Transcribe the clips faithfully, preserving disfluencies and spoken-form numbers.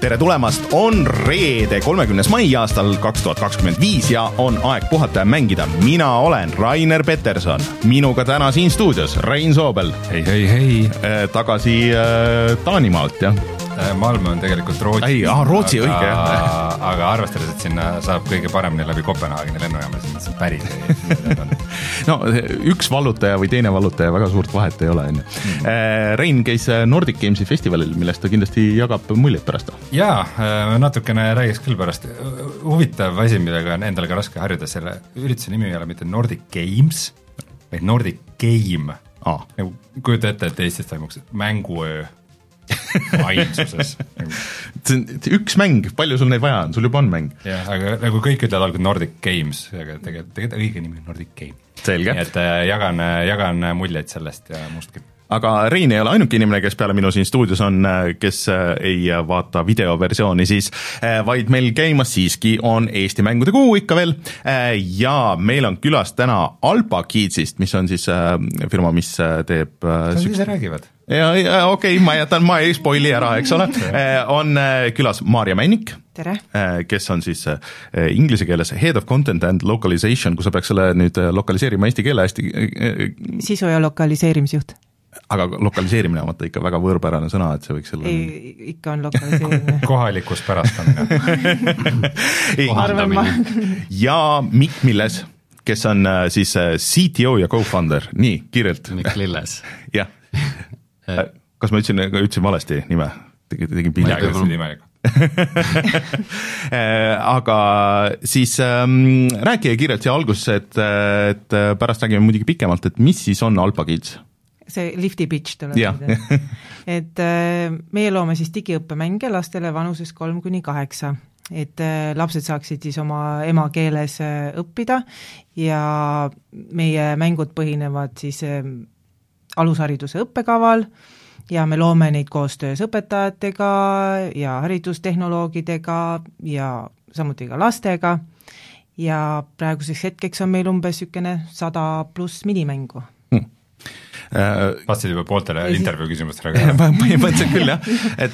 tere tulemast, on reede kolmekümnes mai aastal kaks tuhat kakskümmend viis ja on aeg puhata ja mängida. Mina olen Rainer Peterson, minuga täna siin stuudios Rein Soobel. Hei, hei, hei. Tagasi äh, Taanimaalt, jah? Malmö on tegelikult Rootsi. Ei, ah, Rootsi aga, õige, jah. Aga arvestades, et sinna saab kõige paremini läbi Kopenhaageni lennujaama, siis on päris no, üks vallutaja või teine vallutaja väga suurt vahet ei ole. Mm. Rein käis Nordic Gamesi festivalil, millest ta kindlasti jagab muljet pärast. Jaa, natukene räägiks küll pärast. Huvitav asi, millega on endale ka raske harjuda, selle ürituse nimi ei ole mitte Nordic Games, vaid Nordic Game. Ah. Kujuta ette, et Eestis toimuks mänguöö ainsuses. See on üks mäng, palju sul neid vaja on, sul juba on mäng. Jah, aga nagu kõik ütlevad algul Nordic Games, aga tegelikult, tegelikult õige nimi on Nordic Game. Selge. Nii et jagan, jagan muljeid sellest ja mustki. Aga Rein ei ole ainuke inimene, kes peale minu siin stuudios on, kes ei vaata videoversiooni siis, vaid meil käimas siiski on Eesti mängude kuu ikka veel ja meil on külas täna Alpa Kidsist, mis on siis firma, mis teeb... Kas ise räägivad? Ja, ja okei, okay, ma jätan, ma ei spoili ära, eks ole. On külas Maarja Männik, tere. Kes on siis inglise keeles Head of Content and Localization, kui sa peaks selle nüüd lokaliseerima eesti keele hästi... Sisu ja lokaliseerimisjuht. Aga lokaliseerimine on vaata ikka väga võõrpärane sõna, et see võiks olla... Ei, ikka on lokaliseerimine. Kohalikus pärastamine. ja Mikk Milles, kes on siis C T O ja co-founder. Nii, kiirelt. Mikk Lilles. Jah. Kas ma ütlesin, ütlesin valesti nime? Tegin pilja. Ma ütlesin imelikku. Aga siis ähm, rääkige kiirelt siia alguses, et, et pärast räägime muidugi pikemalt, et mis siis on Alpa Kids? See lifti pitch tuleb. et meie loome siis digiõppemänge lastele vanuses kolm kuni kaheksa, et lapsed saaksid siis oma emakeeles õppida ja meie mängud põhinevad siis alushariduse õppekaval ja me loome neid koostöös õpetajatega ja haridustehnoloogidega ja samuti ka lastega ja praeguseks hetkeks on meil umbes ükene sada pluss minimängu. Vastasid juba pooltele intervjuu küsimustele. Põhimõtteliselt küll, jah.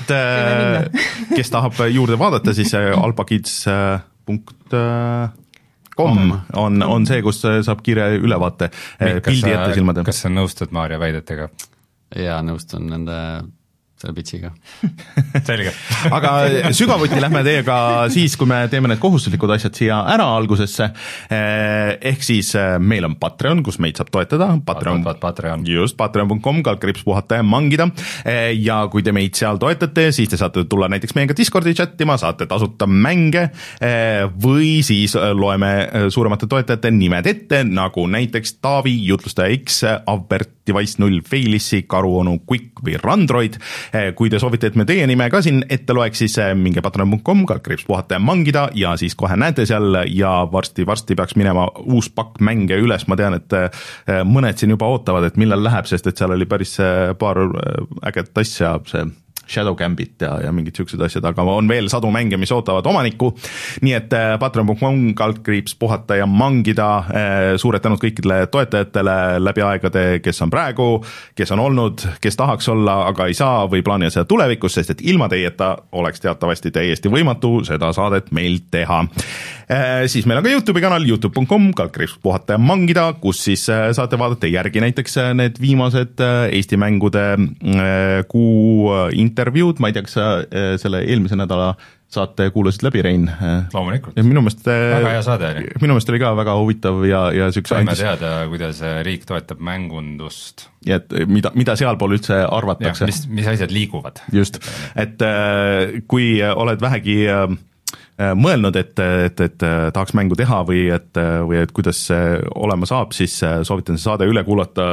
Et kes tahab juurde vaadata, siis alpakids punkt com on, on see, kus saab kiire ülevaate pildi ette silmade. Kas sa nõustud Maarja väidetega? Jaa, nõustun nende selle pitsiga. Selge. Aga sügavuti lähme teiega siis, kui me teeme need kohustuslikud asjad siia ära algusesse. Ehk siis meil on Patreon, kus meid saab toetada. Patreon, Patreon. Just, patreon punkt com, kaldkriips puhata ja mangida. Ja kui te meid seal toetate, siis te saate tulla näiteks meiega Discordi chattima, saate tasuta mänge või siis loeme suuremate toetajate nimed ette, nagu näiteks Taavi, Jutlustaja X, Avbert, Device null, Failissi, Karuonu, Quick või Randroid. Kui te soovite, et me teie nime ka siin ette loeks, siis minge patreon punkt com, kaldkriips puhata ja mangida ja siis kohe näete seal ja varsti-varsti peaks minema uus pakk mänge üles. Ma tean, et mõned siin juba ootavad, et millal läheb, sest et seal oli päris paar ägedat asja, see Shadow Gambit ja, ja mingid siuksed asjad, aga on veel sadu mänge, mis ootavad omanikku. Nii et patreon punkt com, kaldkriips puhata ja mangida. Suured tänud kõikidele toetajatele läbi aegade, kes on praegu, kes on olnud, kes tahaks olla, aga ei saa või plaanida seda tulevikus, sest et ilma teieta oleks teatavasti täiesti võimatu seda saadet meil teha. Siis meil on ka YouTube'i kanal youtube punkt com, kaldkriips puhata ja mangida, kus siis saate vaadata järgi näiteks need viimased Eesti mängude kuu intervjuud, ma ei tea, kas sa selle eelmise nädala saate kuulasid läbi, Rein? Loomulikult. Minu meelest, väga hea saade oli. Minu meelest oli ka väga huvitav ja, ja süks saime andis... teada, kuidas riik toetab mängundust. Ja et mida, mida sealpool üldse arvatakse. Ja, mis, mis asjad liiguvad. Just, et kui oled vähegi mõelnud, et, et, et tahaks mängu teha või et, või et kuidas see olema saab, siis soovitan see saade üle kuulata.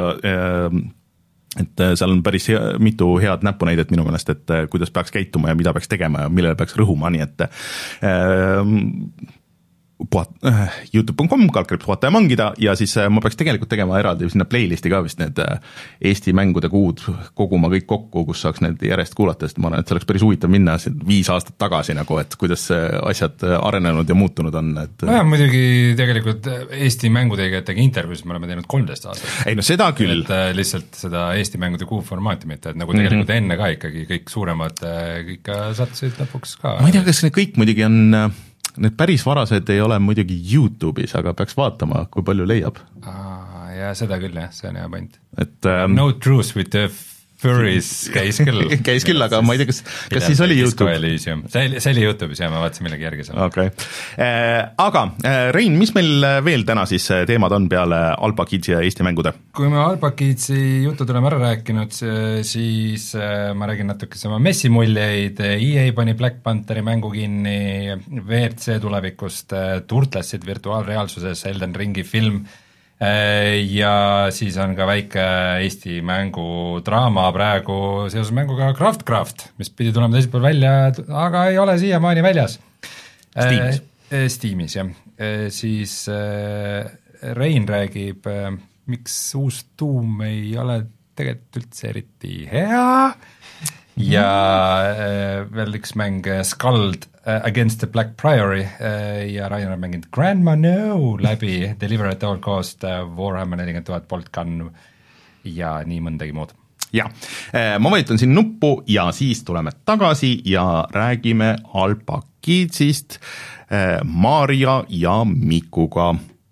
Et seal on päris hea, mitu head näpunäidet minu meelest, et kuidas peaks käituma ja mida peaks tegema ja millele peaks rõhuma, nii et äh, puhat, äh, youtube punkt com, kaldkriips puhata ja mangida ja siis äh, ma peaks tegelikult tegema eraldi sinna playlisti ka vist need äh, Eesti mängude kuud koguma kõik kokku, kus saaks need järjest kuulata, sest ma arvan, et see oleks päris huvitav minna viis aastat tagasi nagu, et kuidas asjad arenenud ja muutunud on. Et... no ja muidugi tegelikult Eesti mängutegijatega intervjuus me oleme teinud kolmteist aastat. Ei no seda küll. Et lihtsalt seda Eesti mängude kuu formaati mitte, et nagu tegelikult mm-hmm. enne ka ikkagi kõik suuremad kõik sattusid lõpuks ka. Ma ei tea, kas need kõik muidugi on, need päris varased ei ole muidugi YouTube'is, aga peaks vaatama, kui palju leiab. Aa, ja seda küll jah, see on hea point. Et, um, no truth with the furries käis küll. käis küll, aga ma ei tea, kas, kas siis oli YouTube? See oli, see oli YouTube'is ja ma vaatasin millegi järgi seal. Okay. Äh, aga äh, Rein, mis meil veel täna siis teemad on peale Alba Kidsi ja Eesti mängude? Kui me Alba Kidsi jutud oleme ära rääkinud, siis äh, ma räägin natuke sama messimuljeid, E A pani Black Pantheri mängu kinni, V R C tulevikust, turtlesid virtuaalreaalsuses, Elden Ringi film, ja siis on ka väike Eesti mängudraama praegu seoses mänguga Craftcraft, mis pidi tulema teisipäeval välja, aga ei ole siiamaani väljas. Steamis. Steamis, jah. Siis Rein räägib, miks uus Doom ei ole tegelikult üldse eriti hea ja veel üks mäng Skald Against the Black Priory ja Ryan on mänginud Grandma No läbi Deliver at All Cost, Warhammer nelikümmend tuhat, Bolt Gun ja nii mõndagi muud. Ja, ma vajutan siin nuppu ja siis tuleme tagasi ja räägime Alba Kidsist Maarja ja Mikuga.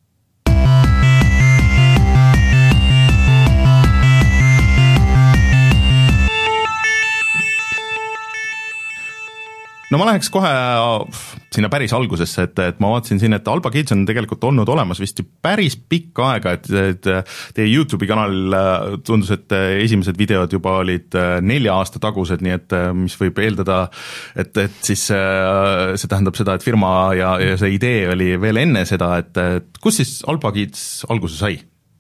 No ma läheks kohe sinna päris algusesse, et, et ma vaatasin siin, et Alba Kids on tegelikult olnud olemas vist päris pikka aega, et, et teie YouTube'i kanalil tundus, et esimesed videod juba olid nelja aasta tagused, nii et mis võib eeldada, et, et siis see tähendab seda, et firma ja, ja see idee oli veel enne seda, et, et kus siis Alba Kids alguse sai?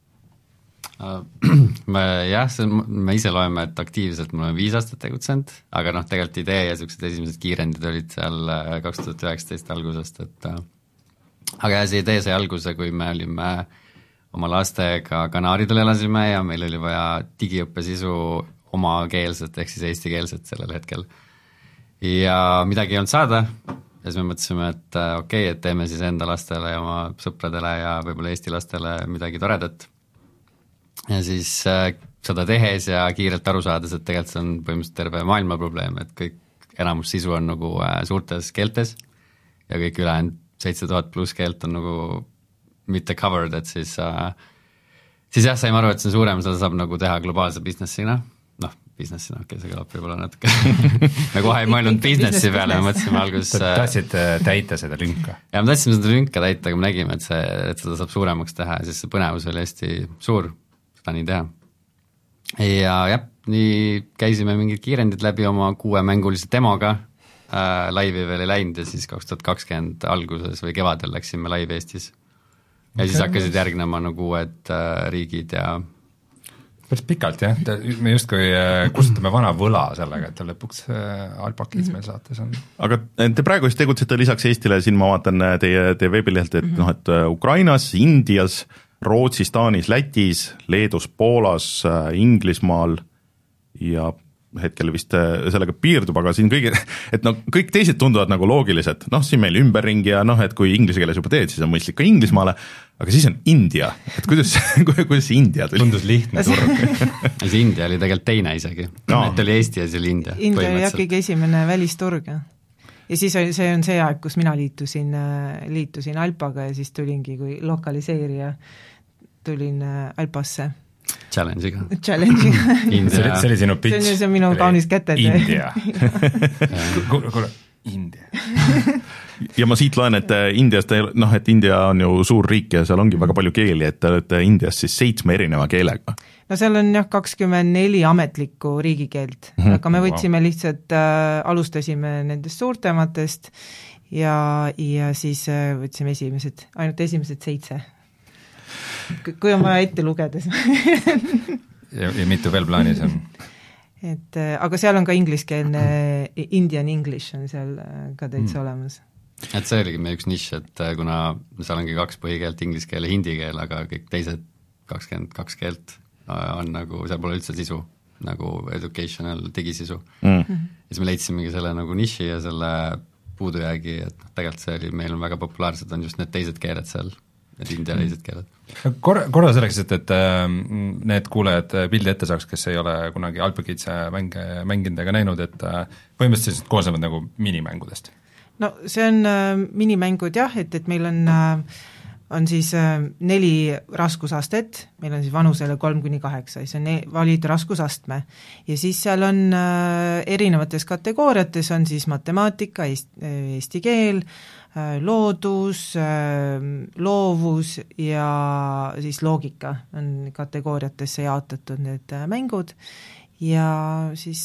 Me, jah, see, me ise loeme, et aktiivselt me oleme viis aastat tegutsenud, aga noh, tegelikult idee ja sellised esimesed kiirendid olid seal kaks tuhat üheksateist algusest, et aga jah, see idee sai alguse, kui me olime oma lastega Kanaaridel elasime ja meil oli vaja digiõppesisu omakeelset, ehk siis eestikeelset sellel hetkel. Ja midagi ei olnud saada ja siis me mõtlesime, et okei, okay, et teeme siis enda lastele ja oma sõpradele ja võib-olla Eesti lastele midagi toredat. Ja siis äh, seda tehes ja kiirelt aru saades, et tegelikult see on põhimõtteliselt terve maailma probleem, et kõik enamus sisu on nagu äh, suurtes keeltes ja kõik ülejäänud seitse tuhat pluss keelt on nagu mitte covered, et siis äh, siis jah, saime aru, et see on suurem, seda saab nagu teha globaalse businessina, noh, businessina, okei, okay, see kõlab võib-olla natuke me kohe ei mõelnud businessi peale, me mõtlesime algus tahtsid täita seda lünka? Ja me tahtsime seda lünka täita, aga me nägime, et, see, et seda saab suuremaks teha ja siis see põnevus oli hästi suur seda nii teha. Ja jah, nii käisime mingid kiirendid läbi oma kuuemängulise demoga, äh, laivi veel ei läinud ja siis kaks tuhat kakskümmend alguses või kevadel läksime laivi Eestis. Ja okay, siis hakkasid järgnema nagu uued äh, riigid ja päris pikalt jah, me justkui äh, kustutame vana võla sellega, et lõpuks äh, Alba Kids meil saates on. Aga te praegu siis tegutsete lisaks Eestile, siin ma vaatan teie, teie veebilehelt, et mm-hmm. noh, et Ukrainas, Indias, Rootsis, Taanis, Lätis, Leedus, Poolas, Inglismaal ja hetkel vist sellega piirdub, aga siin kõige, et no kõik teised tunduvad nagu loogilised, noh siin meil ümberringi ja noh, et kui inglise keeles juba teed, siis on mõistlik ka Inglismaale, aga siis on India, et kuidas, kuidas India tuli? Tundus lihtne turg. see India oli tegelikult teine isegi, no. Et oli Eesti ja see oli India. India oli ikkagi esimene välisturg ja siis oli, see on see aeg, kus mina liitusin, liitusin Alpaga ja siis tulingi kui lokaliseerija, tulin Alpasse. Challenge'iga. Challenge'iga. see, see oli sinu pitch. See on, see on minu kaunis käted. India. Kuule, India. ja ma siit loen, et Indiast, noh, et India on ju suur riik ja seal ongi väga palju keeli, et te olete Indias siis seitsme erineva keelega. No seal on jah kakskümmend neli ametlikku riigikeelt, mm-hmm. aga me võtsime lihtsalt, äh, alustasime nendest suurtematest ja, ja siis äh, võtsime esimesed, ainult esimesed seitse. Kui on vaja ette lugedes. ja, ja mitu veel plaanis on? Et, aga seal on ka ingliskeelne Indian English on seal ka täitsa mm. olemas. et see oligi meie üks nišš, et kuna seal ongi kaks põhikeelt, inglise keel ja hindi keel, aga kõik teised kakskümmend kaks keelt on nagu, seal pole üldse sisu, nagu educational digisisu mm.. ja siis me leidsimegi selle nagu niši ja selle puudujäägi, et tegelikult see oli, meil on väga populaarsed, on just need teised keeled seal, need india mm. teised keeled. Korra, korra selleks, et, et need kuulajad pildi ette saaks, kes ei ole kunagi Alpha-Kitse mänge mänginud ega näinud, et põhimõtteliselt koosnevad nagu minimängudest. No see on äh, minimängud jah, et, et meil on, äh, on siis äh, neli raskusastet, meil on siis vanusele kolm kuni kaheksa, siis on ne-, valid raskusastme. Ja siis seal on äh, erinevates kategooriates, on siis matemaatika, eesti, eesti keel, loodus, loovus ja siis loogika on kategooriatesse jaotatud need mängud ja siis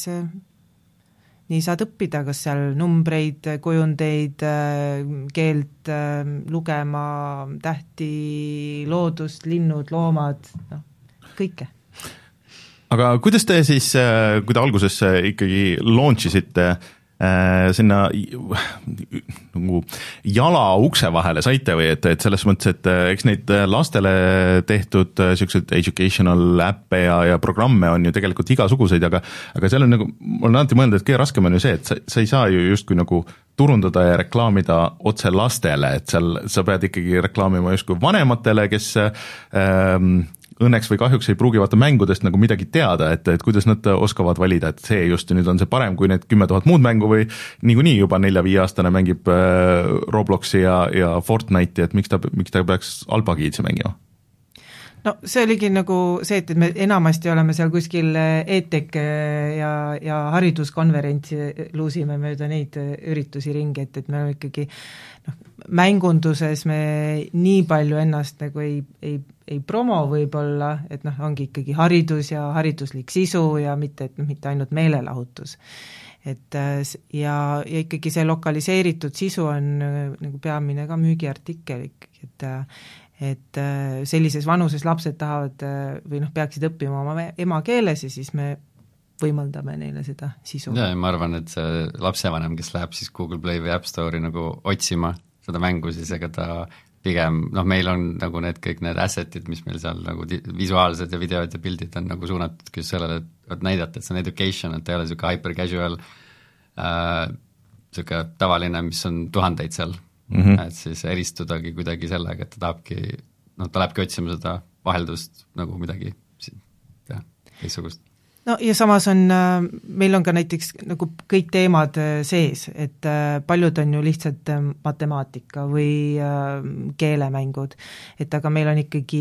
nii saad õppida, kas seal numbreid, kujundeid, keelt, lugema, tähti, loodust, linnud, loomad, noh, kõike. Aga kuidas te siis, kui te alguses ikkagi launch isite, sinna nagu jala ukse vahele saite või et, et selles mõttes, et eks neid lastele tehtud sellised educational äppe ja, ja programme on ju tegelikult igasuguseid, aga aga seal on nagu, ma olen alati mõelnud, et kõige raskem on ju see, et sa, sa ei saa ju justkui nagu turundada ja reklaamida otse lastele, et seal sa pead ikkagi reklaamima justkui vanematele, kes ähm, õnneks või kahjuks ei pruugi vaata mängudest nagu midagi teada, et, et kuidas nad oskavad valida, et see just nüüd on see parem kui need kümme tuhat muud mängu või niikuinii juba nelja-viie-aastane mängib äh, Robloxi ja, ja Fortnite'i, et miks ta, miks ta peaks Alpha-Kitse mängima? No see oligi nagu see, et me enamasti oleme seal kuskil E T E C ja, ja hariduskonverentsi luusime mööda neid üritusi ringi, et, et me oleme ikkagi noh, mängunduses me nii palju ennast nagu ei, ei, ei promo võib-olla, et noh, ongi ikkagi haridus ja hariduslik sisu ja mitte, et noh, mitte ainult meelelahutus. Et ja, ja ikkagi see lokaliseeritud sisu on nagu peamine ka müügiartikkel ikkagi, et et sellises vanuses lapsed tahavad või noh, peaksid õppima oma emakeeles ja siis me võimaldame neile seda sisu. Ja, ma arvan, et see lapsevanem, kes läheb siis Google Play või App Store'i nagu otsima seda mängu, siis ega ta pigem, noh, meil on nagu need kõik need assetid, mis meil seal nagu visuaalsed ja videod ja pildid on nagu suunatud just sellele, et näidata, et see on education, et ei ole niisugune hyper casual äh, niisugune tavaline, mis on tuhandeid seal. Mm-hmm. Et siis eristudagi kuidagi sellega, et ta tahabki, noh, ta lähebki otsima seda vaheldust nagu midagi jah, teistsugust. No ja samas on, meil on ka näiteks nagu kõik teemad sees, et paljud on ju lihtsalt matemaatika või keelemängud, et aga meil on ikkagi,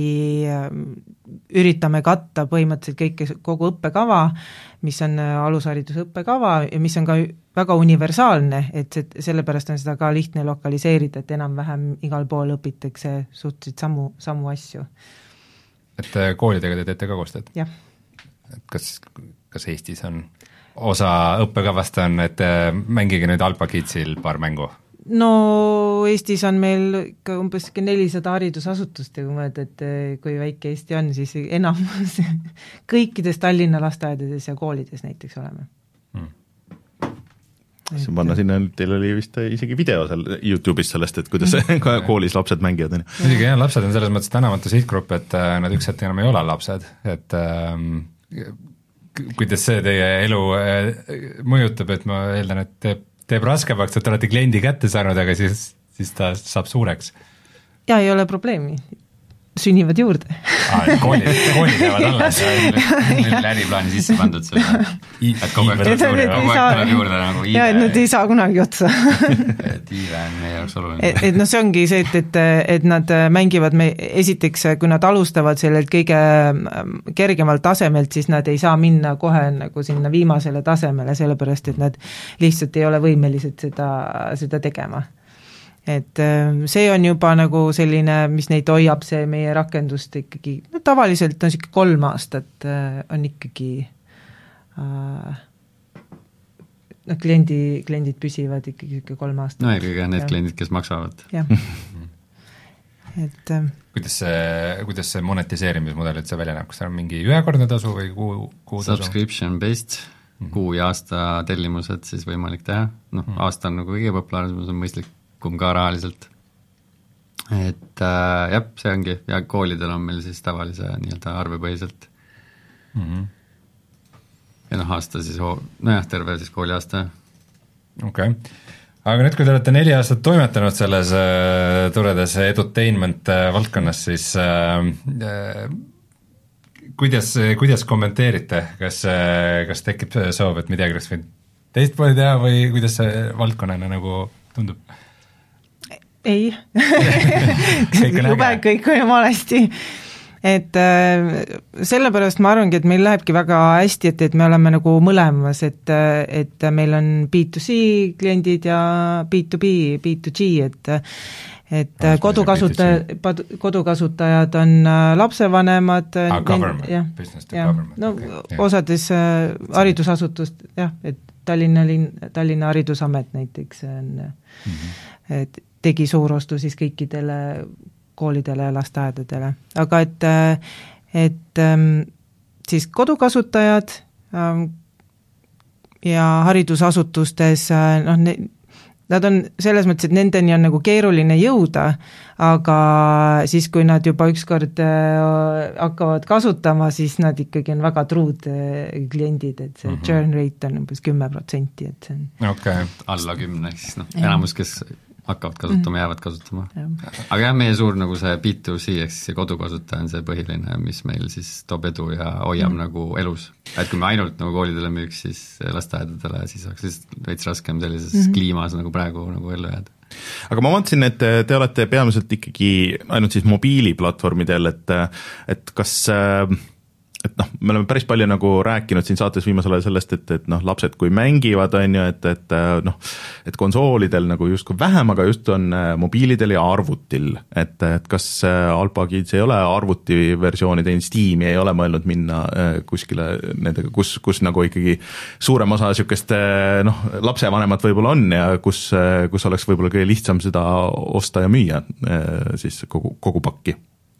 üritame katta põhimõtteliselt kõike, kogu õppekava, mis on alushariduse õppekava ja mis on ka väga universaalne, et see, sellepärast on seda ka lihtne lokaliseerida, et enam-vähem igal pool õpitakse suhteliselt samu, samu asju. Et koolidega te teete ka koostööd? Jah. Et kas, kas Eestis on osa õppekavast on, et mängige nüüd Alpha-Kitsil paar mängu? No Eestis on meil ikka umbes nelisada haridusasutust ja kui mõelda, et kui väike Eesti on, siis enamus kõikides Tallinna lasteaedades ja koolides näiteks oleme. Hmm. See panna sinna, teil oli vist isegi video seal YouTube'is sellest, et kuidas mm. koolis lapsed mängivad. Muidugi jah, lapsed on selles mõttes tänamatu sihtgrupp, et nad üks hetk enam ei ole lapsed, et ähm, kuidas see teie elu äh, mõjutab, et ma eeldan, et teeb, teeb raskemaks, et olete kliendi kätte saanud, aga siis, siis ta saab suureks. Ja ei ole probleemi. Sünnivad juurde. Ah, koolid, koolid jäävad alles. Meil oli äriplaani sisse pandud selle, et kogu aeg tuleb juurde nagu iive. Ja, et nad ei saa kunagi otsa. Et iive on meie jaoks oluline. Et, et no see ongi see, et, et, et nad mängivad, me, esiteks kui nad alustavad sellelt kõige kergemalt tasemelt, siis nad ei saa minna kohe nagu sinna viimasele tasemele, sellepärast et nad lihtsalt ei ole võimelised seda, seda tegema. Et see on juba nagu selline, mis neid hoiab, see meie rakendust ikkagi, no tavaliselt on siuke kolm aastat, on ikkagi äh, no kliendi, kliendid püsivad ikkagi siuke kolm aastat. No eelkõige need ja. Kliendid, kes maksavad. Jah. Et kuidas see, kuidas see monetiseerimismudel, et see välja näeb, kas see on mingi ühekordne tasu või kuu, kuu tasu? Subscription based, mm-hmm. kuu ja aasta tellimused siis võimalik teha, noh mm-hmm. aasta on nagu kõige populaarsem, see on mõistlik rohkum ka rahaliselt. Et äh, jah, see ongi, ja koolidel on meil siis tavalise nii-öelda arvepõhiselt mm-hmm. ja noh, aasta siis, nojah, terve siis kooli aasta. Okei okay. Aga nüüd, kui te olete neli aastat toimetanud selles äh, toredas edutainment äh, valdkonnas, siis äh, äh, kuidas, kuidas kommenteerite, kas, äh, kas tekib soov, et midagi oleks võinud teistpooli teha või kuidas see valdkonnana nagu tundub? Ei, jube kõik on valesti. Et äh, sellepärast ma arvangi, et meil lähebki väga hästi, et, et me oleme nagu mõlemas, et, et meil on B to C kliendid ja B to B, B to G, et et ah, kodukasutajad, kodukasutajad on lapsevanemad ah, government, jah, business to jah, government no okay. osades äh, haridusasutust, jah, et Tallinna, Tallinna haridusamet näiteks on mm-hmm. et tegi suurostu siis kõikidele koolidele ja lasteaedadele, aga et, et siis kodukasutajad ja haridusasutustes, noh, nad on selles mõttes, et nendeni on nagu keeruline jõuda, aga siis, kui nad juba ükskord hakkavad kasutama, siis nad ikkagi on väga truud kliendid, et see mm-hmm. churn rate on umbes kümme protsenti, et see on okay. alla kümne, siis noh, enamus, kes hakkavad kasutama, jäävad kasutama. Aga jah, meie suur nagu see B to C, ehk siis see kodukasutaja on see põhiline, mis meil siis toob edu ja hoiab mm. nagu elus. Et kui me ainult nagu koolidele müüks, siis lasteaedadele, siis oleks lihtsalt veits raskem sellises mm-hmm. kliimas nagu praegu nagu ellu jääda. Aga ma vaatasin, et te olete peamiselt ikkagi ainult siis mobiiliplatvormidel, et, et kas et noh, me oleme päris palju nagu rääkinud siin saates viimasel ajal sellest, et, et noh, lapsed kui mängivad, on ju, et, et noh, et konsoolidel nagu justkui vähem, aga just on mobiilidel ja arvutil, et, et kas Alpa Kids ei ole arvutiversiooni teinud, Steam'i ei ole mõelnud minna kuskile nendega, kus, kus nagu ikkagi suurem osa niisugust noh, lapsevanemat võib-olla on ja kus, kus oleks võib-olla kõige lihtsam seda osta ja müüa siis kogu, kogu pakki.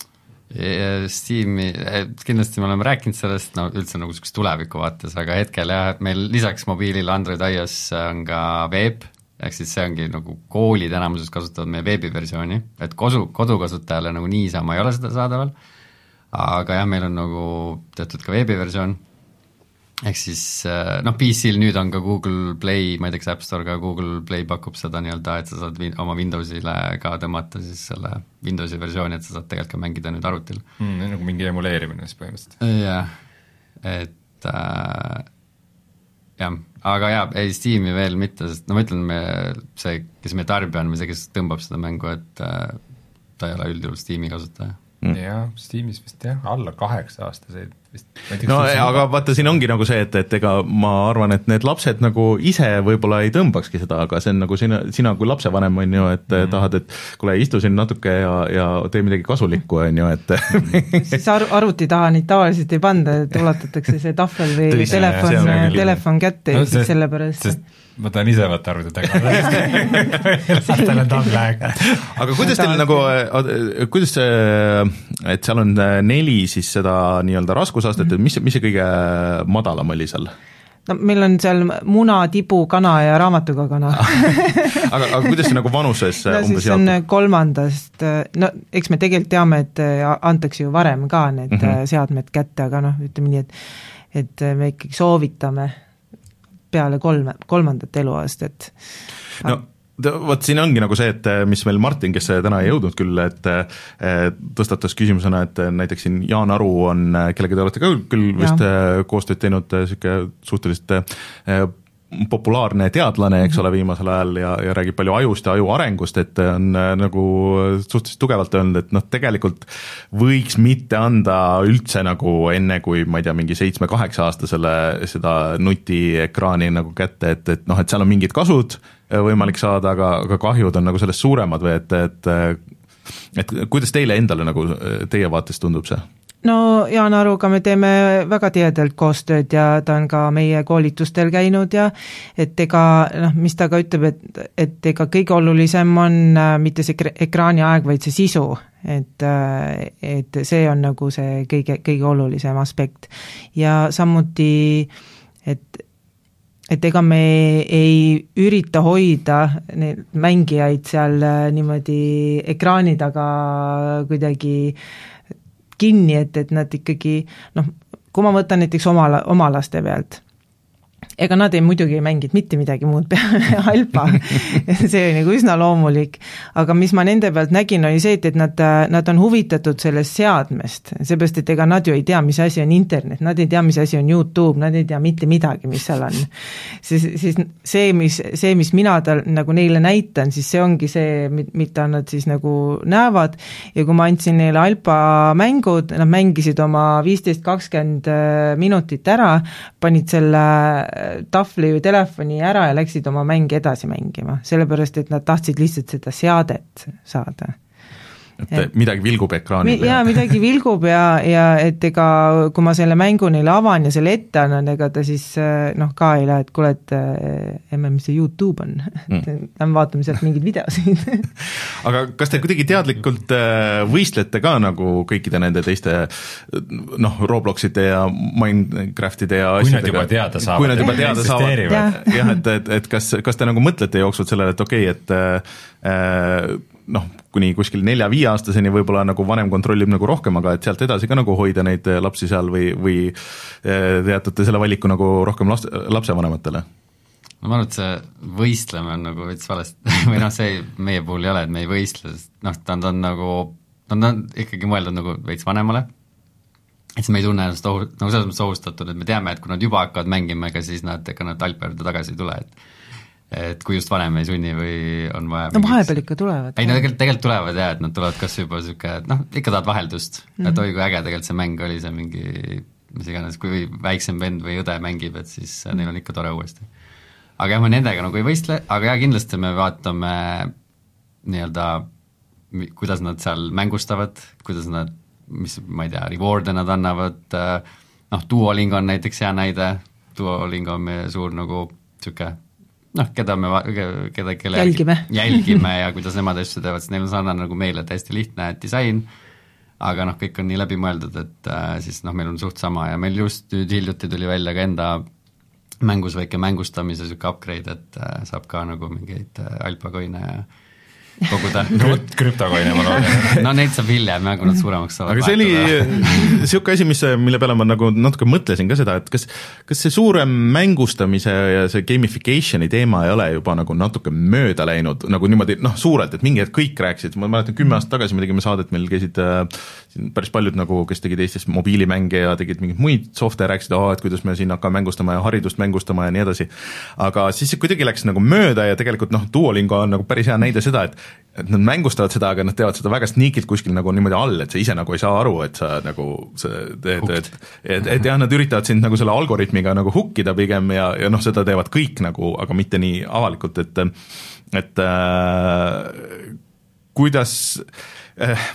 Steam'i, kindlasti me oleme rääkinud sellest, no üldse nagu sellist tuleviku vaates, aga hetkel jah, meil lisaks mobiilile Android iOS on ka veeb, ehk siis see ongi nagu koolid enamuses kasutavad meie veebiversiooni, et kodu, kodukasutajale nagu niisama ei ole seda saadaval, aga jah, meil on nagu teatud ka veebiversioon, ehk siis noh, P C-l nüüd on ka Google Play, ma ei tea, kas App Store ka Google Play pakub seda nii-öelda, et sa saad vi- oma Windowsile ka tõmmata siis selle Windowsi versiooni, et sa saad tegelikult ka mängida nüüd arvutil mm,. Nagu mingi emuleerimine siis põhimõtteliselt. Jah, et äh, jah, aga jah, ei Steam'i veel mitte, sest no ma ütlen, me, see, kes meie tarbija on või see, kes tõmbab seda mängu, et äh, ta ei ole üldjuhul Steam'i kasutaja. Mm. Jah, Steamis vist jah, alla kaheksa aastaseid vist. No aga vaata, siin ongi nagu see, et, et ega ma arvan, et need lapsed nagu ise võib-olla ei tõmbakski seda, aga see on nagu sina, sina kui lapsevanem on ju, et mm. tahad, et kuule, istu siin natuke ja, ja tee midagi kasulikku, on ju, et siis ar- arvuti taha neid tavaliselt ei panda, et ulatatakse see tahvel või Tõsi, telefon, telefon kätte no, siis selle pärast. Ma tahan ise võtta arvuti taga. Lastel on tablaeg. Aga kuidas teil nagu, kuidas see, et seal on neli siis seda nii-öelda raskusastet, et mis, mis see kõige madalam oli seal? No meil on seal muna, tibu, kana ja raamatuga kana. aga, aga kuidas see nagu vanuses no, umbes jaotub? No kolmandast, no eks me tegelikult teame, et antakse ju varem ka need mm-hmm. seadmed kätte, aga noh, ütleme nii, et, et me ikkagi soovitame peale kolme, kolmandat eluaastat. No vot siin ongi nagu see, et mis meil Martin, kes täna ei jõudnud küll, et tõstatas küsimusena, et näiteks siin Jaan Aru on, kellega te olete ka küll vist ja. koostööd teinud, siuke suhteliselt populaarne teadlane, eks ole, viimasel ajal ja, ja räägib palju ajust ja aju arengust, et on nagu suhteliselt tugevalt öelnud, et noh, tegelikult võiks mitte anda üldse nagu enne, kui ma ei tea, mingi seitsme-kaheksa aastasele seda nutiekraani nagu kätte, et, et noh, et seal on mingid kasud võimalik saada, aga, aga kahjud on nagu sellest suuremad või et, et et kuidas teile endale nagu teie vaates tundub see? No Jaan Aruga me teeme väga tihedalt koostööd ja ta on ka meie koolitustel käinud ja et ega noh, mis ta ka ütleb, et, et ega kõige olulisem on mitte see ekraani aeg, vaid see sisu, et, et see on nagu see kõige, kõige olulisem aspekt. Ja samuti, et et ega me ei ürita hoida neid mängijaid seal niimoodi ekraani taga kuidagi kinni, et, et nad ikkagi, noh, kui ma võtan näiteks oma, oma laste pealt, ega nad ei muidugi ei mänginud mitte midagi muud peale Alpa, see oli nagu üsna loomulik, aga mis ma nende pealt nägin, oli see, et, et nad, nad on huvitatud sellest seadmest, seepärast, et ega nad ju ei tea, mis asi on internet, nad ei tea, mis asi on YouTube, nad ei tea mitte midagi, mis seal on. Siis, siis see, mis, see, mis mina tal nagu neile näitan, siis see ongi see, mida nad siis nagu näevad ja kui ma andsin neile Alpa mängud, nad mängisid oma viisteist kakskümmend minutit ära, panid selle tahvli või telefoni ära ja läksid oma mängi edasi mängima, sellepärast, et nad tahtsid lihtsalt seda seadet saada. Et, et midagi vilgub ekraanil. Jaa, midagi vilgub ja, ja et ega kui ma selle mängu neile avan ja selle ette annan, ega ta siis noh, ka ei lähe, et kuule, et emme, mis see YouTube on, mm. vaatame sealt mingeid videosid. Aga kas te kuidagi teadlikult võistlete ka nagu kõikide nende teiste noh, Robloxide ja Minecraftide ja kui nad juba teada saavad, kui nad juba teada saavad, jah, et, et, et kas, kas te nagu mõtlete jooksvalt sellele, et okei, okay, et äh, noh, kuni kuskil nelja-viie aastaseni võib-olla nagu vanem kontrollib nagu rohkem, aga et sealt edasi ka nagu hoida neid lapsi seal või, või teatate selle valiku nagu rohkem laps, lapsevanematele? no ma arvan, et see võistleme on nagu veits valesti või noh, see meie puhul ei ole, et me ei võistle, sest noh, ta on, ta on nagu, ta on ikkagi mõeldud nagu veits vanemale, et siis me ei tunne ennast ohu, nagu selles mõttes ohustatud, et me teame, et kui nad juba hakkavad mängima, ega siis nad, ega nad Alpa juurde tagasi ei tule, et et kui just vanem ei sunni või on vaja no vahepeal ikka tulevad. ei no tegelikult, tegelikult tulevad jah, et nad tulevad kas juba niisugune, noh, ikka tahad vaheldust mm, -hmm. et oi, kui äge tegelikult see mäng oli, see mingi mis iganes, kui väiksem vend või õde mängib, et siis mm -hmm. neil on ikka tore uuesti. aga jah, ma nendega nagu ei võistle, aga jah, kindlasti me vaatame nii-öelda, kuidas nad seal mängustavad, kuidas nad, mis, ma ei tea, reward'e nad annavad, noh, Duolingo on näiteks hea näide, Duolingo on meie suur nagu niisugune noh, keda me, keda, kelle jälgime, jälgime ja kuidas nemad asju teevad, sest neil on sarnane nagu meile täiesti lihtne disain, aga noh, kõik on nii läbi mõeldud, et äh, siis noh, meil on suht sama ja meil just nüüd hiljuti tuli välja ka enda mängus väike mängustamise niisugune upgrade, et äh, saab ka nagu mingeid äh, Alpa koine ja koguda krüptokoine ma loodan. no neid saab hiljem, kui nad suuremaks saavad. aga see oli niisugune asi, mis, mille peale ma nagu natuke mõtlesin ka seda, et kas, kas see suurem mängustamise ja see gamification'i teema ei ole juba nagu natuke mööda läinud, nagu niimoodi noh, suurelt, et mingi hetk kõik rääkisid, ma mäletan kümme aastat tagasi me tegime saadet, meil käisid äh, päris paljud nagu, kes tegid Eestis mobiilimänge ja tegid mingeid muid softe, rääkisid, oh, et kuidas me siin hakkame mängustama ja haridust mängustama ja nii edasi. Aga siis kuidagi läks nagu mööda ja tegelikult noh, Duolingo on nagu päris hea näide seda, et et nad mängustavad seda, aga nad teevad seda väga sniikilt kuskil nagu niimoodi all, et sa ise nagu ei saa aru, et sa nagu see, et, et, et, et jah, nad üritavad sind nagu selle algoritmiga nagu hukkida pigem ja, ja noh, seda teevad kõik nagu, aga mitte nii avalikult, et et äh, kuidas äh,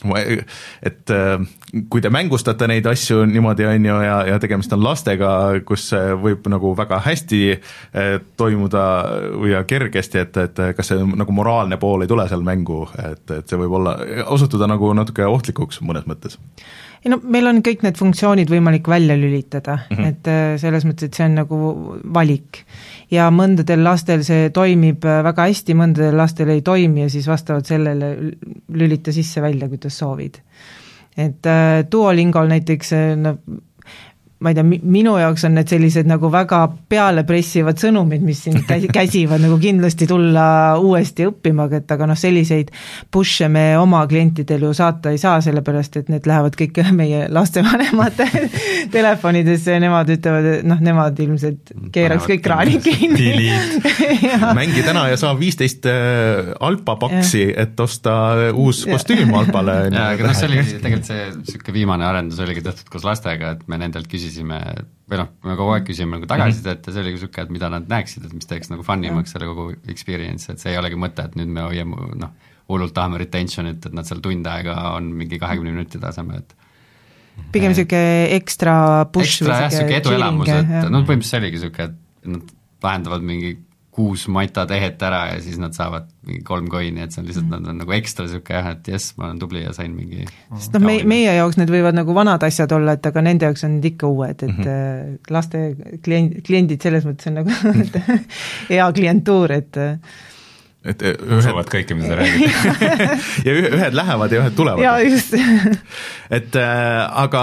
et kui te mängustate neid asju niimoodi, on ju, ja, ja tegemist on lastega, kus võib nagu väga hästi toimuda ja kergesti, et, et kas see nagu moraalne pool ei tule seal mängu, et, et see võib olla, osutuda nagu natuke ohtlikuks mõnes mõttes? ei no meil on kõik need funktsioonid võimalik välja lülitada mm, -hmm. et selles mõttes, et see on nagu valik ja mõndadel lastel see toimib väga hästi, mõndadel lastel ei toimi ja siis vastavalt sellele lülita sisse-välja, kuidas soovid. Et äh, Duolingol näiteks no, ma ei tea, minu jaoks on need sellised nagu väga pealepressivad sõnumid, mis siin käsivad nagu kindlasti tulla uuesti õppima, et aga noh, selliseid push'e me oma klientidel ju saata ei saa, sellepärast et need lähevad kõik meie lastevanemate telefonidesse ja nemad ütlevad, et noh, nemad ilmselt keeraks kõik kraanid kinni. mängi täna ja saa viisteist Alpa paksi, et osta uus kostüüm Alpale. ja, aga noh, see oli tegelikult see niisugune viimane arendus oligi tehtud koos lastega, et me nendelt küsisime või noh, me kogu aeg küsime nagu tagasisidet ja see oli niisugune, et mida nad näeksid, et mis teeks nagu funimaks selle kogu experience, et see ei olegi mõte, et nüüd me hoiame noh, hullult tahame retention'it, et nad seal tund aega on mingi kahekümne minuti tasemel, et pigem niisugune ekstra push ekstra jah, niisugune eduelamus, et no põhimõtteliselt see oligi niisugune, et nad vahendavad mingi kuus Mata tehet ära ja siis nad saavad mingi kolm coin'i, et see on lihtsalt mm., nad on nagu ekstra niisugune jah, et jess, ma olen tubli ja sain mingi sest noh, me, meie jaoks need võivad nagu vanad asjad olla, et aga nende jaoks on need ikka uued, et mm-hmm. laste klient, kliendid selles mõttes on nagu hea klientuur, et et usuvad kõike, mida sa räägid. ja ühed lähevad ja ühed tulevad. ja just. et äh, aga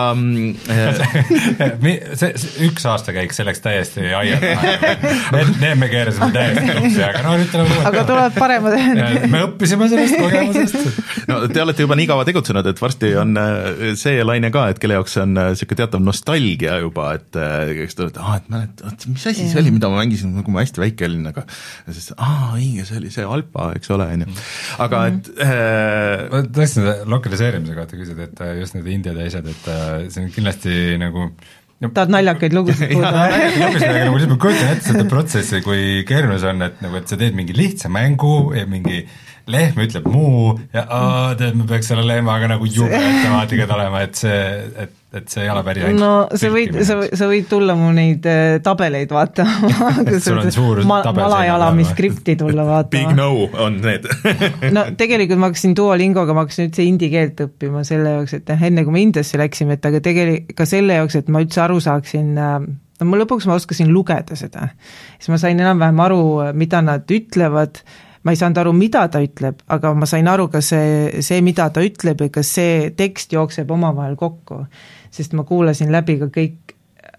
äh, see, see üks aasta käik selleks täiesti aia taha. Need, need me keerasime täiesti tuksi, aga no nüüd tuleb aga tulevad paremad. me õppisime sellest kogemusest. no te olete juba nii kaua tegutsenud, et varsti on see laine ka, et kelle jaoks on niisugune teatav nostalgia juba, et kes tuleb, et ah, et mälet, mis asi see oli, mida ma mängisin, kui ma hästi väike olin, aga siis, aa, õige, see oli see Alpa, eks ole, on ju. Aga et äh... ma tõesti lokaliseerimise kohta küsida, et just need Indiad ja asjad, et see on kindlasti nagu no, tahad naljakaid lugusid kuulda? lugusid, aga nagu siis ma kujutan ette seda protsessi, kui keeruline see on, et nagu, et sa teed mingi lihtsa mängu ja mingi lehm ütleb muu ja aa, tead, me peaks selle lehmaga nagu jube temaatikad olema, et see, et, et see ei ole päris ainult. No sa võid, sa, sa võid tulla mu neid tabeleid vaatama. sul on suur ma, tabel. Malajalami skripti tulla vaatama. Big no on need. no tegelikult ma hakkasin Duolingoga, ma hakkasin üldse indi keelt õppima selle jaoks, et enne kui me Indiasse läksime, et aga tegelikult ka selle jaoks, et ma üldse aru saaksin, no ma lõpuks ma oskasin lugeda seda. Siis ma sain enam-vähem aru, mida nad ütlevad, ma ei saanud aru, mida ta ütleb, aga ma sain aru, kas see, see, mida ta ütleb ja kas see tekst jookseb omavahel kokku, sest ma kuulasin läbi ka kõik,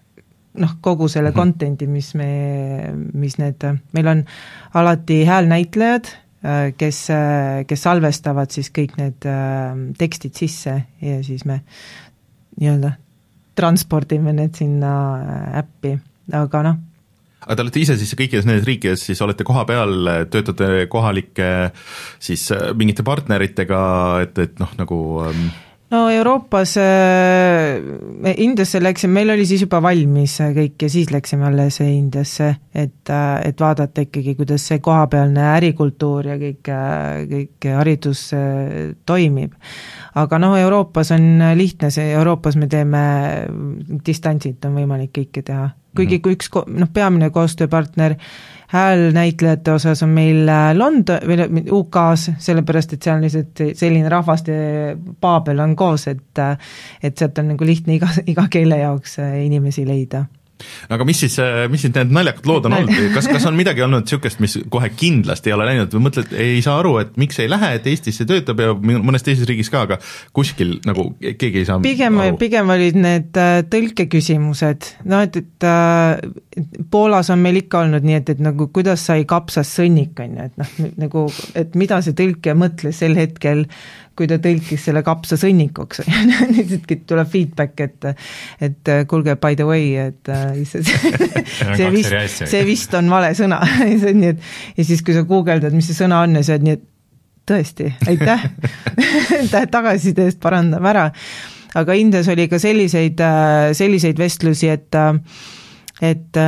noh, kogu selle content'i, mis me, mis need, meil on alati häälnäitlejad, kes, kes salvestavad siis kõik need tekstid sisse ja siis me nii-öelda transpordime need sinna äppi, aga noh, aga te olete ise siis kõikides nendes riikides, siis olete koha peal, töötate kohalike siis mingite partneritega, et, et noh, nagu no Euroopas äh, Indiasse läksime, meil oli siis juba valmis kõik ja siis läksime alles Indiasse, et, et vaadata ikkagi, kuidas see kohapealne ärikultuur ja kõik, kõik haridus toimib. Aga noh, Euroopas on lihtne see, Euroopas me teeme distantsit, on võimalik kõike teha. Kuigi kui üks noh, peamine koostööpartner häälnäitlejate osas on meil London, või U K-s, sellepärast, et seal on lihtsalt selline rahvaste paabel on koos, et, et sealt on nagu lihtne iga, iga keele jaoks inimesi leida. aga mis siis, mis siis need naljakad lood on olnud? Kas, kas on midagi olnud niisugust, mis kohe kindlasti ei ole läinud või mõtled, ei saa aru, et miks ei lähe, et Eestisse töötab ja mõnes teises riigis ka, aga kuskil nagu keegi ei saa pigem, aru? Pigem olid need tõlkeküsimused, no et, et Poolas on meil ikka olnud nii, et, et nagu kuidas sai kapsas sõnnik, on ju, et noh, nagu, et mida see tõlkija mõtles sel hetkel, kui ta tõlkis selle kapsa sõnnikuks, nüüd tuleb feedback, et, et kuulge, by the way, et see, see, vist, see vist on vale sõna. Nii, et, ja siis, kui sa guugeldad, mis see sõna on, ja sa oled nii, et tõesti, aitäh, tagasiside eest parandab ära. Aga Indias oli ka selliseid, selliseid vestlusi, et, et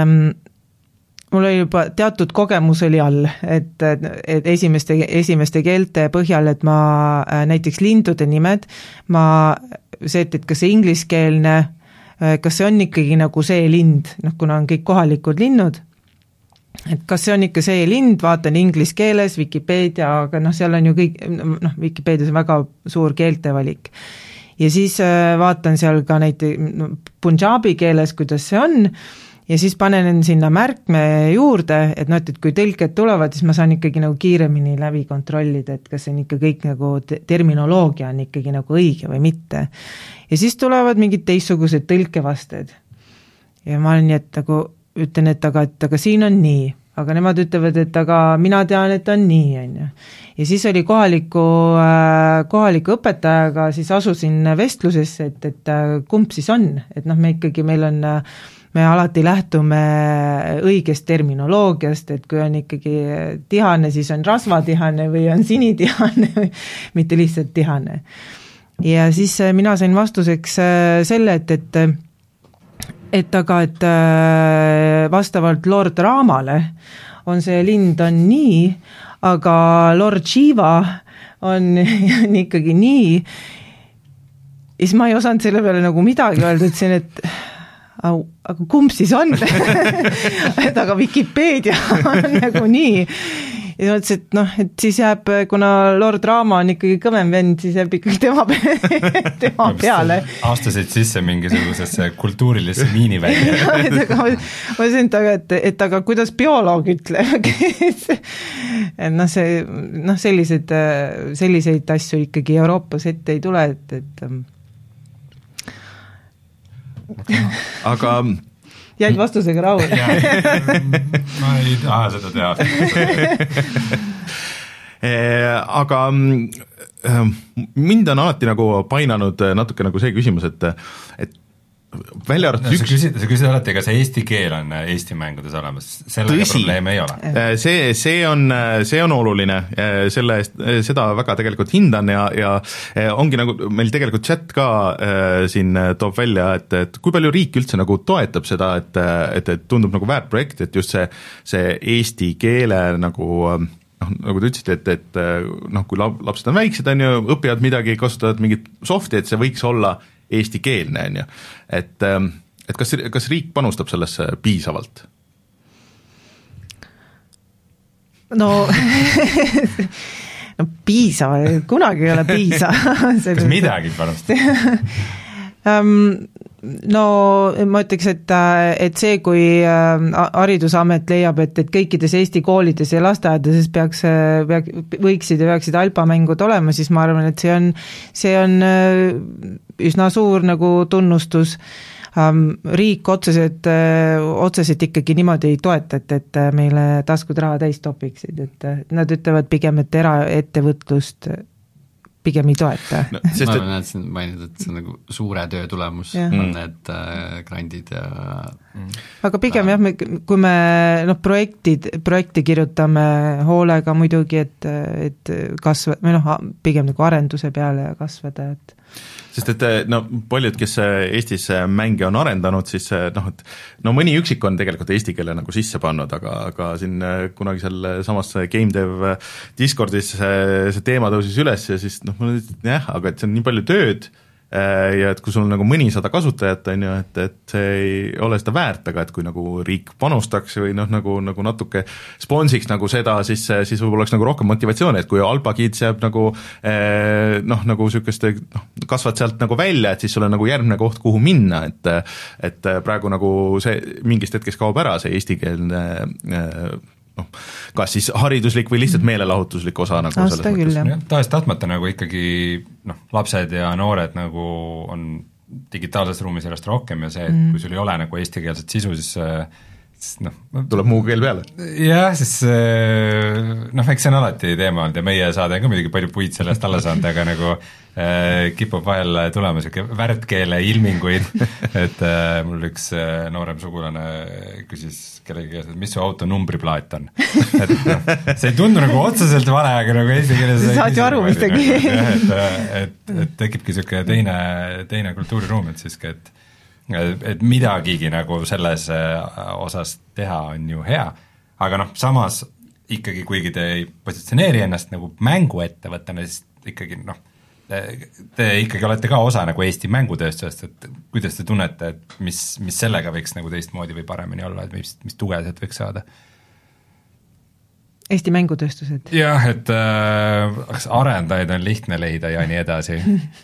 mul oli juba teatud kogemus oli all, et, et esimeste, esimeste keelte põhjal, et ma näiteks lindude nimed, ma see, et, et kas see ingliskeelne, kas see on ikkagi nagu see lind, noh, kuna on kõik kohalikud linnud, et kas see on ikka see lind, vaatan inglis keeles, Wikipedia, aga noh, seal on ju kõik, noh, Wikipedias on väga suur keeltevalik. Ja siis vaatan seal ka näiteks punjabi keeles, kuidas see on, ja siis panen sinna märkme juurde, et noh, et kui tõlked tulevad, siis ma saan ikkagi nagu kiiremini läbi kontrollida, et kas see on ikka kõik nagu terminoloogia on ikkagi nagu õige või mitte. Ja siis tulevad mingid teistsugused tõlkevasted. Ja ma olen nii, et nagu ütlen, et aga, et aga siin on nii, aga nemad ütlevad, et aga mina tean, et on nii, on ju. Ja siis oli kohaliku, kohaliku õpetajaga, siis asusin vestlusesse, et, et kumb siis on, et noh, me ikkagi, meil on me alati lähtume õigest terminoloogiast, et kui on ikkagi tihane, siis on rasvatihane või on sinitihane või mitte lihtsalt tihane. Ja siis mina sain vastuseks selle, et, et, et aga, et vastavalt Lord Ramale on see lind on nii, aga Lord Shiva on, on ikkagi nii. Ja siis ma ei osanud selle peale nagu midagi öelda, ütlesin, et aga kumb siis on? et aga Vikipeedia on nagu nii. Ja mõtles, et noh, et siis jääb, kuna Lord Rama on ikkagi kõvem vend, siis jääb ikkagi tema, tema peale. Aastasid sisse mingisugusesse kultuurilisse miini välja. et aga ma mõtlesin, et, et aga kuidas bioloog ütleb? et noh, see, noh, sellised, selliseid asju ikkagi Euroopas ette ei tule, et, et aga jäid vastusega rahul. ma ei taha seda teha. Aga mind on alati nagu painanud natuke nagu see küsimus, et, et välja arvatud no, üks... sa küsid, sa küsid alati, kas eesti keel on Eesti mängudes olemas, sellega Tõsi. Probleeme ei ole. See, see on, see on oluline, selle eest, seda väga tegelikult hindan ja, ja ongi nagu meil tegelikult chat ka äh, siin toob välja, et, et kui palju riik üldse nagu toetab seda, et, et, et tundub nagu väärt projekt, et just see, see eesti keele nagu noh, nagu te ütlesite, et, et noh, kui lapsed on väiksed, on ju, õpivad midagi, kasutavad mingit softi, et see võiks olla eestikeelne, on ju. Et, et kas, kas riik panustab sellesse piisavalt? No, no piisav, kunagi ei ole piisav. kas midagi panustab? um, no ma ütleks, et, et see, kui Haridusamet leiab, et, et kõikides Eesti koolides ja lasteaedades peaks, peaks, võiksid ja peaksid alpamängud olema, siis ma arvan, et see on, see on üsna suur nagu tunnustus. Riik otseselt, otseselt ikkagi niimoodi ei toeta, et, et meile taskud raha täis topiksid, et nad ütlevad pigem, et eraettevõtlust pigem ei toeta. No, sest ma arvan, et siin mainid, et see on nagu suure töö tulemus, ja. on need äh, grandid ja aga pigem jah, me, kui me noh, projektid, projekti kirjutame hoolega muidugi, et, et kasva, või noh, pigem nagu arenduse peale ja kasvada, et sest et no paljud, kes Eestis mänge on arendanud, siis noh, et no mõni üksik on tegelikult eesti keele nagu sisse pannud, aga, aga siin kunagi seal samas GameDev Discordis see, see teema tõusis üles ja siis noh, ma ütlesin, jah, aga et see on nii palju tööd ja et kui sul on nagu mõnisada kasutajat, on ju, et, et see ei ole seda väärt, aga et kui nagu riik panustaks või noh, nagu, nagu natuke sponsiks nagu seda, siis, siis võib-olla oleks nagu rohkem motivatsiooni, et kui Alba Kids jääb nagu noh, nagu niisugust, noh, kasvad sealt nagu välja, et siis sul on nagu järgmine koht, kuhu minna, et et praegu nagu see mingist hetkest kaob ära see eestikeelne noh, kas siis hariduslik või lihtsalt meelelahutuslik osa nagu Aasta selles küll, mõttes. Tahes-tahtmata nagu ikkagi noh, lapsed ja noored nagu on digitaalses ruumis järjest rohkem ja see, et mm. kui sul ei ole nagu eestikeelset sisu, siis siis noh, tuleb muu keel peale. Jah, siis noh, eks see on alati teema olnud ja meie saade on ka muidugi palju puid sellest alla saanud, aga nagu äh, kipub vahel tulema niisugune värdkeele ilminguid, et äh, mul üks äh, noorem sugulane küsis kellegi käest, et mis su auto numbriplaat on. Et noh, see ei tundu nagu otseselt vale, aga nagu eesti keeles saad ju aru midagi. Et, et, et tekibki niisugune teine, teine kultuuriruum, et siiski, et et midagigi nagu selles osas teha on ju hea, aga noh, samas ikkagi, kuigi te ei positsioneeri ennast nagu mänguettevõttena, siis ikkagi noh, te, te ikkagi olete ka osa nagu Eesti mängutööstusest, et kuidas te tunnete, et mis, mis sellega võiks nagu teistmoodi või paremini olla, et mis, mis tuge sealt võiks saada? Eesti mängutööstused? Jah, et äh, arendajaid on lihtne leida ja nii edasi.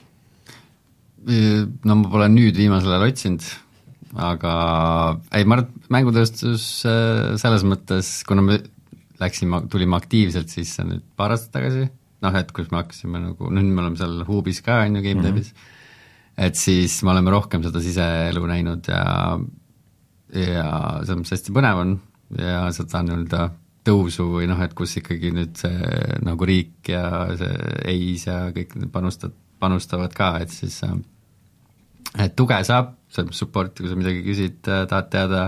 No ma pole nüüd viimasel ajal otsinud, aga ei, ma arvan, et mängutööstus selles mõttes, kuna me läksime, tulime aktiivselt sisse nüüd paar aastat tagasi, noh, et kus me hakkasime nagu, nüüd me oleme seal Hubis ka, on ju, GameDevis, mm-hmm. et siis me oleme rohkem seda siseelu näinud ja ja selles mõttes hästi põnev on ja seda nii-öelda tõusu või noh, et kus ikkagi nüüd see nagu riik ja see E I S ja kõik panustad, panustavad ka, et siis et tuge saab, saab supporti, kui sa midagi küsid, tahad teada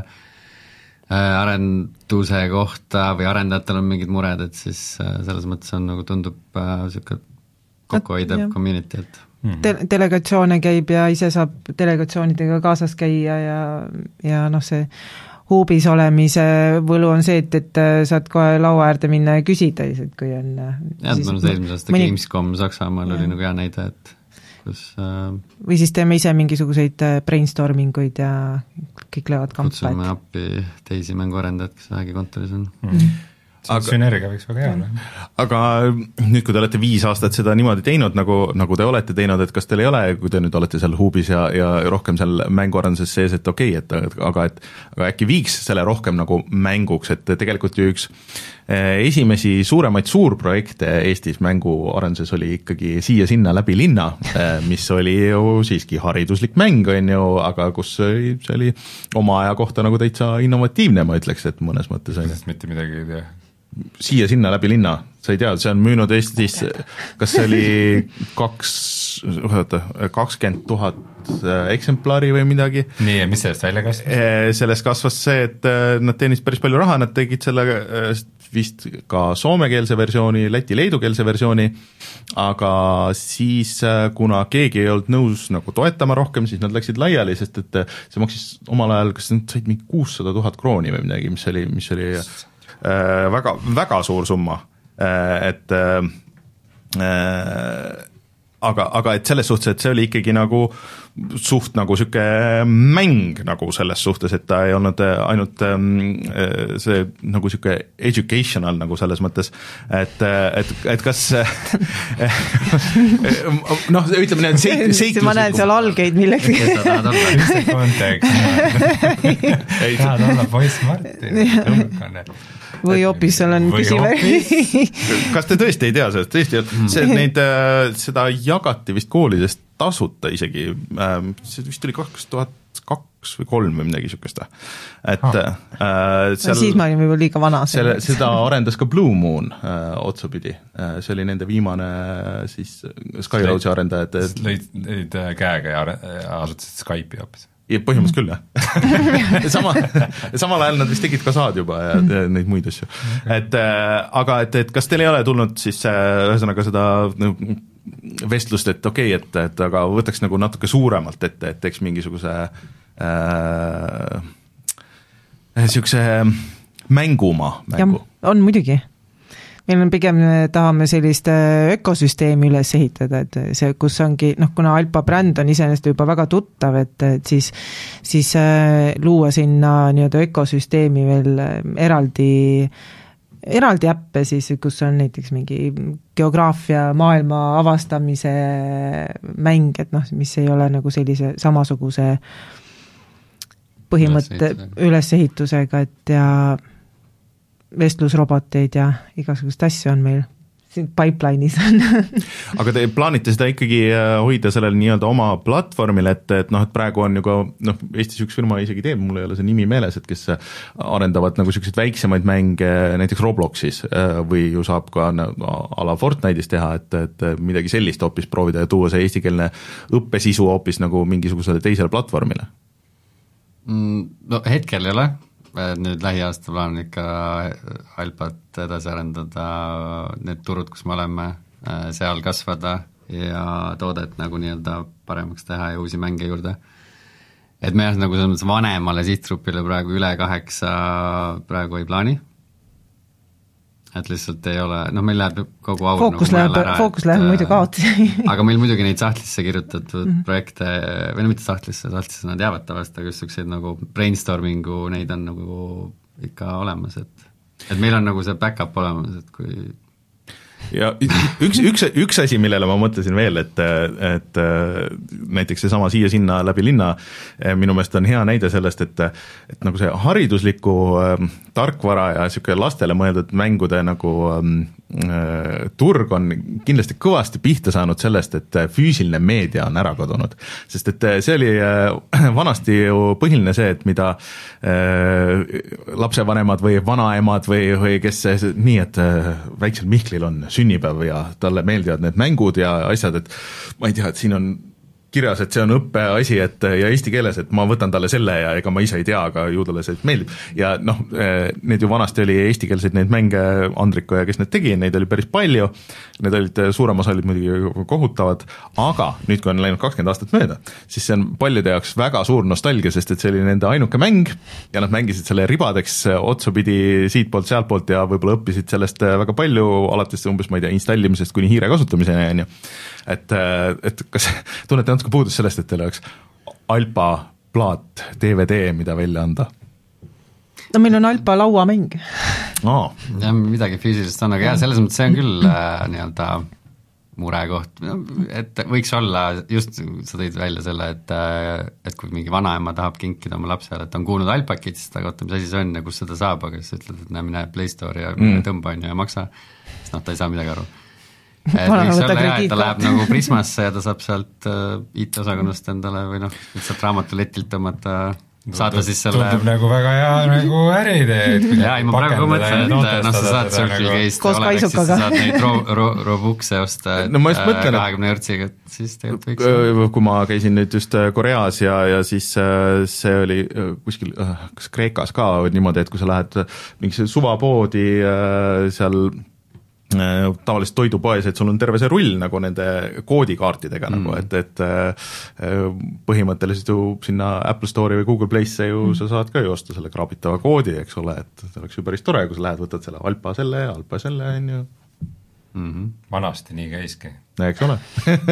arenduse kohta või arendajatel on mingid mured, et siis selles mõttes on nagu tundub niisugune kokkuhoidev community, et Te- delegatsioone käib ja ise saab delegatsioonidega kaasas käia ja, ja noh, see Hubis olemise võlu on see, et, et saad kohe laua äärde minna ja küsida, et kui on jah, et meil on see eelmise aasta mõni... Gamescom Saksamaal oli nagu hea näide, et kus äh, või siis teeme ise mingisuguseid brainstorming uid ja kõik löövad kampa. Kutsume et... appi teisi mänguarendajad, kes vähegi kontoris on. Mm. Aga, sünergia võiks väga hea olla. Aga nüüd, kui te olete viis aastat seda niimoodi teinud, nagu, nagu te olete teinud, et kas teil ei ole, kui te nüüd olete seal Hubis ja, ja rohkem seal mänguarenduses sees, et okei okay,, et aga, et aga äkki viiks selle rohkem nagu mänguks, et tegelikult ju üks esimesi suuremaid suurprojekte Eestis mänguarenduses oli ikkagi Siia-sinna läbi linna, mis oli ju siiski hariduslik mäng, on ju, aga kus see oli oma aja kohta nagu täitsa innovatiivne, ma ütleks, et mõnes mõttes on. Sest mitte midagi ei tea. Siia-sinna läbi linna, sa ei tea, see on müünud Eestis, kas see oli kaks, kakskümmend tuhat eksemplari või midagi. Nii, ja mis sellest välja kasvas? Sellest kasvas see, et nad teenisid päris palju raha, nad tegid selle vist ka soomekeelse versiooni, läti-leidukeelse versiooni, aga siis, kuna keegi ei olnud nõus nagu toetama rohkem, siis nad läksid laiali, sest et see maksis omal ajal, kas nad said mingi kuussada tuhat krooni või midagi, mis oli, mis oli Äh, väga, väga suur summa, äh, et äh, aga, aga et selles suhtes, et see oli ikkagi nagu suht nagu sihuke mäng nagu selles suhtes, et ta ei olnud ainult see nagu sihuke educational nagu selles mõttes, et, et, et kas noh, ütleme need seik, seikluslikum. Ma näen seal algeid millegi. Tahad olla poiss Martin, tõukane. Või hoopis seal on püsiväg. Kas te tõesti ei tea sellest? Tõesti, see, neid, seda jagati vist koolidest tasuta isegi, see vist oli kaks tuhat kaks või kolm või midagi sükest. Et ah. äh, seal, siis ma olin võib-olla liiga vana. Selle, seda arendas ka Blue Moon äh, otsapidi. Äh, see oli nende viimane siis Skyroadsi arendajad. Lõid, lõid käega ja asutasid Skype'i hoopis. Ja põhimõtteliselt küll, jah. Sama, samal ajal nad vist tegid ka saad juba ja, ja neid muid asju. Et, aga et, et kas teil ei ole tulnud siis ühesõnaga seda vestlust, et okei, okay, et, et aga võtaks nagu natuke suuremalt ette, et teeks mingisuguse äh, niisuguse mängumaa mängu? Ja, on muidugi. Meil on pigem, tahame sellist ökosüsteemi üles ehitada, et see, kus ongi, noh, kuna Alpa bränd on iseenesest juba väga tuttav, et, et siis, siis luua sinna nii-öelda ökosüsteemi veel eraldi, eraldi äppe siis, kus on näiteks mingi geograafia, maailma avastamise mäng, et noh, mis ei ole nagu sellise samasuguse põhimõtte ülesehitusega, et ja vestlusroboteid ja igasugust asju on meil siin pipeline'is on. Aga te plaanite seda ikkagi hoida sellel nii-öelda oma platvormil, et, et noh, et praegu on ju ka, noh, Eestis üks firma isegi teeb, mul ei ole see nimi meeles, et kes arendavad nagu selliseid väiksemaid mänge näiteks Robloxis või ju saab ka a la Fortnite'is teha, et, et midagi sellist hoopis proovida ja tuua see eestikeelne õppesisu hoopis nagu mingisugusele teisele platvormile. No hetkel ei ole. Nüüd lähiaasta plaan ikka Alpat edasi arendada, need turud, kus me oleme, seal kasvada ja toodet nagu nii-öelda paremaks teha ja uusi mänge juurde. Et me nagu selles mõttes vanemale sihtgrupile praegu üle kaheksa praegu ei plaani. Et lihtsalt ei ole, noh meil läheb kogu aur fookus nagu läheb, fookus läheb muidu kaoti. Aga meil muidugi neid sahtlisse kirjutatud mm -hmm. projekte, või no mitte sahtlisse, sahtlisse nad jäävad tavaliselt, aga just selliseid nagu brainstormingu, neid on nagu ikka olemas, et, et meil on nagu see back-up olemas, et kui ja üks, üks, üks asi, millele ma mõtlesin veel, et, et näiteks see sama Siia-sinna läbi linna minu meelest on hea näide sellest, et, et nagu see haridusliku äh, tarkvara ja niisugune lastele mõeldud mängude nagu äh, turg on kindlasti kõvasti pihta saanud sellest, et füüsiline meedia on ära kadunud. Sest et see oli äh, vanasti ju põhiline see, et mida äh, lapsevanemad või vanaemad või, või kes nii, et äh, väiksel Mihklil on sünnipäev ja talle meeldivad need mängud ja asjad, et ma ei tea, et siin on kirjas, et see on õppeasi, et ja eesti keeles, et ma võtan talle selle ja ega ma ise ei tea, aga ju talle see meeldib. Ja noh, need ju vanasti oli eestikeelseid neid mänge, Andriko ja kes need tegi, neid oli päris palju, need olid, suurem osa olid muidugi kohutavad, aga nüüd, kui on läinud kakskümmend aastat mööda, siis see on paljude jaoks väga suur nostalgia, sest et see oli nende ainuke mäng ja nad mängisid selle ribadeks otsapidi siit poolt, sealt poolt ja võib-olla õppisid sellest väga palju, alates umbes, ma ei tea, installimisest kuni hiire kasutamiseni, on ju. et, et kas tunnete natuke puudust sellest, et teil oleks Alpa plaat D V D, mida välja anda? no meil on Alpa lauamäng. Oh. jah, midagi füüsilist on, aga jah, selles mõttes see on küll äh, nii-öelda murekoht, et võiks olla, just sa tõid välja selle, et et kui mingi vanaema tahab kinkida oma lapsele, et on kuulnud Alpakit, siis ta kohta, mis asi see on ja kus seda saab, aga siis ütled, et näe, mine Play Store ja mm. tõmba on ja maksa, siis noh, ta ei saa midagi aru. Et võiks olla jah, et ta läheb nagu Prismasse ja ta saab sealt I T-osakonnast endale või noh, sealt raamatuletilt tõmmata saada siis selle tundub nagu väga hea nagu äriidee. jaa, ei ma praegu mõtlen, et noh, sa saad Circle K-st oleks, siis sa saad neid ro-, ro-, robukse osta no, kahekümne jörtsiga, et siis tegelikult võiks kui ma käisin nüüd just Koreas ja, ja siis see oli kuskil, kas Kreekas ka niimoodi, et kui sa lähed mingisse suvapoodi seal tavaliselt toidupoes, et sul on terve see rull nagu nende koodikaartidega mm. nagu, et, et põhimõtteliselt ju sinna Apple Store'i või Google Play'sse ju mm. sa saad ka ju osta selle kraabitava koodi, eks ole, et see oleks ju päris tore, kui sa lähed, võtad selle Alpa selle, Alpa selle, on ju. Mm-hmm. Vanasti nii käiski. Eks ole.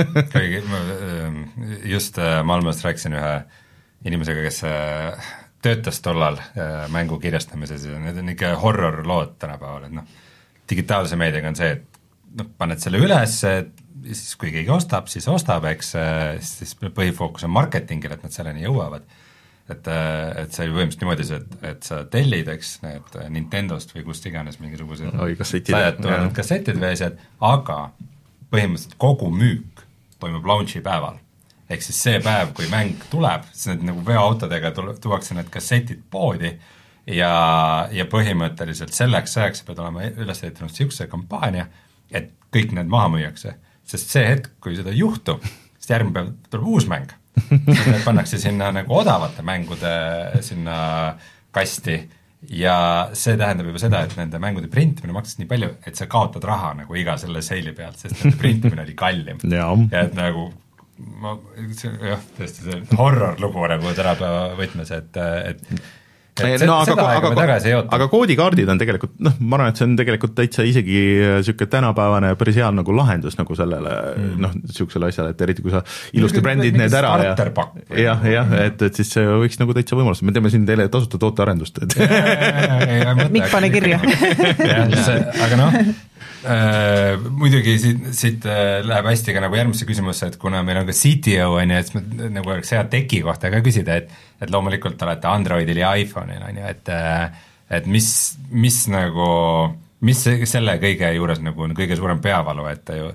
just Malmöst rääkisin ühe inimesega, kes töötas tollal mängu kirjastamises ja need on ikka horror lood tänapäeval, et noh, digitaalse meediaga on see, et noh, paned selle üles, siis kui keegi ostab, siis ostab, eks, siis põhifookus on marketingil, et nad selleni jõuavad. Et, et see põhimõtteliselt niimoodi see, et, et sa tellid, eks, need Nintendost või kust iganes mingisugused sajad tulevad kassetid või asjad, aga põhimõtteliselt kogu müük toimub launchi päeval. Ehk siis see päev, kui mäng tuleb, siis need nagu veoautodega tuuakse need kassetid poodi, ja, ja põhimõtteliselt selleks ajaks pead olema üles ehitanud siukse kampaania, et kõik need maha müüakse, sest see hetk, kui seda juhtub, siis järgmine päev tuleb uus mäng. Need pannakse sinna nagu odavate mängude sinna kasti ja see tähendab juba seda, et nende mängude printimine maksas nii palju, et sa kaotad raha nagu iga selle seili pealt, sest nende printimine oli kallim. ja et nagu ma, jah, tõesti see horror lugu nagu tänapäeva võtmes, et, et et no, aga, aga, aga, aga koodikaardid on tegelikult, noh, ma arvan, et see on tegelikult täitsa isegi niisugune tänapäevane päris hea nagu lahendus nagu sellele mm. noh, niisugusele asjale, et eriti kui sa ilusti brändid need ära ja jah, jah, et, et siis see võiks nagu täitsa võimalus, me teeme siin teile tasuta tootearendust, et Mikk pane kirja. aga noh, Äh, muidugi siit, siit äh, läheb hästi ka nagu järgmisse küsimusse, et kuna meil on ka C T O on ju, et me nagu oleks hea teki kohta ka küsida, et, et loomulikult olete Androidil ja iPhone'il on ju, et et mis, mis nagu, mis selle kõige juures nagu on kõige suurem peavalu, et ju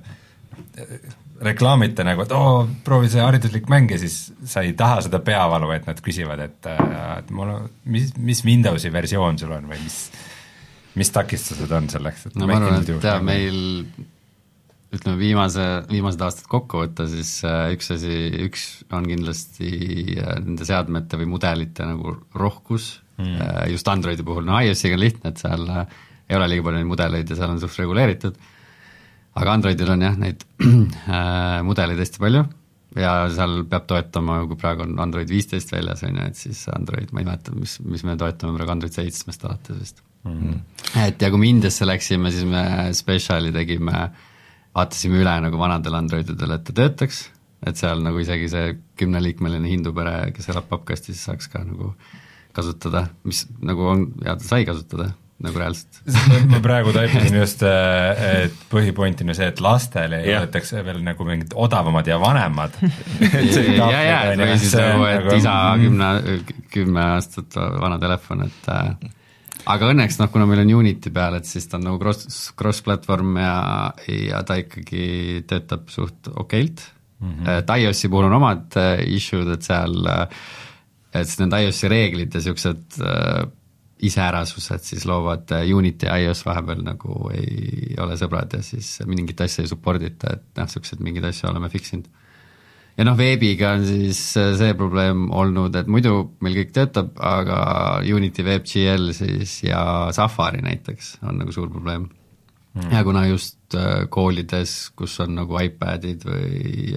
reklaamite nagu, et oo, proovi see hariduslik mäng ja siis sa ei taha seda peavalu, et nad küsivad, et, et mul on, mis, mis Windowsi versioon sul on või mis mis takistused on selleks, et no ma arvan, et jah, meil ütleme viimase, viimased aastad kokku võtta, siis üks asi, üks on kindlasti nende seadmete või mudelite nagu rohkus mm., just Androidi puhul, no iOS-iga on lihtne, et seal ei ole liiga palju neid mudeleid ja seal on suht reguleeritud, aga Androidil on jah, neid mudeleid hästi palju ja seal peab toetama, kui praegu on Android viisteist väljas, on ju, et siis Android, ma ei mäleta, mis, mis me toetame praegu Android seitsmest alates vist. Mm-hmm. et ja kui me Indiasse läksime, siis me spetsiali tegime, vaatasime üle nagu vanadel Androididel, et ta töötaks, et seal nagu isegi see kümneliikmeline hindupere, kes elab pappkastis, saaks ka nagu kasutada, mis nagu on, ja ta sai kasutada nagu reaalselt. ma praegu taipasin just, et põhipoint on ju see, et lastele võetakse veel nagu mingid odavamad ja vanemad. ja, ja, või siis nagu, et isa kümne, kümme aastat vana telefon, et aga õnneks, noh, kuna meil on Unity peal, et siis ta on nagu cross, cross-platvorm ja, ja ta ikkagi töötab suht okeilt. Mm-hmm. Et iOS-i puhul on omad issued, et seal, et need iOS-i reeglid ja niisugused iseärasused siis loovad Unity ja iOS vahepeal nagu ei ole sõbrad ja siis mingit asja ei supportita, et noh, niisugused mingid asja oleme fiksinud. Ja noh, veebiga on siis see probleem olnud, et muidu meil kõik töötab, aga Unity WebGL siis ja Safari näiteks on nagu suur probleem. Mm. Ja kuna just koolides, kus on nagu iPadid või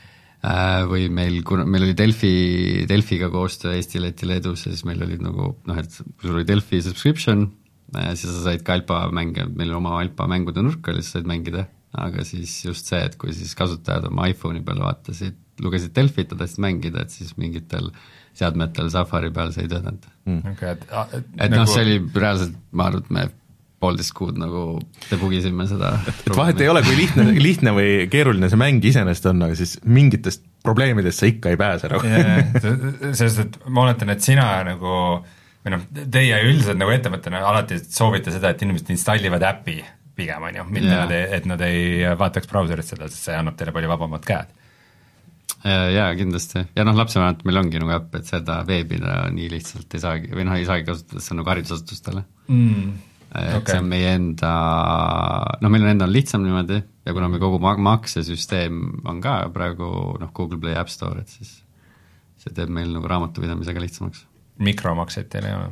või meil, kuna meil oli Delfi, Delfiga koostöö Eesti, Läti, Leedus ja siis meil oli nagu, noh, et kui sul oli Delfi subscription, siis sa said ka Alpa mänge, meil oma Alpa mängude nurk oli, sa said mängida aga siis just see, et kui siis kasutajad oma iPhone'i peal vaatasid, lugesid Delfit ja tahtsid mängida, et siis mingitel seadmetel Safari peal see ei töötanud mm.. Okay, et et, et nagu... noh, see oli reaalselt, ma arvan, et me poolteist kuud nagu debugisime seda. et vahet ei ole, kui lihtne, lihtne või keeruline see mäng iseenesest on, aga siis mingitest probleemidest sa ikka ei pääse nagu. Yeah, sest et ma oletan, et sina nagu või noh, teie üldiselt nagu ettevõttena alati soovite seda, et inimesed installivad äpi pigem, on ju, mitte yeah. nad, et nad ei vaataks brauserit seda, sest see annab teile palju vabamad käed. Jaa, kindlasti. Ja noh, lapsevanemad meil ongi nagu äpp, et seda veebida nii lihtsalt ei saagi, või noh, ei saagi kasutada, see on nagu haridusasutustele mm,. et okay. See on meie enda, noh, meil on enda on lihtsam niimoodi ja kuna me kogu maksesüsteem on ka praegu noh, Google Play App Store, et siis see teeb meil nagu raamatupidamisega lihtsamaks. Mikromakseid teil ei ole?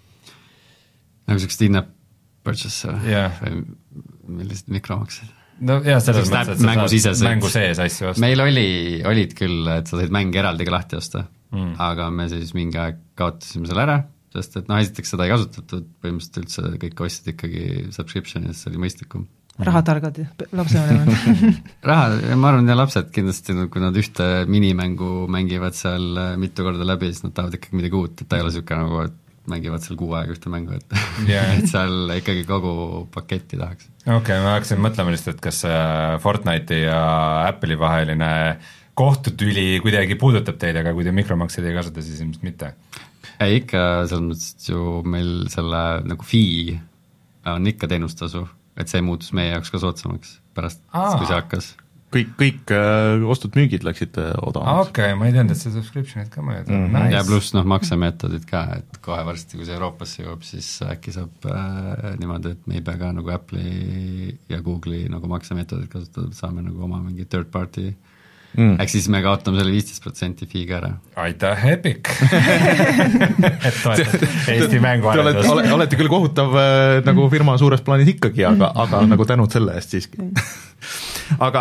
Nagu sellist in-app purchase yeah. või millised mikromaksed? No jah, selles mõttes, et sa mängu saad mängu sees asju osta. Meil oli, olid küll, et sa said mänge eraldi ka lahti osta mm., aga me siis mingi aeg kaotasime selle ära, sest et noh, esiteks seda ei kasutatud, põhimõtteliselt üldse kõik ostsid ikkagi subscription'is, see oli mõistlikum. Rahatargad lapsevanemad. Raha, ma arvan, ja lapsed kindlasti, kui nad ühte minimängu mängivad seal mitu korda läbi, siis nad tahavad ikkagi midagi uut, et ta ei ole niisugune nagu, et mängivad seal kuu aega ühte mängu, et yeah. et seal ikkagi kogu paketti tahaks. Okei okay,, ma hakkasin mõtlema lihtsalt, et kas Fortnite'i ja Apple'i vaheline kohtutüli kuidagi puudutab teid, aga kui te mikromakseid ei kasuta, siis ilmselt mitte. Ei, ikka selles mõttes ju meil selle nagu fee on ikka teenustasu, et see muutus meie jaoks ka soodsamaks pärast, kui see hakkas. Kõik, kõik äh, ostud-müügid läksid äh, odavamaks. Okei okay,, ma ei teadnud, et see subscription'id ka mõjud mm. nice. Ja pluss noh, maksemeetodid ka, et kohe varsti, kui see Euroopasse jõuab, siis äkki saab äh, niimoodi, et me ei pea ka nagu Apple'i ja Google'i nagu maksemeetodid kasutada, saame nagu oma mingi third party mm. ehk siis me kaotame selle viisteist protsenti fiiga ära. Aitäh, Epic! et toetad Eesti mängu arendust. Olete, olete küll kohutav äh, nagu firma suures plaanis ikkagi, aga, aga nagu tänud selle eest siiski. Aga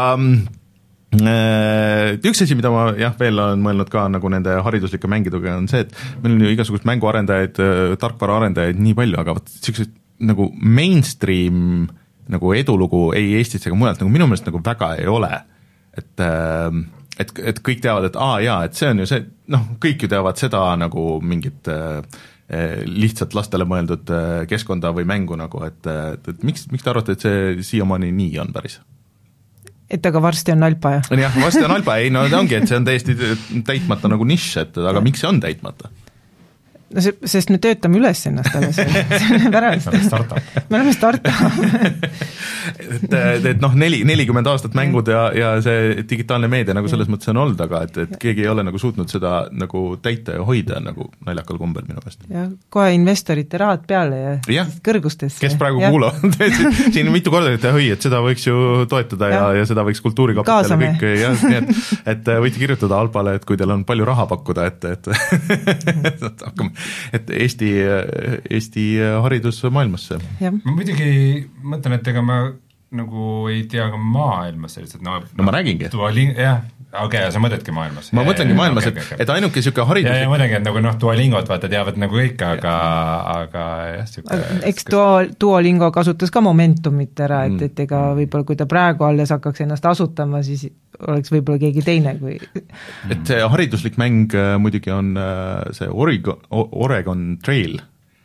äh, üks asi, mida ma jah, veel olen mõelnud ka nagu nende hariduslike mängidega on see, et meil on ju igasugust mänguarendajaid, tarkvaraarendajaid nii palju, aga võt sellised nagu mainstream nagu edulugu ei Eestis ega mujalt nagu minu meelest nagu väga ei ole. Et, et, et kõik teavad, et aa jaa, et see on ju see, noh, kõik ju teavad seda nagu mingit lihtsalt lastele mõeldud keskkonda või mängu nagu, et, et, et miks, miks te arvate, et see siiamaani nii on päris? Et aga varsti on alpa, jah? jah, varsti on alpa, ei no ta ongi, et see on täiesti täitmata nagu nišš, et aga miks see on täitmata? No see, sest me töötame üles ennast alles, selle pärast. Me oleme startup. Me oleme startup. et, et noh, neli, nelikümmend aastat mängud ja, ja see digitaalne meedia nagu selles mõttes on olnud, aga et, et keegi ei ole nagu suutnud seda nagu täita ja hoida nagu naljakal kombel minu meelest. Ja kohe investorite rahad peale ja, ja kõrgustesse. Kes praegu kuulavad, siin mitu korda, et hõi, et seda võiks ju toetada ja, ja, ja seda võiks kultuurikapitali kõik, ja, nii et, et võite kirjutada Alpale, et kui teil on palju raha pakkuda, et, et hakkame et Eesti, Eesti haridusmaailmasse. Ma muidugi mõtlen, et ega ma nagu ei tea ka maailmas sellised, no, no ma räägingi. Duoling, jah, okei okay,, sa mõtledki maailmas. Ma mõtlengi maailmas, okay, okay, okay. et, et ainuke niisugune haridus... Ja, ja mõtlengi, et nagu noh, Duolingot vaata teavad nagu kõik, aga, aga jah, siuke... Eks Duolingo kasutas ka momentumit ära, et, et ega võib-olla kui ta praegu alles hakkaks ennast asutama, siis oleks võib-olla keegi teine kui... Et see hariduslik mäng muidugi on see Oregon, Oregon Trail,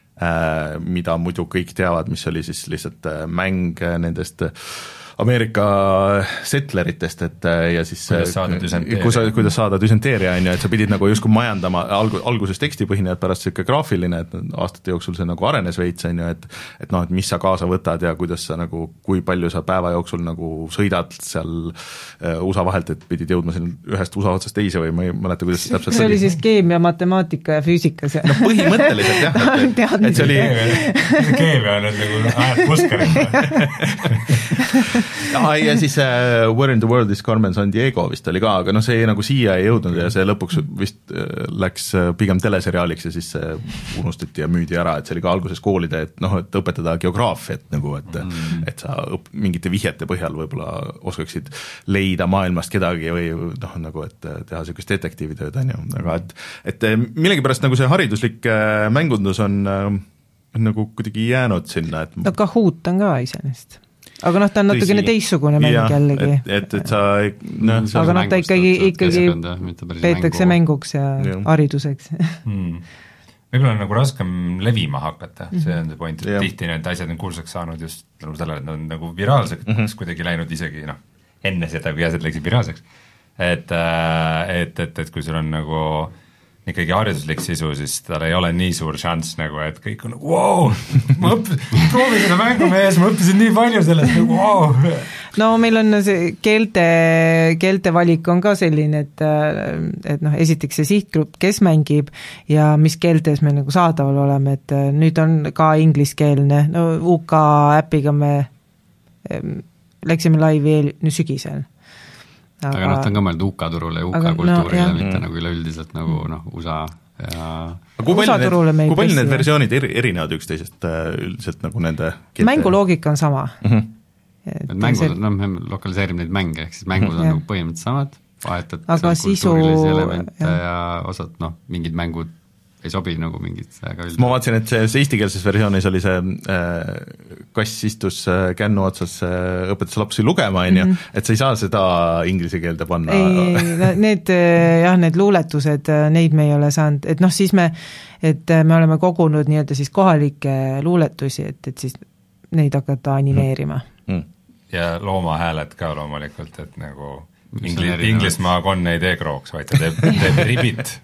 mida muidu kõik teavad, mis oli siis lihtsalt mäng nendest Ameerika settleritest, et ja siis kuidas saada düsenteeria, kus, kuidas saada düsenteeria on ju, et sa pidid nagu justkui majandama alg, alguses tekstipõhine, et pärast siuke graafiline, et aastate jooksul see nagu arenes veits on ju, et et noh, et mis sa kaasa võtad ja kuidas sa nagu, kui palju sa päeva jooksul nagu sõidad seal U S A vahelt, et pidid jõudma siin ühest U S A otsast teise või ma ei mäleta, kuidas see täpselt see oli siis keemia, matemaatika ja füüsikas ja no põhimõtteliselt jah, et, et, et see oli keemia on nagu ajad puskarit ja, ja siis uh, Where in the World is Carmen San Diego vist oli ka, aga noh, see nagu siia ei jõudnud ja see lõpuks vist uh, läks uh, pigem teleseriaaliks ja siis uh, unustati ja müüdi ära, et see oli ka alguses koolide, et noh, et õpetada geograafiat nagu, et mm. et sa õp, mingite vihjete põhjal võib-olla oskaksid leida maailmast kedagi või noh, nagu et teha sellist detektiivitööd, on ju, aga et, et millegipärast nagu see hariduslik uh, mängundus on uh, nagu kuidagi jäänud sinna, et no Kahoot on ka iseenesest. aga noh, ta on natukene teistsugune mäng jällegi. et, et, et sa no, aga noh, ta ikkagi, ikkagi peetakse mänguks ja, ja hariduseks hmm. Võib-olla on nagu raskem levima hakata, see on see point, et tihti need asjad on kuulsaks saanud just tänu sellele, et nad on nagu viraalseks mm -hmm. kuidagi läinud isegi noh, enne seda, kui asjad läksid viraalseks. Et, et, et, et kui sul on nagu ikkagi hariduslik sisu, siis tal ei ole nii suur šanss nagu, et kõik on nagu wow, ma õppisin, proovin seda mängu mees, ma õppisin nii palju sellest, nagu wow. No meil on see keelte, keelte valik on ka selline, et, et noh, esiteks see sihtgrupp, kes mängib ja mis keeltes me nagu saadaval oleme, et nüüd on ka ingliskeelne, no U K äpiga me läksime laivi eel, nüüd sügisel. Aga, aga noh, ta on ka mõeld U K turule ja U K aga, kultuurile, no, mitte mm. nagu üleüldiselt nagu noh, U S A ja kui palju need, kui palju need versioonid erinevad üksteisest üldiselt nagu nende keelte? Mänguloogika on sama. Mm -hmm. Et mängud, see... noh, me lokaliseerime neid mänge, ehk siis mängud on nagu põhimõtteliselt samad, vahetad kultuurilisi elemente ja, ja osad, noh, mingid mängud ei sobi nagu mingid väga üldi. ma vaatasin, et see, see eestikeelses versioonis oli see äh, kass istus äh, kännu otsas äh, õpetas lapsi lugema, on ju, mm -hmm. et sa ei saa seda inglise keelde panna. ei, need jah, need luuletused, neid me ei ole saanud, et noh, siis me, et me oleme kogunud nii-öelda siis kohalikke luuletusi, et, et siis neid hakata animeerima mm. -hmm. ja loomahääled ka loomulikult, et nagu Ingli- Inglismaa konn ei tee krooks, vaid ta teeb, teeb ribit.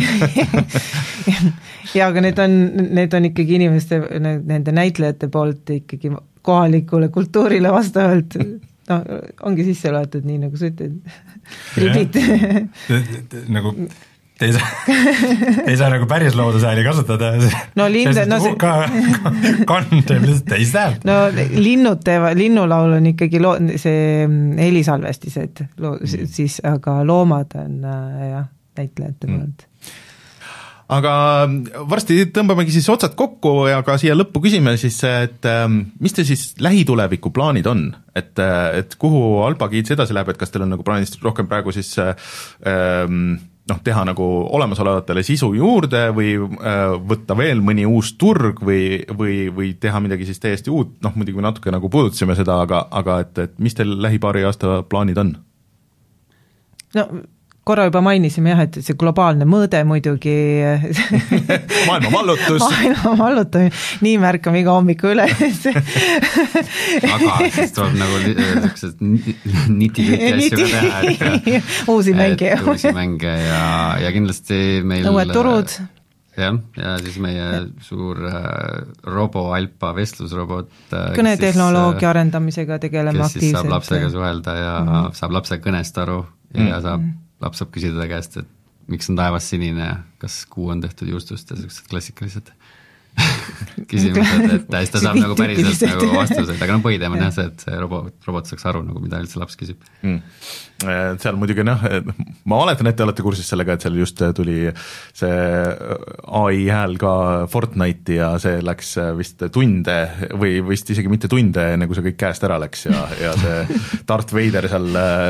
ja aga need on, need on ikkagi inimeste, nende näitlejate poolt ikkagi kohalikule kultuurile vastavalt, noh, ongi sisse loetud nii, nagu sa ütled, ribit. nagu te ei saa, ei saa nagu päris loodusääli kasutada. no linde, no see konn teeb lihtsalt teist häält. no linnud teevad, linnulaul on ikkagi loo, see helisalvestised, loo, mm. siis aga loomad on jah, näitlejate mm. poolt. Aga varsti tõmbamegi siis otsad kokku ja ka siia lõppu küsime siis, et mis te siis lähituleviku plaanid on, et, et kuhu Alba Kids edasi läheb, et kas teil on nagu plaanis rohkem praegu siis ähm, noh, teha nagu olemasolevatele sisu juurde või äh, võtta veel mõni uus turg või, või, või teha midagi siis täiesti uut, noh muidugi me natuke nagu puudutasime seda, aga, aga et, et mis teil lähi paari aasta plaanid on? No korra juba mainisime jah, et see globaalne mõõde muidugi maailma vallutus maailma vallutamine, nii märkame iga hommiku üle aga siis tuleb nagu niisugused niti-küti asju ka teha, et uusi mänge uusi mänge ja, ja kindlasti meil uued turud jah, ja siis meie suur äh, robo-alpa vestlusrobot äh, kõnetehnoloogia äh, arendamisega tegeleme aktiivselt. Kes siis saab lapsega ja. suhelda ja mm -hmm. saab lapse kõnest aru ja, mm -hmm. saab laps saab küsida ta käest, et miks on taevas sinine ja kas kuu on tehtud juustust ja sellised klassikalised küsimused, et ta saab nagu päriselt nagu vastuseid, aga no põhiteema on jah see, et see robot, robot saaks aru nagu, mida üldse laps küsib mm.. Seal muidugi noh, ma oletan, et te olete kursis sellega, et seal just tuli see A I hääl ka Fortnite'i ja see läks vist tunde või vist isegi mitte tunde, enne kui see kõik käest ära läks ja, ja see Darth Vader seal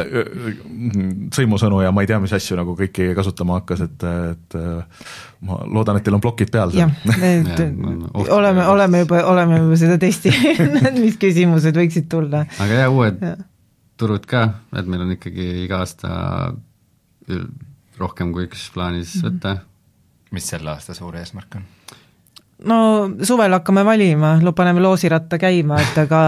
sõimusõnu ja ma ei tea, mis asju nagu kõiki kasutama hakkas, et, et ma loodan, et teil on plokid peal seal. oleme, oleme juba, oleme juba seda testinud, mis küsimused võiksid tulla. aga jah, uued ja. turud ka, et meil on ikkagi iga aasta rohkem kui üks plaanis mm -hmm. võtta. mis selle aasta suur eesmärk on? no suvel hakkame valima, paneme loosiratta käima, et aga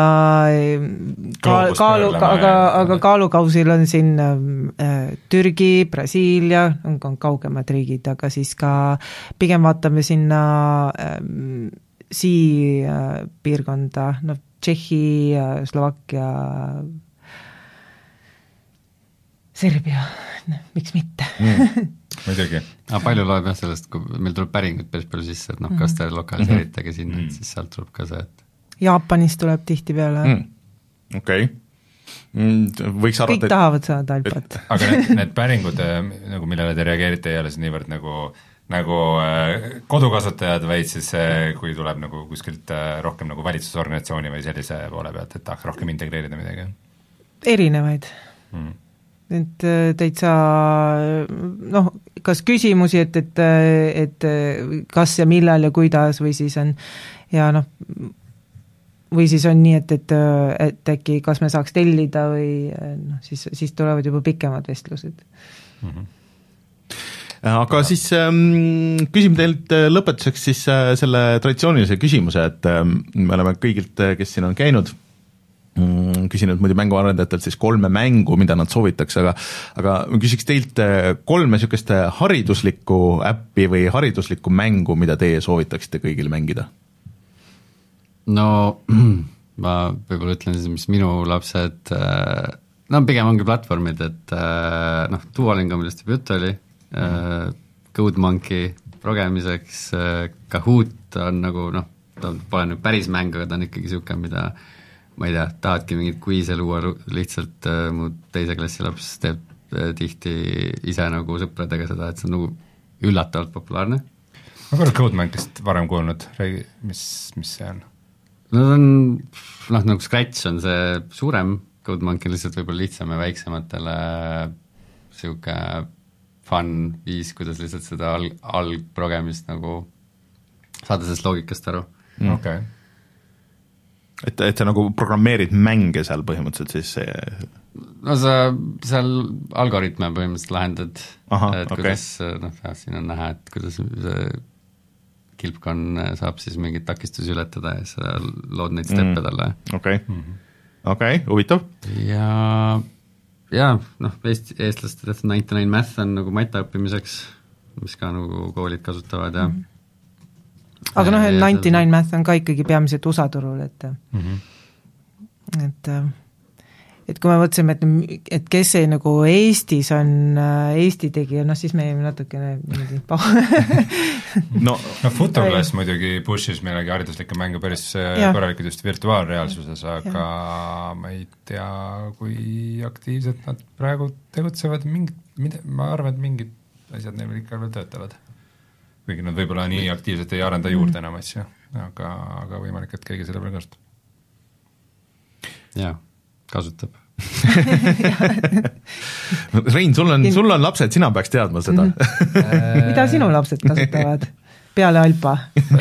ka, kaalu, aga, aga kaalukausil on siin äh, Türgi, Brasiilia, on, on kaugemad riigid, aga siis ka pigem vaatame sinna äh, sii äh, piirkonda, noh Tšehhi, Slovakkia, Serbia, miks mitte mm. muidugi. aga palju loeb jah sellest, kui meil tuleb päringuid päris palju sisse, et noh, kas te lokaliseeritage sinna mm, -hmm. siis sealt tuleb ka see, et Jaapanist tuleb tihtipeale mm. okei okay. mm, võiks arvata, kõik et... tahavad saada alpat. aga need, need päringud, nagu millele te reageerite, ei ole siis niivõrd nagu nagu kodukasutajad, vaid siis kui tuleb nagu kuskilt rohkem nagu valitsusorganisatsiooni või sellise poole pealt, et tahaks rohkem integreerida midagi? Erinevaid mm. et täitsa noh, kas küsimusi, et, et, et kas ja millal ja kuidas või siis on ja noh, või siis on nii, et, et, et äkki kas me saaks tellida või noh, siis, siis tulevad juba pikemad vestlused mm-hmm. Aga siis ähm, küsime teilt lõpetuseks siis äh, selle traditsioonilise küsimuse, et äh, me oleme kõigilt, kes siin on käinud, mm, küsinud muidu mänguarendajatelt siis kolme mängu, mida nad soovitaks, aga aga ma küsiks teilt kolme niisugust hariduslikku äppi või hariduslikku mängu, mida teie soovitaksite kõigil mängida? No ma võib-olla ütlen siis, mis minu lapsed, no pigem ongi platvormid, et noh, Duolingo, millest juba juttu oli, Uh, Code Monkey progemiseks, uh, Kahoot on nagu noh, ta pole nüüd päris mäng, aga ta on ikkagi niisugune, mida ma ei tea, tahadki mingit kviise luua, lihtsalt uh, mu teise klassi laps teeb uh, tihti ise nagu sõpradega seda, et see on nagu üllatavalt populaarne. Ma pole Code Monkey'st varem kuulnud, mis, mis see on? No ta on, noh nagu Scratch on see suurem, Code Monkey on lihtsalt võib-olla lihtsam ja väiksematele niisugune fun viis, kuidas lihtsalt seda alg, algprogemist nagu saada sellest loogikast aru. Mm. Okay. Et, et sa nagu programmeerid mänge seal põhimõtteliselt siis see... No sa seal algoritme põhimõtteliselt lahendad, Aha, et okay. kuidas, noh, siin on näha, et kuidas see kilpkonn saab siis mingeid takistusi ületada ja sa lood neid steppe mm. talle. Okei, okay. okay, huvitav. Ja... jaa, noh, eest, eestlaste Death ninety-nine Math on nagu mata õppimiseks, mis ka nagu koolid kasutavad ja mm-hmm. aga noh, ninety-nine seal... Math on ka ikkagi peamiselt U S A turul, et mm-hmm. et et kui me mõtlesime, et, et kes see nagu Eestis on Eesti tegija, noh siis me natukene no, no Futoglass muidugi pushis meilegi hariduslikke mänge päris korralikult just virtuaalreaalsuses, aga ja. Ma ei tea, kui aktiivselt nad praegu tegutsevad, mingid, mida, ma arvan, et mingid asjad neil ikka veel töötavad. Kuigi nad võib-olla nii aktiivselt ei arenda juurde enam asju, aga, aga võimalik, et keegi selle peale kasutab. Jaa. Kasutab. Rein, sul on, sul on lapsed, sina peaks teadma seda. Mida sinu lapsed kasutavad peale Alpa?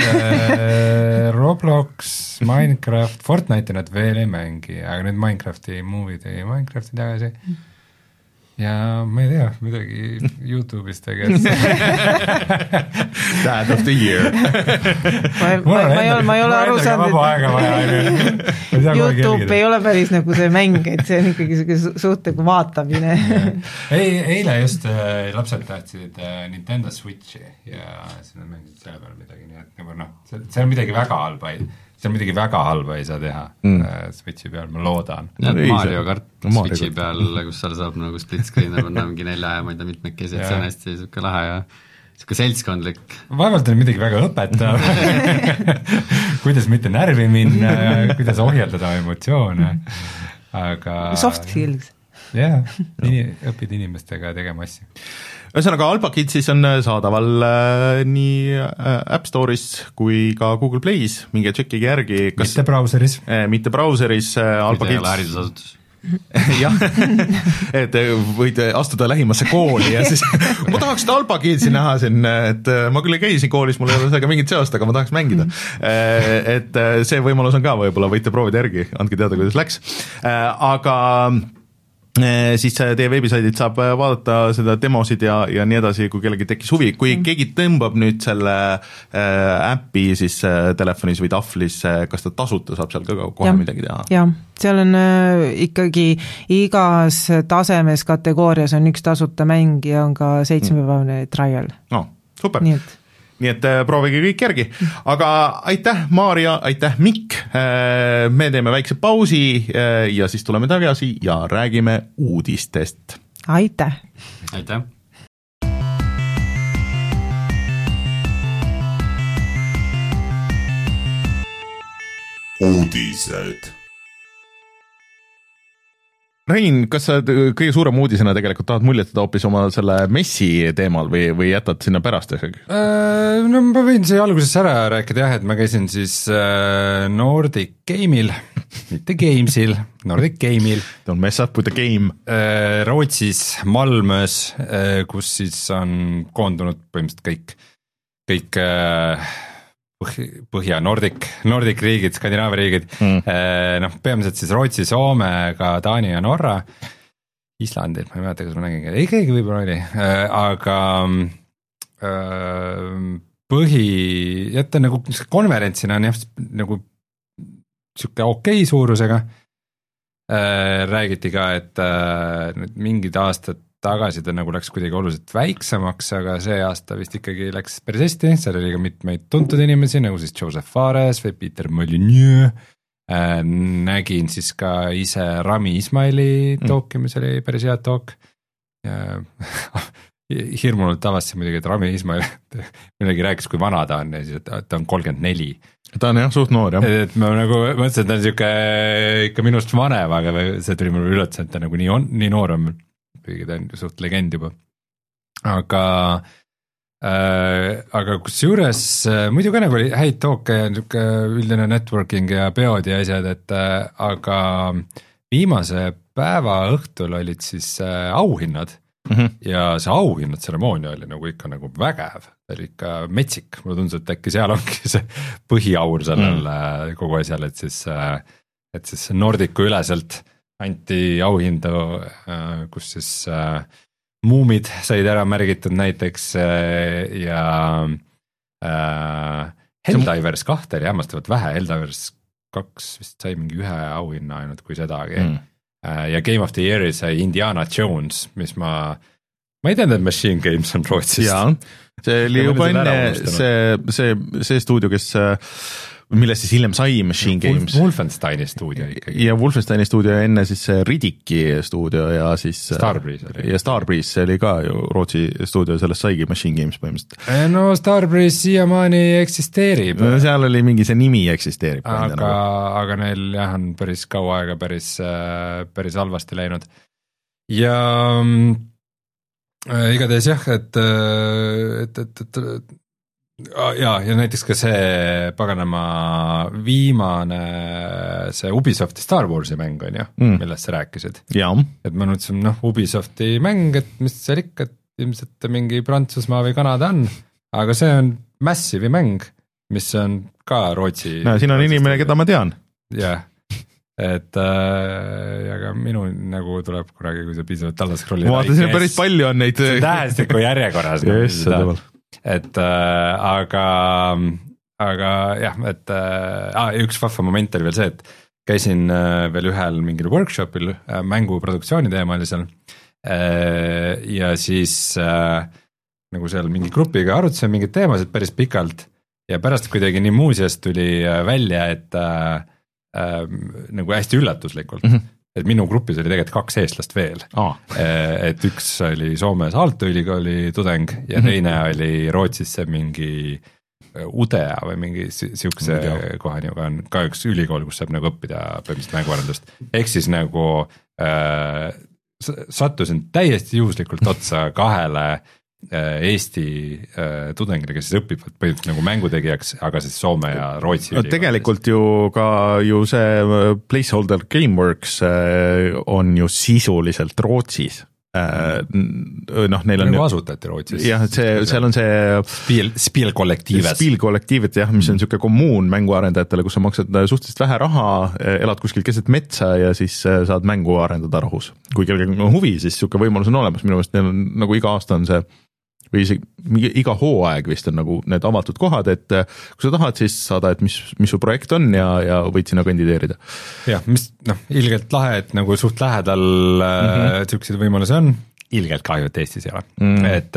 Roblox, Minecraft, Fortnite'i nad veel ei mängi, aga nüüd Minecrafti movie tegi Minecrafti tagasi. Ja ma ei tea, midagi YouTube'is teges. Dad of the year. ma, ma, ma, ei ole, ma ei ole aru saanud, et YouTube ei ole päris nagu see mäng, et see on ikkagi suht nagu vaatamine. ei, eile just äh, lapsed tahtsid äh, Nintendo Switchi ja siin on mängisid selle peale midagi, nii et nagu noh, see, see on midagi väga halba, see on midagi väga halba ei saa teha mm. Switchi peal, ma loodan. Ja Mario kart no, Switchi peal, kus seal saab nagu split screen panna mingi nelja ja ma ei tea mitmekesi, et see on hästi niisugune lahe ja niisugune seltskondlik. Vaevalt on midagi väga õpetav. kuidas mitte närvi minna, kuidas ohjeldada emotsioone. Aga... soft skills. Jah, yeah, õpid inimestega tegema asju. Ühesõnaga, Alba Kidsis on saadaval äh, nii äh, App Store'is kui ka Google Play's, minge tšekkige järgi. Kas, mitte brauseris. Äh, mitte brauseris. Äh, Alba Kids. Ei ole haridusasutus. jah, et võid astuda lähimasse kooli ja siis ma tahaks seda Alba Kidsi näha siin, et ma küll ei käi siin koolis, mul ei ole sellega mingit seost, aga ma tahaks mängida. Et see võimalus on ka, võib-olla võite proovida järgi, andke teada, kuidas läks. Aga siis teie veebisaidid saab vaadata seda demosid ja, ja nii edasi, kui kellegi tekkis huvi. Kui mm. keegi tõmbab nüüd selle äh, äppi siis äh, telefonis või tahvlis, äh, kas ta tasuta saab seal ka kohe ja, midagi teha? Jah, seal on äh, ikkagi igas tasemes kategoorias on üks tasuta mäng ja on ka seitsmepäevane mm. trial. No, super. Nii et nii et proovige kõik järgi, aga aitäh Maarja, aitäh Mikk, me teeme väikse pausi ja siis tuleme tagasi ja räägime uudistest. Aitäh! Aitäh! Uudised. Rein, kas sa kõige suurem uudisena tegelikult tahad muljetada hoopis oma selle messi teemal või, või jätad sinna pärast? Uh, no ma võin siia alguses ära rääkida jah, et ma käisin siis uh, Nordic Game'il, mitte Gamesil, Nordic Game'il. Don't mess up with the game. Uh, Rootsis, Malmös, uh, kus siis on koondunud põhimõtteliselt kõik, kõik uh, Põhja Nordic, Nordic riigid, Skandinaavia riigid mm., noh, peamiselt siis Rootsi, Soome, ka Taani ja Norra, Islandil, ma ei mäleta, kas ma nägin, ei keegi võib-olla oli, aga põhi, jätta nagu konverentsina on jah, nagu sihuke okei suurusega, räägiti ka, et mingid aastad tagasi ta nagu läks kuidagi oluliselt väiksemaks, aga see aasta vist ikkagi läks päris hästi, seal oli ka mitmeid tuntud inimesi, nagu siis Joseph Fares või Peter Molyneux, äh, nägin siis ka ise Rami Ismaili talki, mis oli päris hea talk, ja hirmunult avastasin muidugi, et Rami Ismail midagi rääkis, kui vana ta on, ja siis, et ta on kolmkümmend neli. Ta on jah, suht noor, jah. Et ma nagu mõtlesin, et ta on siuke ikka minust vanem, aga see tuli mulle üllatus, et ta nagu nii, on, nii noor on, kuigi ta on suht legend juba, aga äh, aga kus juures äh, muidu ka nagu oli häid talke ja niisugune üldine networking ja peod ja asjad, et äh, aga viimase päeva õhtul olid siis äh, auhinnad mm -hmm. ja see auhinnatseremoonia oli nagu ikka nagu vägev, ta oli ikka metsik, mulle tundus, et äkki seal ongi see põhiaur sellel mm -hmm. kogu asjal, et siis, äh, et siis Nordicu üleselt anti auhindu, kus siis äh, muumid said ära märgitud näiteks äh, ja äh, Helldivers kahte oli hämmastavalt vähe, Helldivers kaks vist sai mingi ühe auhinna ainult kui sedagi mm. äh, ja Game of the Year'i sai Indiana Jones, mis ma, ma ei teadnud, et Machine Games on Rootsist. Jaa, see oli juba enne see, see, see stuudio, kes millest siis hiljem sai Machine Games. Wolfensteini stuudio ikkagi. Ja Wolfensteini stuudio ja enne siis Riddicky stuudio ja siis Starbreeze oli. Ja Starbreeze oli ka ju Rootsi stuudio, sellest saigi Machine Games põhimõtteliselt. No Starbreeze siiamaani eksisteerib. No, seal oli mingi see nimi eksisteerib. Aga, nagu. aga neil jah on päris kaua aega päris, päris halvasti läinud. Ja äh, igatahes jah, et, et, et, et ja, ja näiteks ka see paganama viimane see Ubisofti Star Warsi mäng on ju, mm. millest sa rääkisid. Et ma mõtlesin, noh, Ubisofti mäng, et mis seal ikka, et ilmselt mingi Prantsusmaa või Kanada on, aga see on Massive'i mäng, mis on ka Rootsi. No, siin on inimene, keda ma tean. Jah, et äh, ja ka minu nagu tuleb kunagi, kui see piisavalt alla scrollida. Ma vaatasin, päris palju on neid. See tähestiku järjekorras. Yes, seda et äh, aga, aga jah, et äh, üks vahva moment oli veel see, et käisin äh, veel ühel mingil workshopil äh, mänguproduktsiooni teemalisel äh, ja siis äh, nagu seal mingi grupiga arutasime mingeid teemasid päris pikalt ja pärast kuidagi nii muuseast tuli välja, et äh, äh, nagu hästi üllatuslikult mm, -hmm. et minu grupis oli tegelikult kaks eestlast veel ah. et üks oli Soomes Aalto ülikooli tudeng ja mm -hmm. teine oli Rootsisse mingi Udea või mingi siukse kohani, aga on ka üks ülikool, kus saab nagu õppida põhimõtteliselt mänguarendust, ehk siis nagu äh, sattusin täiesti juhuslikult otsa kahele Eesti äh, tudengile, kes siis õpivad põhimõtteliselt nagu mängutegijaks, aga siis Soome ja Rootsi no, tegelikult ju ka ju see Placeholder Gameworks äh, on ju sisuliselt Rootsis äh, noh, neil on nagu asutati Rootsis jah, et see, seal on see Spiel, Spiel kollektiivet Spiel kollektiivet jah, mis on niisugune kommuun mänguarendajatele, kus sa maksad suhteliselt vähe raha, elad kuskil keset metsa ja siis saad mängu arendada rahus. Kui kellelgi on huvi, siis niisugune võimalus on olemas, minu meelest neil on nagu iga aasta on see või isegi iga hooaeg vist on nagu need avatud kohad, et kui sa tahad, siis saada, et mis, mis su projekt on ja, ja võid sinna kandideerida. Jah, mis noh, ilgelt lahe, et nagu suht lähedal mm-hmm. äh, tüksid võimalusi on, ilgelt kahju, et Eestis ei ole mm. et,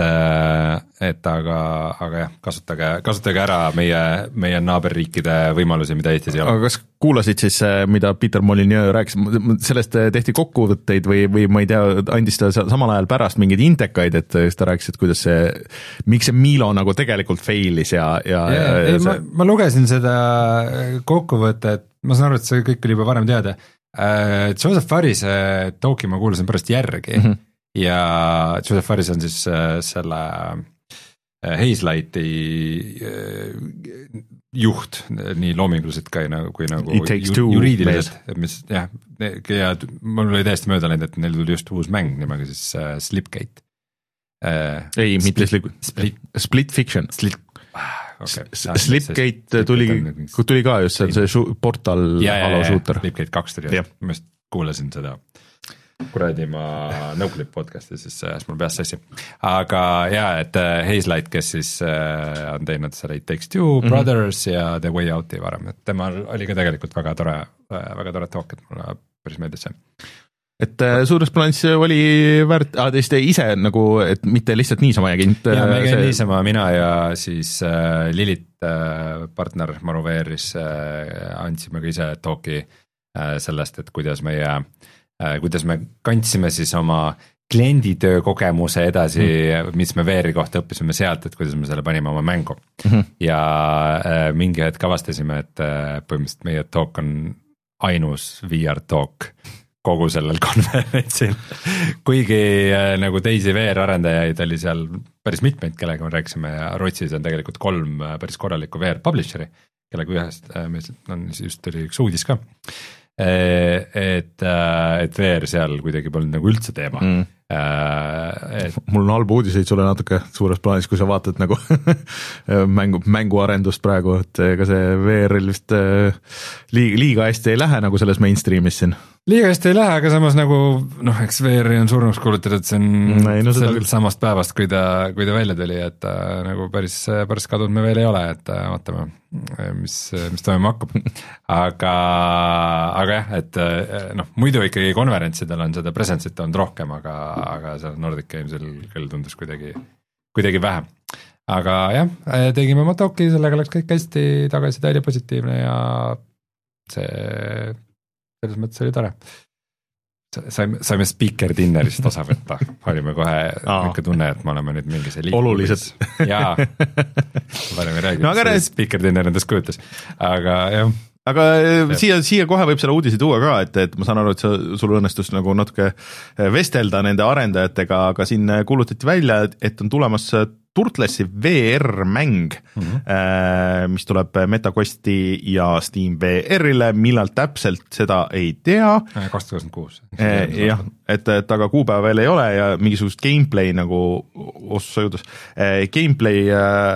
et aga, aga jah, kasutage, kasutage ära meie, meie naaberriikide võimalusi, mida Eestis ei ole. Aga kas kuulasid siis, mida Peter Molyneux rääkis, sellest tehti kokkuvõtteid või, või ma ei tea, andis ta samal ajal pärast mingeid intekaid, et ta rääkis, et kuidas see, miks see Milo nagu tegelikult failis ja, ja, ja, ja ei, see... ma, ma lugesin seda kokkuvõtet, ma saan aru, et see kõik oli juba varem teada. Uh, Joseph Farise talki ma kuulasin pärast järgi mm -hmm. ja Joseph Faris on siis uh, selle uh, Hazelighti uh, juht, nii loominguliselt ka nagu, kui nagu ju, juriidiliselt, mis jah, ja mul oli täiesti mööda läinud, et neil tuli just uus mäng nimega siis uh, Slipgate uh,. ei, mitte Split, Split, Split Fiction. Split, okay. Slipgate tuli, tuli ka just, see on see Portal Halo shooter. Slipgate kaks tuli, ma just kuulasin seda kuradi ma Noclip podcasti, siis, siis mul peas sassi. Aga jaa, et Hazelight, kes siis on teinud selle It Takes Two, mm-hmm. Brothers ja The Way Out'i varem, et temal oli ka tegelikult väga tore, väga tore talk, et mulle päris meeldis see. Et suures plaanis oli väärt, ah, teiste ise nagu, et mitte lihtsalt niisama ja kint. Ja me käin see... niisama, mina ja siis äh, Lilit äh, partner Maru Veeris äh, andsime ka ise talki äh, sellest, et kuidas meie äh, kuidas me kandsime siis oma klienditöö kogemuse edasi, mm. mis me Veeri kohta õppisime sealt, et kuidas me selle panime oma mängu. Mm-hmm. Ja äh, mingi hetk avastasime, et äh, põhimõtteliselt meie talk on ainus V R talk kogu sellel konverentsil, kuigi äh, nagu teisi V R-arendajaid oli seal päris mitmeid, kellega me rääkisime ja Rootsis on tegelikult kolm äh, päris korralikku V R publisheri, kellega ühest äh, meil on just oli üks uudis ka, äh, et, äh, et V R seal kuidagi polnud nagu üldse teema. Mm. Äh, et... Mul on halb uudiseid sulle natuke suures plaanis, kui sa vaatad nagu mängu, mänguarendust praegu, et ega see V R-il vist äh, liiga, liiga hästi ei lähe nagu selles mainstreamis siin. Liiga hästi ei lähe, aga samas nagu noh, eks V R-i on surnuks kuulutatud, see on no, no, sellest samast päevast, kui ta, kui ta välja tuli, et äh, nagu päris, päris kadunud me veel ei ole, et äh, vaatame, mis, mis toimuma hakkab. aga, aga jah, et äh, noh, muidu ikkagi konverentsidel on seda presentsit olnud rohkem, aga, aga seal Nordic Games'il küll tundus kuidagi, kuidagi vähem. Aga jah, tegime oma talki, sellega läks kõik hästi, tagasi täieli positiivne ja see selles mõttes oli tore. Saime, saime speaker dinnerist osa võtta, olime kohe niisugune tunne, et me oleme nüüd mingise liikumis. Olulised. Jaa, varem ei räägi, no, see rääs... speaker dinner endast kujutas, aga jah. Aga siia, siia kohe võib selle uudisi tuua ka, et, et ma saan aru, et sa, sul õnnestus nagu natuke vestelda nende arendajatega, aga siin kuulutati välja, et on tulemas Turtlesi V R-mäng, mm-hmm. äh, mis tuleb MetaQuesti ja Steam V R-ile, millal täpselt seda ei tea. kaks tuhat kuus. Äh, jah, et, et aga kuupäeva veel ei ole ja mingisugust gameplay nagu ossa jutus. Äh, gameplay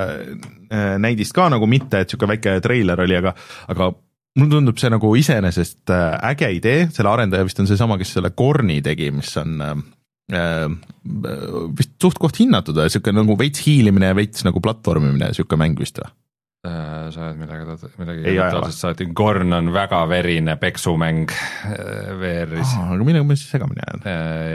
äh, näidist ka nagu mitte, et siuke väike treiler oli, aga, aga mulle tundub see nagu iseenesest äge idee, selle arendaja vist on see sama, kes selle Korni tegi, mis on äh, vist suht koht hinnatud, siuke nagu veits hiilimine ja veits nagu platvormimine, siuke mäng vist või? Sa oled midagi, midagi tausest saati, Korn on väga verine peksumäng V R-is. Ah, aga millega ma siis segamini jään?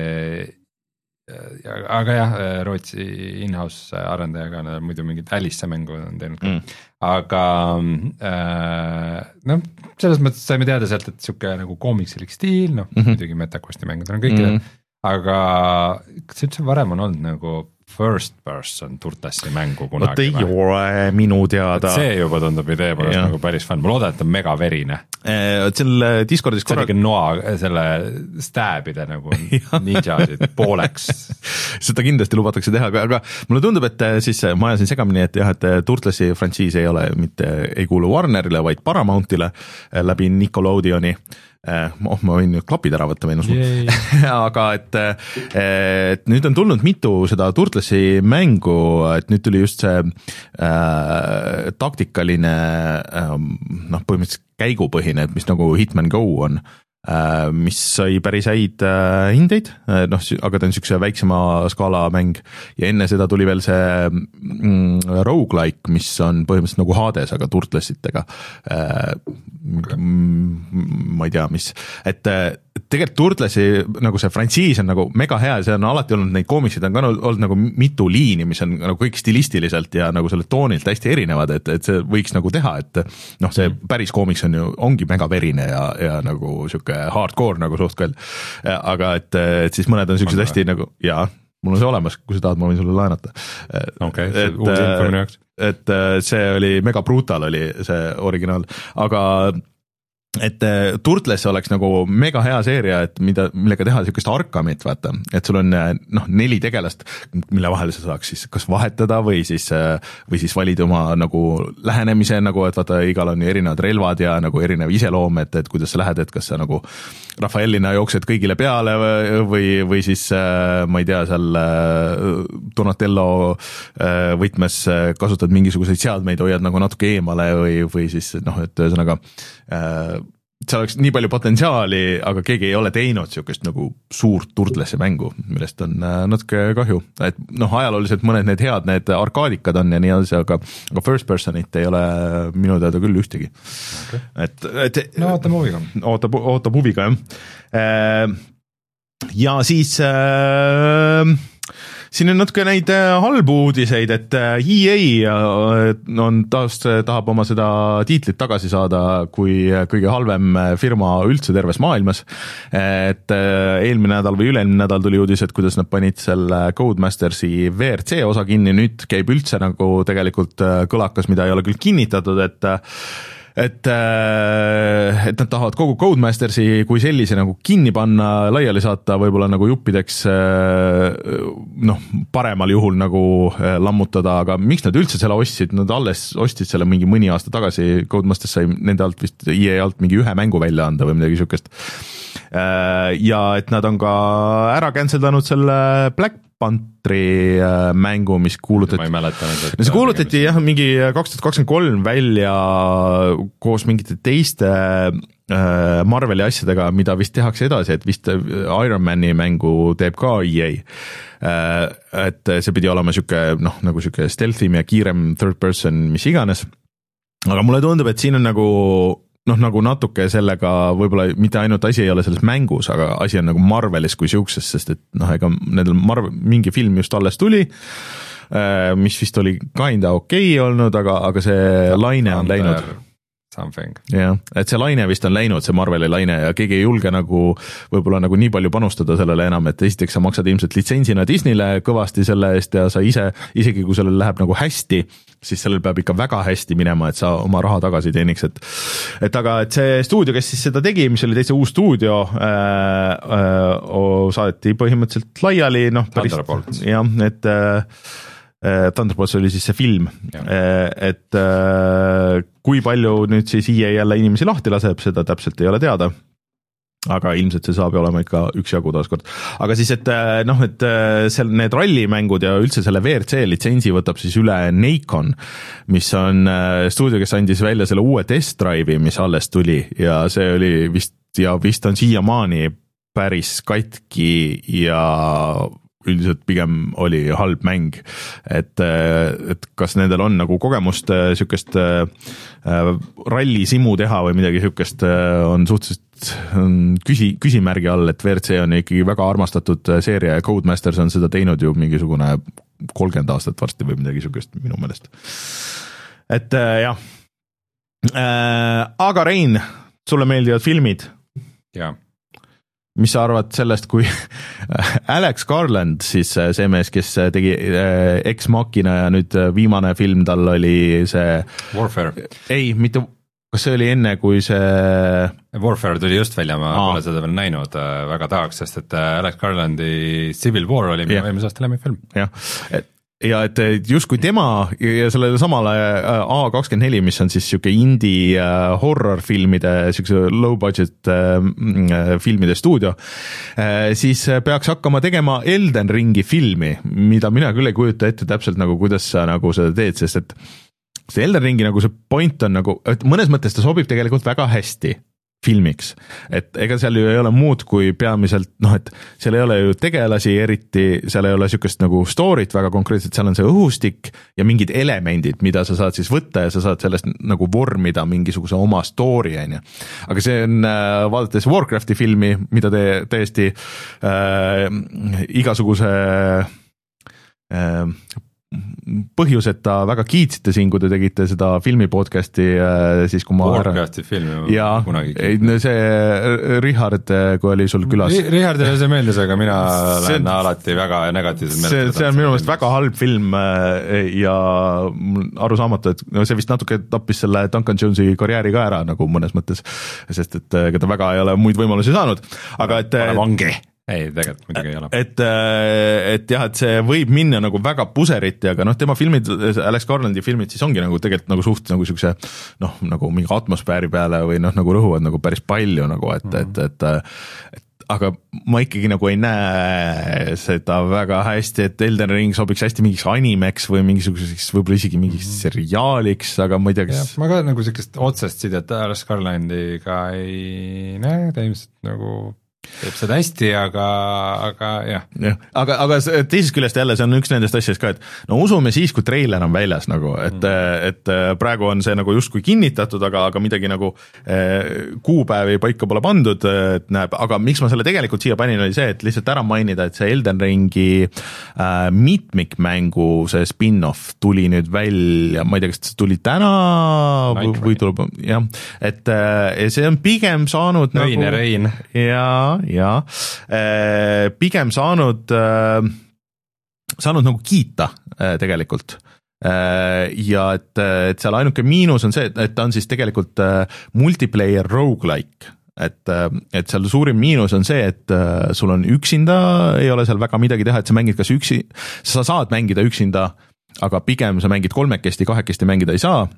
Aga jah, Rootsi in-house arendajaga on muidu mingit Alice mängu on teinud ka. Mm. Aga äh, noh, selles mõttes saime teada sealt, et siuke nagu koomiksilik stiil, noh, mm-hmm. muidugi MetaQuesti mängud on kõikide, mm-hmm. aga kas üldse varem on olnud nagu first person Turtlesi mängu kunagi? Vot ei ole minu teada. Et see juba tundub idee polest nagu päris fun, ma loodan, et on mega verine. Selle Discordis see on ikka noa selle stääbide nagu ninjasid pooleks. Seda kindlasti lubatakse teha, aga mulle tundub, et siis ma ajasin segamini, et jah, et Turtlesi frantsiis ei ole mitte, ei kuulu Warnerile, vaid Paramountile läbi Nickelodeoni. Oh, ma võin nüüd klapid ära võtta meenus aga et, et nüüd on tulnud mitu seda Turtlesi mängu, et nüüd tuli just see äh, taktikaline äh, noh, põhimõtteliselt käigupõhine, et mis nagu Hitman Go on, äh, mis sai päris häid äh, hindeid, noh, aga ta on niisuguse väiksema skaala mäng ja enne seda tuli veel see mm, roguelike, mis on põhimõtteliselt nagu Hades, aga Turtlesitega äh, ma ei tea, mis, et tegelikult Turtlesi nagu see frantsiis on nagu mega hea ja see on alati olnud, neid koomiksid on ka olnud nagu mitu liini, mis on nagu kõik stilistiliselt ja nagu selle toonilt hästi erinevad, et, et see võiks nagu teha, et noh, see päris koomiks on ju, ongi mega verine ja, ja nagu siuke hardcore nagu suht küll, aga et, et siis mõned on siuksed hästi nagu, jaa, mul on see olemas, kui sa tahad, ma võin sulle laenata. Okay, see et, uus info minu jaoks. Et see oli mega brutal oli see originaal, aga et Turtles oleks nagu mega hea seeria, et mida, millega teha niisugust Arkhamit, vaata, et sul on noh, neli tegelast, mille vahel sa saaks siis kas vahetada või siis, või siis valida oma nagu lähenemise, nagu et vaata, igal on erinevad relvad ja nagu erinev iseloom, et, et kuidas sa lähed, et kas sa nagu Rafaelina jooksed kõigile peale või, või siis ma ei tea, seal Donatello võtmes kasutad mingisuguseid seadmeid, hoiad nagu natuke eemale või, või siis noh, et ühesõnaga seal oleks nii palju potentsiaali, aga keegi ei ole teinud niisugust nagu suurt Turtlesse mängu, millest on natuke kahju, et noh, ajalooliselt mõned need head, need arkaadikad on ja nii edasi, aga, aga first person'it ei ole minu teada küll ühtegi okay.. et, et no ootame huviga. ootab, ootab huviga, jah. Ja siis äh, siin on natuke neid halbu uudiseid, et E A on taas, tahab oma seda tiitlit tagasi saada kui kõige halvem firma üldse terves maailmas, et eelmine nädal või üle-eelmine nädal tuli uudis, et kuidas nad panid selle Codemastersi V R C osa kinni, nüüd käib üldse nagu tegelikult kõlakas, mida ei ole küll kinnitatud, et et, et nad tahavad kogu Codemastersi kui sellise nagu kinni panna, laiali saata, võib-olla nagu juppideks noh, paremal juhul nagu lammutada, aga miks nad üldse selle ostsid, nad alles ostsid selle mingi mõni aasta tagasi, Codemasters sai nende alt vist E A alt mingi ühe mängu välja anda või midagi niisugust. Ja et nad on ka ära canceldanud selle Black Pantheri mängu, mis kuulutati, ma ei mäleta nüüd, see kuulutati jah, mingi kaks tuhat kakskümmend kolm välja koos mingite teiste Marveli asjadega, mida vist tehakse edasi, et vist Iron Mani mängu teeb ka E A. Et see pidi olema siuke, noh, nagu siuke stealthim ja kiirem third person, mis iganes. Aga mulle tundub, et siin on nagu noh, nagu natuke sellega võib-olla mitte ainult asi ei ole selles mängus, aga asi on nagu Marvelis kui siukses, sest et noh, ega nendel Marvel, mingi film just alles tuli, mis vist oli kinda okei okay olnud, aga, aga see laine on läinud. Something. jah, et see laine vist on läinud, see Marveli laine ja keegi ei julge nagu võib-olla nagu nii palju panustada sellele enam, et esiteks sa maksad ilmselt litsentsina Disneyle kõvasti selle eest ja sa ise, isegi kui sellel läheb nagu hästi, siis sellel peab ikka väga hästi minema, et sa oma raha tagasi teeniks, et et aga et see stuudio, kes siis seda tegi, mis oli täitsa uus stuudio, äh, äh, saadeti põhimõtteliselt laiali, noh päris, jah, et äh, Thunderbolts oli siis see film, et kui palju nüüd siis E A jälle inimesi lahti laseb, seda täpselt ei ole teada, aga ilmselt see saab olema ikka üksjagu taaskord. Aga siis, et noh, et seal need rallimängud ja üldse selle V R C litsentsi võtab siis üle Nacon, mis on stuudio, kes andis välja selle uue Test Drive'i, mis alles tuli ja see oli vist, ja vist on siiamaani päris katki ja üldiselt pigem oli halb mäng, et, et kas nendel on nagu kogemust niisugust rallisimu teha või midagi niisugust on suhteliselt küsi, küsimärgi all, et V R C on ikkagi väga armastatud seeria ja Codemasters on seda teinud ju mingisugune kolmkümmend aastat varsti või midagi niisugust minu meelest. Et jah, aga Rein, sulle meeldivad filmid? Jaa. Mis sa arvad sellest, kui Alex Garland, siis see mees, kes tegi Ex Machina ja nüüd viimane film tal oli see Warfare. Ei, mitte, kas see oli enne, kui see Warfare tuli just välja, ma Aa. pole seda veel näinud, väga tahaks, sest et Alex Garlandi Civil War oli minu eelmise aasta lemmikfilm. Jah, et ja et justkui tema ja sellele samale A kakskümmend neli, mis on siis siuke indie horror filmide, siukse low budget filmide stuudio, siis peaks hakkama tegema Elden Ringi filmi, mida mina küll ei kujuta ette täpselt nagu, kuidas sa nagu seda teed, sest et see Elden Ringi nagu see point on nagu, et mõnes mõttes ta sobib tegelikult väga hästi filmiks, et ega seal ju ei ole muud kui peamiselt, noh, et seal ei ole ju tegelasi eriti, seal ei ole niisugust nagu story't väga konkreetselt, seal on see õhustik ja mingid elemendid, mida sa saad siis võtta ja sa saad sellest nagu vormida mingisuguse oma story, on ju. Aga see on, vaadates Warcrafti filmi, mida te täiesti äh, igasuguse äh, põhjuseta väga kiitsite siin, kui te tegite seda filmi podcasti, siis kui ma podcasti filmi ja, kunagi kiitnud. See Richard, kui oli sul külas. Richardile see meeldis, aga mina see, lähen alati väga negatiivselt see, see on minu meelest väga halb film ja arusaamatu, et no see vist natuke tappis selle Duncan Jonesi karjääri ka ära nagu mõnes mõttes, sest et ta väga ei ole muid võimalusi saanud, aga et pane vangi. Ei, tegelikult muidugi ei ole. Et, et jah, et see võib minna nagu väga puseriti, aga noh, tema filmid, Alex Garlandi filmid siis ongi nagu tegelikult nagu suht nagu siukse noh, nagu mingi atmosfääri peale või noh, nagu rõhuvad nagu päris palju nagu, et mm., et, et, et aga ma ikkagi nagu ei näe seda väga hästi, et Elden Ring sobiks hästi mingiks animeks või mingisuguseks võib-olla isegi mingiks seriaaliks, aga ma ei tea, kas... Ja, ma ka nagu sellist otsest sidet Alex Garlandiga ei näe, ta ilmselt nagu... teeb seda hästi, aga, aga jah. jah. Aga, aga teisest küljest jälle see on üks nendest asjadest ka, et no usume siis, kui treiler on väljas nagu, et, mm. et praegu on see nagu justkui kinnitatud, aga, aga midagi nagu eh, kuupäevi paika pole pandud, et näeb, aga miks ma selle tegelikult siia panin, oli see, et lihtsalt ära mainida, et see Elden Ringi äh, mitmikmängu see spin-off tuli nüüd välja, ma ei tea, kas see tuli täna või, või tuleb, jah, et äh, see on pigem saanud Öine nagu Rein. Jaa, ja pigem saanud, saanud nagu kiita tegelikult. Ja et, et seal ainuke miinus on see, et ta on siis tegelikult multiplayer roguelike. Et, et seal suurim miinus on see, et sul on üksinda, ei ole seal väga midagi teha, et sa mängid kas üksi, sa saad mängida üksinda, aga pigem sa mängid kolmekesti, kahekesti mängida ei saa.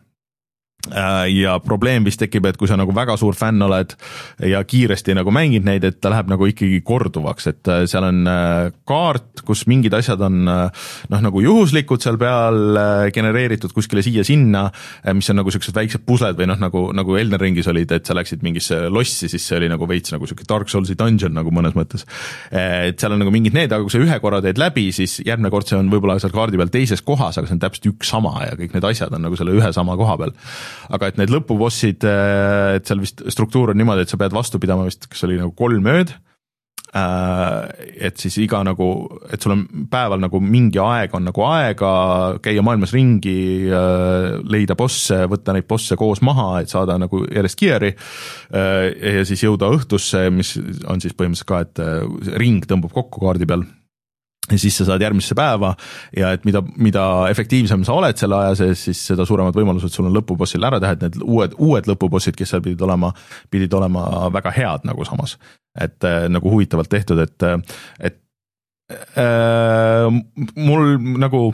Ja probleem vist tekib, et kui sa nagu väga suur fänn oled ja kiiresti nagu mängid neid, et ta läheb nagu ikkagi korduvaks, et seal on kaart, kus mingid asjad on noh, nagu juhuslikud seal peal genereeritud kuskile siia-sinna, mis on nagu sellised väiksed pusled või noh, nagu, nagu Elden Ringis olid, et sa läksid mingisse lossi, siis see oli nagu veits nagu selline Dark Soulsi dungeon nagu mõnes mõttes. Et seal on nagu mingid need, aga kui sa ühe korra teed läbi, siis järgmine kord see on võib-olla seal kaardi peal teises kohas, aga see on täpselt üks sama ja kõik need asjad on nagu selle ühe sama koha peal. Aga et need lõpubossid, et seal vist struktuur on niimoodi, et sa pead vastu pidama vist, kas oli nagu kolm ööd, et siis iga nagu, et sul on päeval nagu mingi aeg on nagu aega käia maailmas ringi, leida bosse, võtta neid bosse koos maha, et saada nagu järjest gear'i ja siis jõuda õhtusse, mis on siis põhimõtteliselt ka, et ring tõmbub kokku kaardi peal. Ja siis sa saad järgmisse päeva ja et mida, mida efektiivsem sa oled selle aja sees, siis seda suuremad võimalused sul on lõpubossil ära teha, et need uued, uued lõpubossid, kes seal pidid olema, pidid olema väga head nagu samas. Et äh, nagu huvitavalt tehtud, et, et äh, mul nagu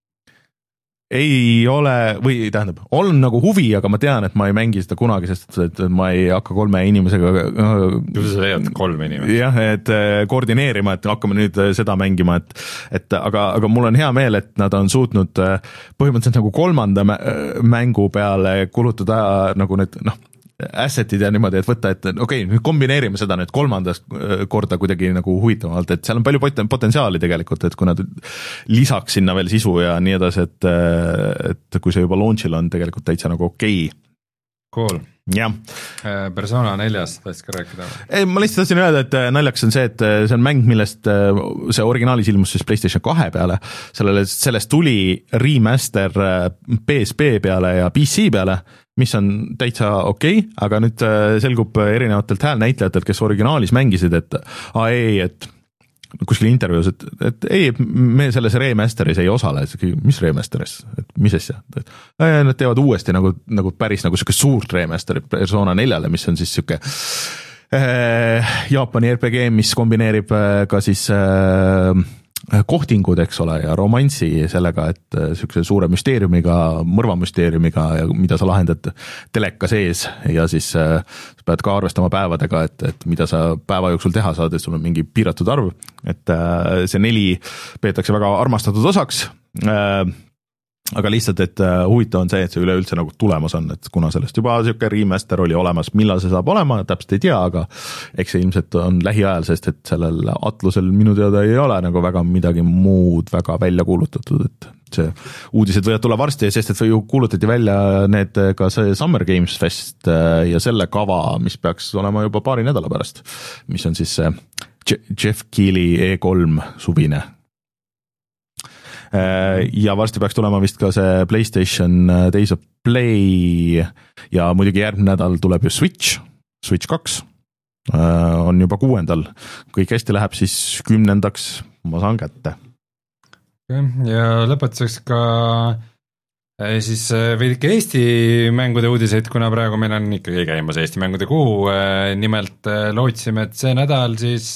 ei ole, või tähendab, on nagu huvi, aga ma tean, et ma ei mängi seda kunagi, sest et ma ei hakka kolme inimesega Ju sa leiad kolm inimest. Jah, et koordineerima, et hakkame nüüd seda mängima, et, et aga, aga mul on hea meel, et nad on suutnud põhimõtteliselt nagu kolmanda mängu peale kulutada nagu need, noh, assetid ja niimoodi, et võtta, et okei, okay, nüüd kombineerime seda nüüd kolmandast korda kuidagi nagu huvitavalt, et seal on palju potentsiaali tegelikult, et kui nad lisaks sinna veel sisu ja nii edasi, et, et kui see juba launchil on tegelikult täitsa nagu okei. Cool. Jah. Persona neljas tahtsid ka rääkida? Ei, ma lihtsalt tahtsin öelda, et naljaks on see, et see on mäng, millest see originaalis ilmus siis PlayStation kahe peale, sellele, sellest tuli remaster P S P peale ja P C peale, mis on täitsa okei, okay, aga nüüd selgub erinevatelt häälnäitlejatelt, kes originaalis mängisid, et aa ei, et kuskil intervjuus, et, et ei, me selles remasteris ei osale, mis remasteris, et mis asja, et nad teevad uuesti nagu, nagu päris nagu siuke suurt remasterit Persona neljale, mis on siis siuke äh, Jaapani R P G, mis kombineerib ka siis äh, kohtingud, eks ole, ja romanssi sellega, et siukse suure müsteeriumiga, mõrvamüsteeriumiga ja mida sa lahendad teleka sees ja siis sa pead ka arvestama päevadega, et, et mida sa päeva jooksul teha saad, et sul on mingi piiratud arv, et see neli peetakse väga armastatud osaks, aga lihtsalt, et huvitav on see, et see üleüldse nagu tulemas on, et kuna sellest juba siuke remaster oli olemas, millal see saab olema, täpselt ei tea, aga eks see ilmselt on lähiajal, sest et sellel Atlusel minu teada ei ole nagu väga midagi muud väga välja kuulutatud, et see uudised võivad tulla varsti, sest et ju kuulutati välja need ka see Summer Games Fest ja selle kava, mis peaks olema juba paari nädala pärast, mis on siis Jeff Keighley E kolm suvine. ja varsti peaks tulema vist ka see PlayStation Days of Play ja muidugi järgmine nädal tuleb ju Switch, Switch kaks on juba kuuendal, kõik hästi läheb, siis kümnendaks ma saan kätte. Ja lõpetuseks ka siis veidike Eesti mängude uudiseid, kuna praegu meil on ikkagi käimas Eesti mängude kuu, nimelt lootsime, et see nädal siis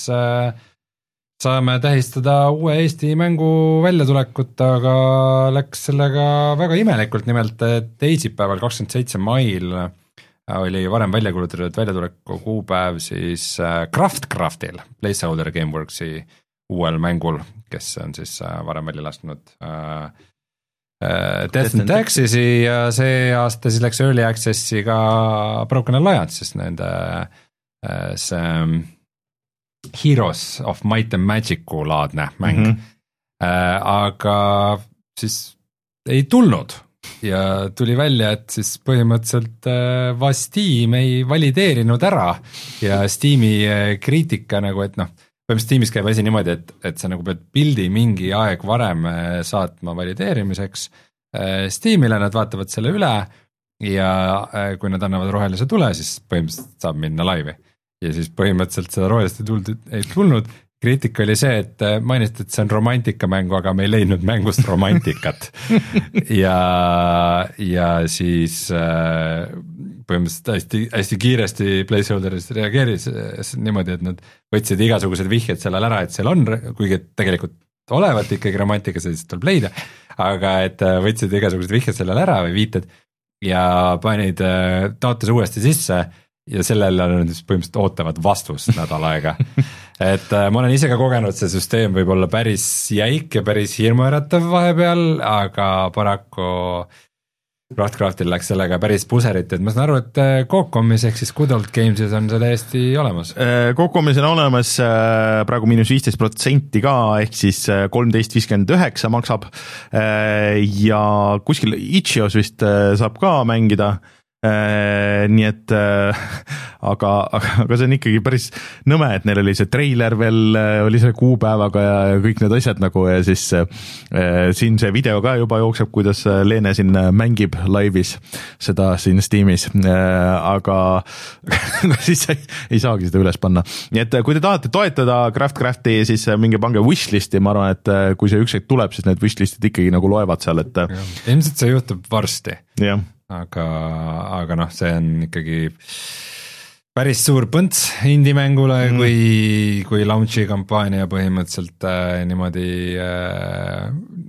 saame tähistada uue Eesti mängu väljatulekut, aga läks sellega väga imelikult, nimelt teisipäeval kakskümmend seitse mail oli varem välja kuulutatud väljatuleku kuupäev siis Craftcraftil, Placeholder Gameworksi uuel mängul, kes on siis varem välja lasknud uh, uh, Death and Taxes'i ja see aasta siis läks Early Access'i ka Broken Alliance, siis nende uh, see Heroes of Might and Magic'u laadne mäng mm, -hmm. uh, aga siis ei tulnud. Ja tuli välja, et siis põhimõtteliselt äh, vast Steam ei valideerinud ära ja Steam'i äh, kriitika nagu, et noh, põhimõtteliselt Steamis käib asi niimoodi, et, et sa nagu pead pildi mingi aeg varem äh, saatma valideerimiseks äh, Steamile, nad vaatavad selle üle ja äh, kui nad annavad rohelise tule, siis põhimõtteliselt saab minna laivi. Ja siis põhimõtteliselt seda rohelist ei tulnud, ei tulnud. Kriitika oli see, et mainiti, et see on romantikamängu, aga me ei leidnud mängust romantikat ja, ja siis äh, põhimõtteliselt hästi, hästi kiiresti Placeholderis reageeris niimoodi, et nad võtsid igasugused vihjed sellel ära, et seal on, kuigi tegelikult olevat ikkagi romantika, see tuleb leida, aga et võtsid igasugused vihjed sellel ära või viited ja panid taotluse uuesti sisse ja sellele on põhimõtteliselt ootavad vastust nädal aega. Et äh, ma olen ise ka kogenud, see süsteem võib olla päris jäik ja päris hirmuäratav vahepeal, aga paraku Craftcraftil läks sellega päris puserit, et ma saan aru, et Cocomis ehk siis Good Old Gamesis on see täiesti olemas. Cocomis on olemas praegu miinus viisteist protsenti ka, ehk siis kolmteist viiskümmend üheksa maksab ja kuskil Itšios vist saab ka mängida. Äh, nii et äh, aga, aga see on ikkagi päris nõme, et neil oli see treiler veel, oli selle kuupäevaga ja kõik need asjad nagu ja siis äh, siin see video ka juba jookseb, kuidas Leene siin mängib laivis seda siin Steamis äh, aga siis ei, ei saagi seda üles panna. Nii et kui te tahate toetada Craftcrafti, siis minge pange wishlisti, ma arvan, et kui see ükskord tuleb, siis need wishlistid ikkagi nagu loevad seal, et ja, ilmselt see juhtub varsti. Jah. Aga, aga noh, see on ikkagi päris suur põnts indie-mängule mm., kui, kui launchi kampaania põhimõtteliselt äh, niimoodi äh,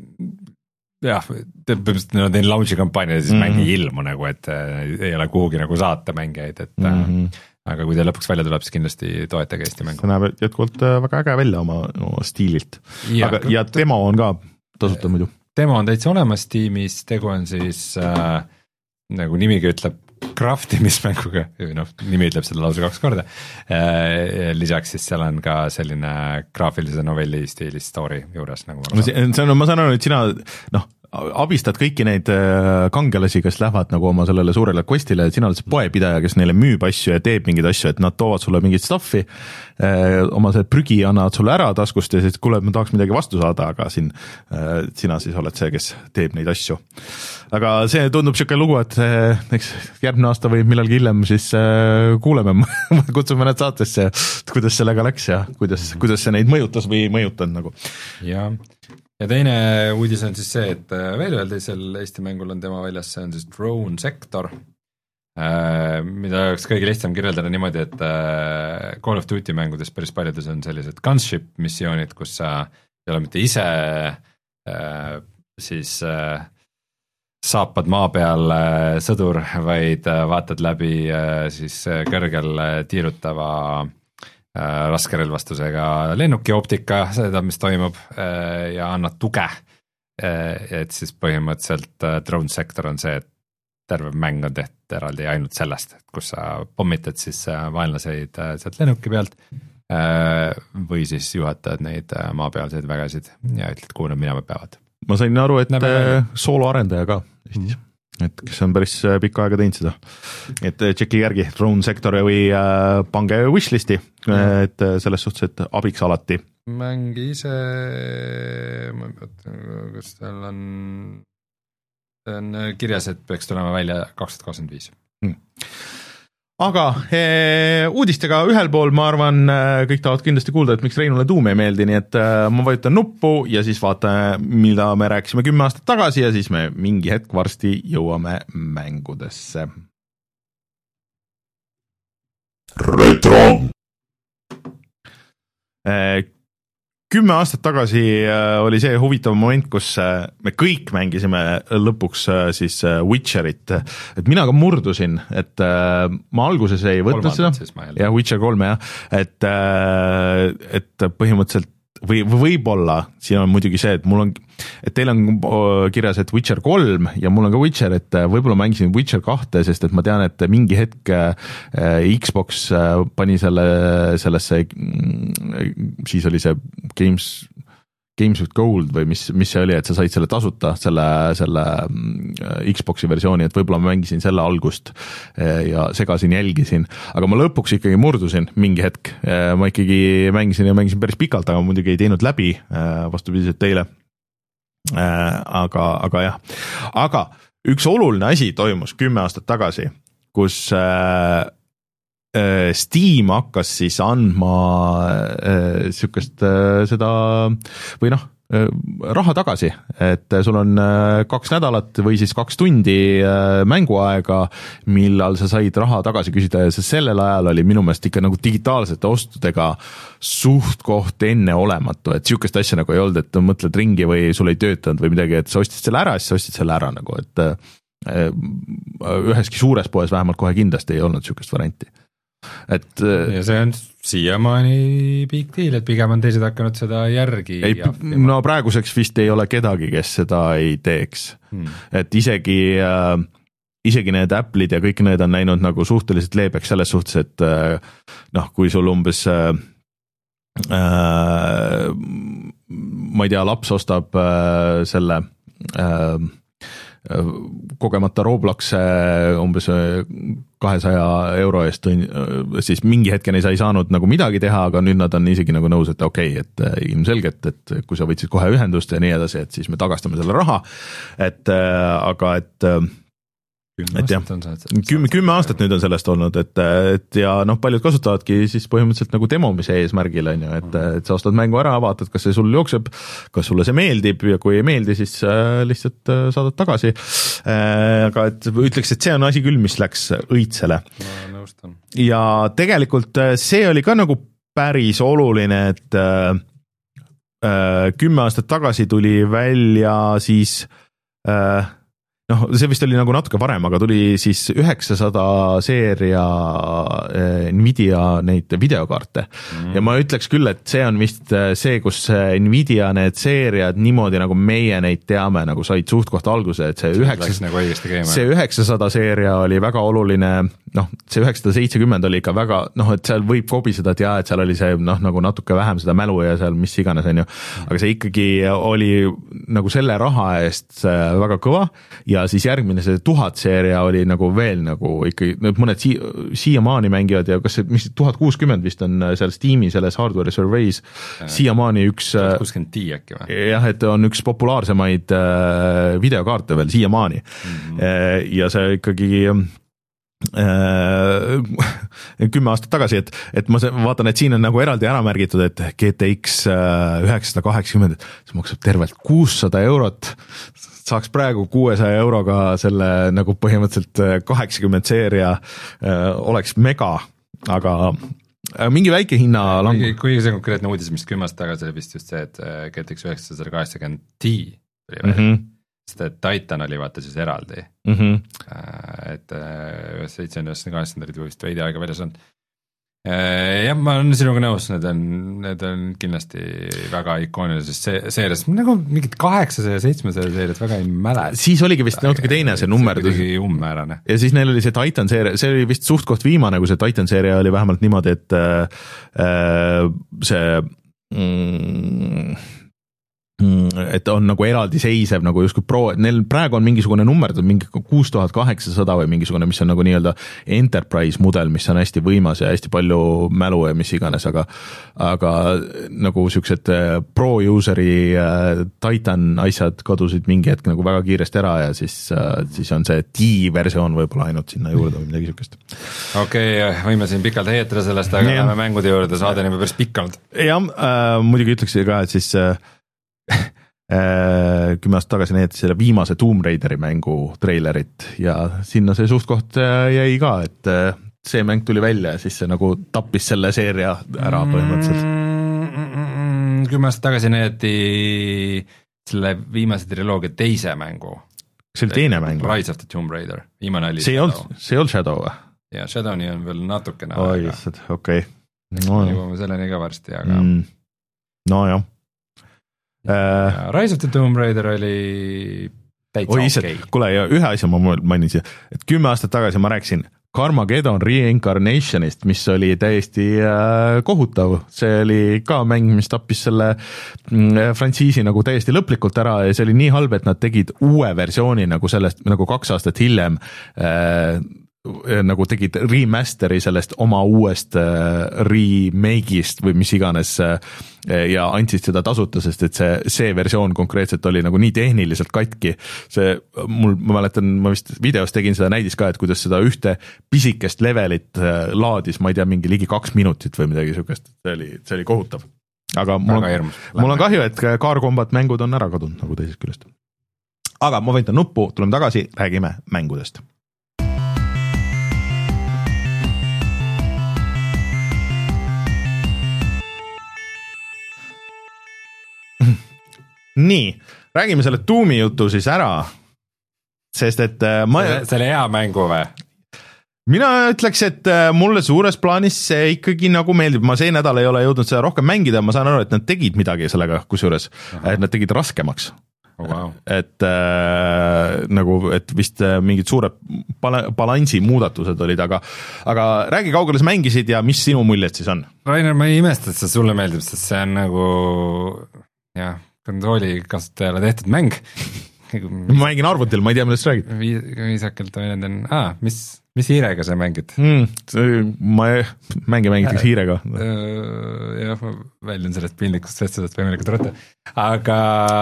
jah, põhimõtteliselt no, tein launchi kampaania, siis mm. mängi ilmu nagu, et äh, ei ole kuhugi nagu saata mängijaid, et mm -hmm. äh, aga kui ta lõpuks välja tuleb, siis kindlasti toetage Eesti mängu. See näeb jätkuvalt väga äge välja oma, oma stiililt. Ja, aga, ja demo on ka tasuta muidu. Demo on täitsa olemas tiimis, tegu on siis äh, nagu nimigi ütleb craftimismänguga, noh, nimi ütleb seda lause kaks korda, lisaks siis seal on ka selline graafilise novelli stiilis story juures nagu ma see on, ma saan aru, et sina noh, abistad kõiki neid kangelasi, kes lähevad nagu oma sellele suurele questile, et sina oled see poepidaja, kes neile müüb asju ja teeb mingeid asju, et nad toovad sulle mingit stuffi, oma see prügi annavad sulle ära taskust ja siis kuule, et ma tahaks midagi vastu saada, aga siin sina siis oled see, kes teeb neid asju. Aga see tundub siuke lugu, et eks järgmine aasta või millalgi hiljem siis kuuleme, kutsume nad saatesse, kuidas sellega läks ja kuidas, kuidas see neid mõjutas või ei mõjutanud nagu. Ja ja teine uudis on siis see, et veel ühel teisel Eesti mängul on tema väljas, see on siis Drone Sector, mida oleks kõige lihtsam kirjeldada niimoodi, et Call of Duty mängudes päris paljudes on sellised gunship missioonid, kus sa ei ole mitte ise siis saapad maa peal sõdur, vaid vaatad läbi siis kõrgel tiirutava raskerelvastusega lennuki optika, seda, mis toimub ja annad tuge, et siis põhimõtteliselt Drone Sector on see, et terve mäng on tehtud eraldi ainult sellest, kus sa pommitad siis vaenlaseid sealt lennuki pealt või siis juhatad neid maapealseid vägesid ja ütled, kuhu nad minema peavad. Ma sain aru, et sooloarendaja ka Eestis et kes on päris pikka aega teinud seda. Et tšeki järgi Drone Sector või äh, pange wishlisti, et selles suhtes, et abiks alati. Mäng ise, ma ei mõtle, kas tal on, see on kirjas, et peaks tulema välja kaks tuhat kakskümmend viis. Hmm. Aga ee, uudistega ühel pool, ma arvan, kõik tahavad kindlasti kuulda, et miks Reinule Doom ei meeldi, nii et äh, ma vajutan nuppu ja siis vaatame, mida me rääkisime kümme aastat tagasi ja siis me mingi hetk varsti jõuame mängudesse. Retro! Äh, Kümme aastat tagasi oli see huvitav moment, kus me kõik mängisime lõpuks siis Witcherit, et mina ka murdusin, et ma alguses ei võtnud seda, ja Witcher kolm jah, et, et põhimõtteliselt või võib-olla, siin on muidugi see, et mul on, et teil on kirjas, et Witcher kolm ja mul on ka Witcher, et võib-olla mängisin Witcher kahte, sest et ma tean, et mingi hetk Xbox pani selle, sellesse, siis oli see Games, Games with Gold või mis, mis see oli, et sa said selle tasuta, selle, selle Xboxi versiooni, et võib-olla ma mängisin selle algust ja segasin, jälgisin, aga ma lõpuks ikkagi murdusin mingi hetk, ma ikkagi mängisin ja mängisin päris pikalt, aga muidugi ei teinud läbi, vastupidiselt teile, aga, aga jah, aga üks oluline asi toimus kümme aastat tagasi, kus Steam hakkas siis andma äh, sükest äh, seda või noh, äh, raha tagasi, et sul on äh, kaks nädalat või siis kaks tundi äh, mänguaega, millal sa said raha tagasi küsida ja see sellel ajal oli minu meelest ikka nagu digitaalsete ostudega suht koht enne olematu, et sükest asja nagu ei olnud, et mõtled ringi või sul ei töötanud või midagi, et sa ostid selle ära, siis sa ostid selle ära nagu, et äh, üheski suures poes vähemalt kohe kindlasti ei olnud sükest varianti. Et, ja see on siiamaani big deal, et pigem on teised hakanud seda järgi ei, no praeguseks vist ei ole kedagi, kes seda ei teeks hmm. et isegi äh, isegi need Apple'id ja kõik need on näinud nagu suhteliselt leebeks selles suhtes, et äh, noh, kui sul umbes äh, äh, ma ei tea, laps ostab äh, selle äh, kogemata Roblox umbes kahesaja euro eest, siis mingi hetkeni sa ei saanud nagu midagi teha, aga nüüd nad on isegi nagu nõus, et okei, okay, et ilmselgelt, et kui sa võtsid kohe ühendust ja nii edasi, et siis me tagastame selle raha, et aga et et jah, kümme, kümme aastat nüüd on sellest olnud, et, et ja noh, paljud kasutavadki siis põhimõtteliselt nagu demomise eesmärgil on ju, et, et sa ostad mängu ära, vaatad, kas see sul jookseb, kas sulle see meeldib ja kui ei meeldi, siis äh, lihtsalt äh, saadad tagasi äh,. aga et ütleks, et see on asi küll, mis läks õitsele. Ja tegelikult see oli ka nagu päris oluline, et äh, äh, kümme aastat tagasi tuli välja siis äh, noh, see vist oli nagu natuke varem, aga tuli siis üheksasada seeria Nvidia neid videokaarte mm. ja ma ütleks küll, et see on vist see, kus Nvidia need seeriad niimoodi nagu meie neid teame, nagu said suht koht alguse, et see, üheksas, nagu see üheksasada seeria oli väga oluline, noh, see üheksasada seitsekümmend oli ikka väga, noh, et seal võib kobiseda, et jah, et seal oli see noh, nagu natuke vähem seda mälu ja seal mis iganes on ju, aga see ikkagi oli nagu selle raha eest väga kõva ja ja siis järgmine see tuhat seeria oli nagu veel nagu ikkagi, mõned si- siiamaani mängivad ja kas see, mis tuhat kuuskümmend vist on seal Steam'i selles Hardware Surveys siiamaani üks tuhat kuuskümmend Ti äkki või? Jah, et on üks populaarsemaid äh, videokaarte veel siiamaani mm-hmm. äh, ja see ikkagi kümme aastat tagasi, et, et ma vaatan, et siin on nagu eraldi ära märgitud, et G T X üheksasada kaheksakümmend, see maksab tervelt kuussada eurot, saaks praegu kuuesaja euroga selle nagu põhimõtteliselt kaheksakümmend seeria oleks mega, aga mingi väike hinna lang-. Kuigi see konkreetne uudis, mis kümme aastat tagasi oli vist just see, et G T X üheksasada kaheksakümmend Ti oli veel. Mm-hmm. Sest et Titan oli vaata siis eraldi mm-hmm. et seitsesada kaheksakümmend olid vist veidi aega väljas on. Jah, ma olen sinuga nõus, need on, need on kindlasti väga ikoonilisest seerias, nagu mingid kaheksasaja, seitsmesaja seeriat väga ei mäle. Siis oligi vist natuke teine see number. See oli ummäärane. Ja siis neil oli see Titan seeria, see oli vist suht koht viimane, kui see Titan seeria oli vähemalt niimoodi, et äh, see mm, et on nagu eraldiseisev nagu justkui pro, et neil praegu on mingisugune number, mingi kuus tuhat kaheksasada või mingisugune, mis on nagu nii-öelda enterprise mudel, mis on hästi võimas ja hästi palju mälu ja mis iganes, aga aga nagu siuksed pro user'i Titan asjad kadusid mingi hetk nagu väga kiiresti ära ja siis, siis on see T-versioon võib-olla ainult sinna juurde või midagi siukest. Okei okay,, võime siin pikalt heietada sellest, aga läheme mängude juurde, saade on juba päris pikalt. jah, äh, muidugi ütleks ka, et siis äh, kümme aastat tagasi näidati selle viimase Tomb Raideri mängu treilerit ja sinna see suht-koht jäi ka, et see mäng tuli välja ja siis see nagu tappis selle seeria ära põhimõtteliselt. Mm, kümme aastat tagasi näidati selle viimase triloogia teise mängu. See oli teine mäng? Rise of the Tomb Raider, viimane oli see ei olnud, see ei olnud Shadow või? ja Shadowni on veel natukene oh, aega. Okei. Okay. No, jõuame selleni ka varsti, aga mm. no jah. Uh, Rise of the Tomb Raider oli täitsa okei. Okay. Kuule, ja ühe asja ma mainin siia, et kümme aastat tagasi ma rääkisin Carmageddon Reincarnationist, mis oli täiesti äh, kohutav. See oli ka mäng, mis tappis selle mm, frantsiisi nagu täiesti lõplikult ära ja see oli nii halb, et nad tegid uue versiooni nagu sellest, nagu kaks aastat hiljem äh, nagu tegid remasteri sellest oma uuest remake'ist või mis iganes ja andsid seda tasuta, sest et see, see versioon konkreetselt oli nagu nii tehniliselt katki. See, mul, ma mäletan, ma vist videos tegin seda näidis ka, et kuidas seda ühte pisikest levelit laadis, ma ei tea, mingi ligi kaks minutit või midagi siukest, see oli, see oli kohutav. Aga mul on, mul on kahju, et Car Combat mängud on ära kadunud nagu teisest küljest. Aga ma võitan nuppu, tuleme tagasi, räägime mängudest. Nii, räägime selle Doomi jutu siis ära, sest et ma... Selle, selle hea mängu või? Mina ütleks, et mulle suures plaanis see ikkagi nagu meeldib, ma see nädal ei ole jõudnud seda rohkem mängida, ma saan aru, et nad tegid midagi sellega, kusjuures, et nad tegid raskemaks. Oh, wow. et äh, nagu, et vist mingid suured bal- balansi muudatused olid, aga aga räägi, kaugele sa mängisid ja mis sinu muljed siis on? Rainer, ma ei imesta, et see sulle meeldib, sest see on nagu jah, konsooli kasutajale tehtud mäng. ma mängin arvutil, ma ei tea, millest räägid. Viisakalt väljendan, aa, mis, mis hiirega sa mängid? Mm, ma ei, mänge mängitakse hiirega. Jah, ma väljun sellest pindlikust sestudest võimalikult rõtta. Aga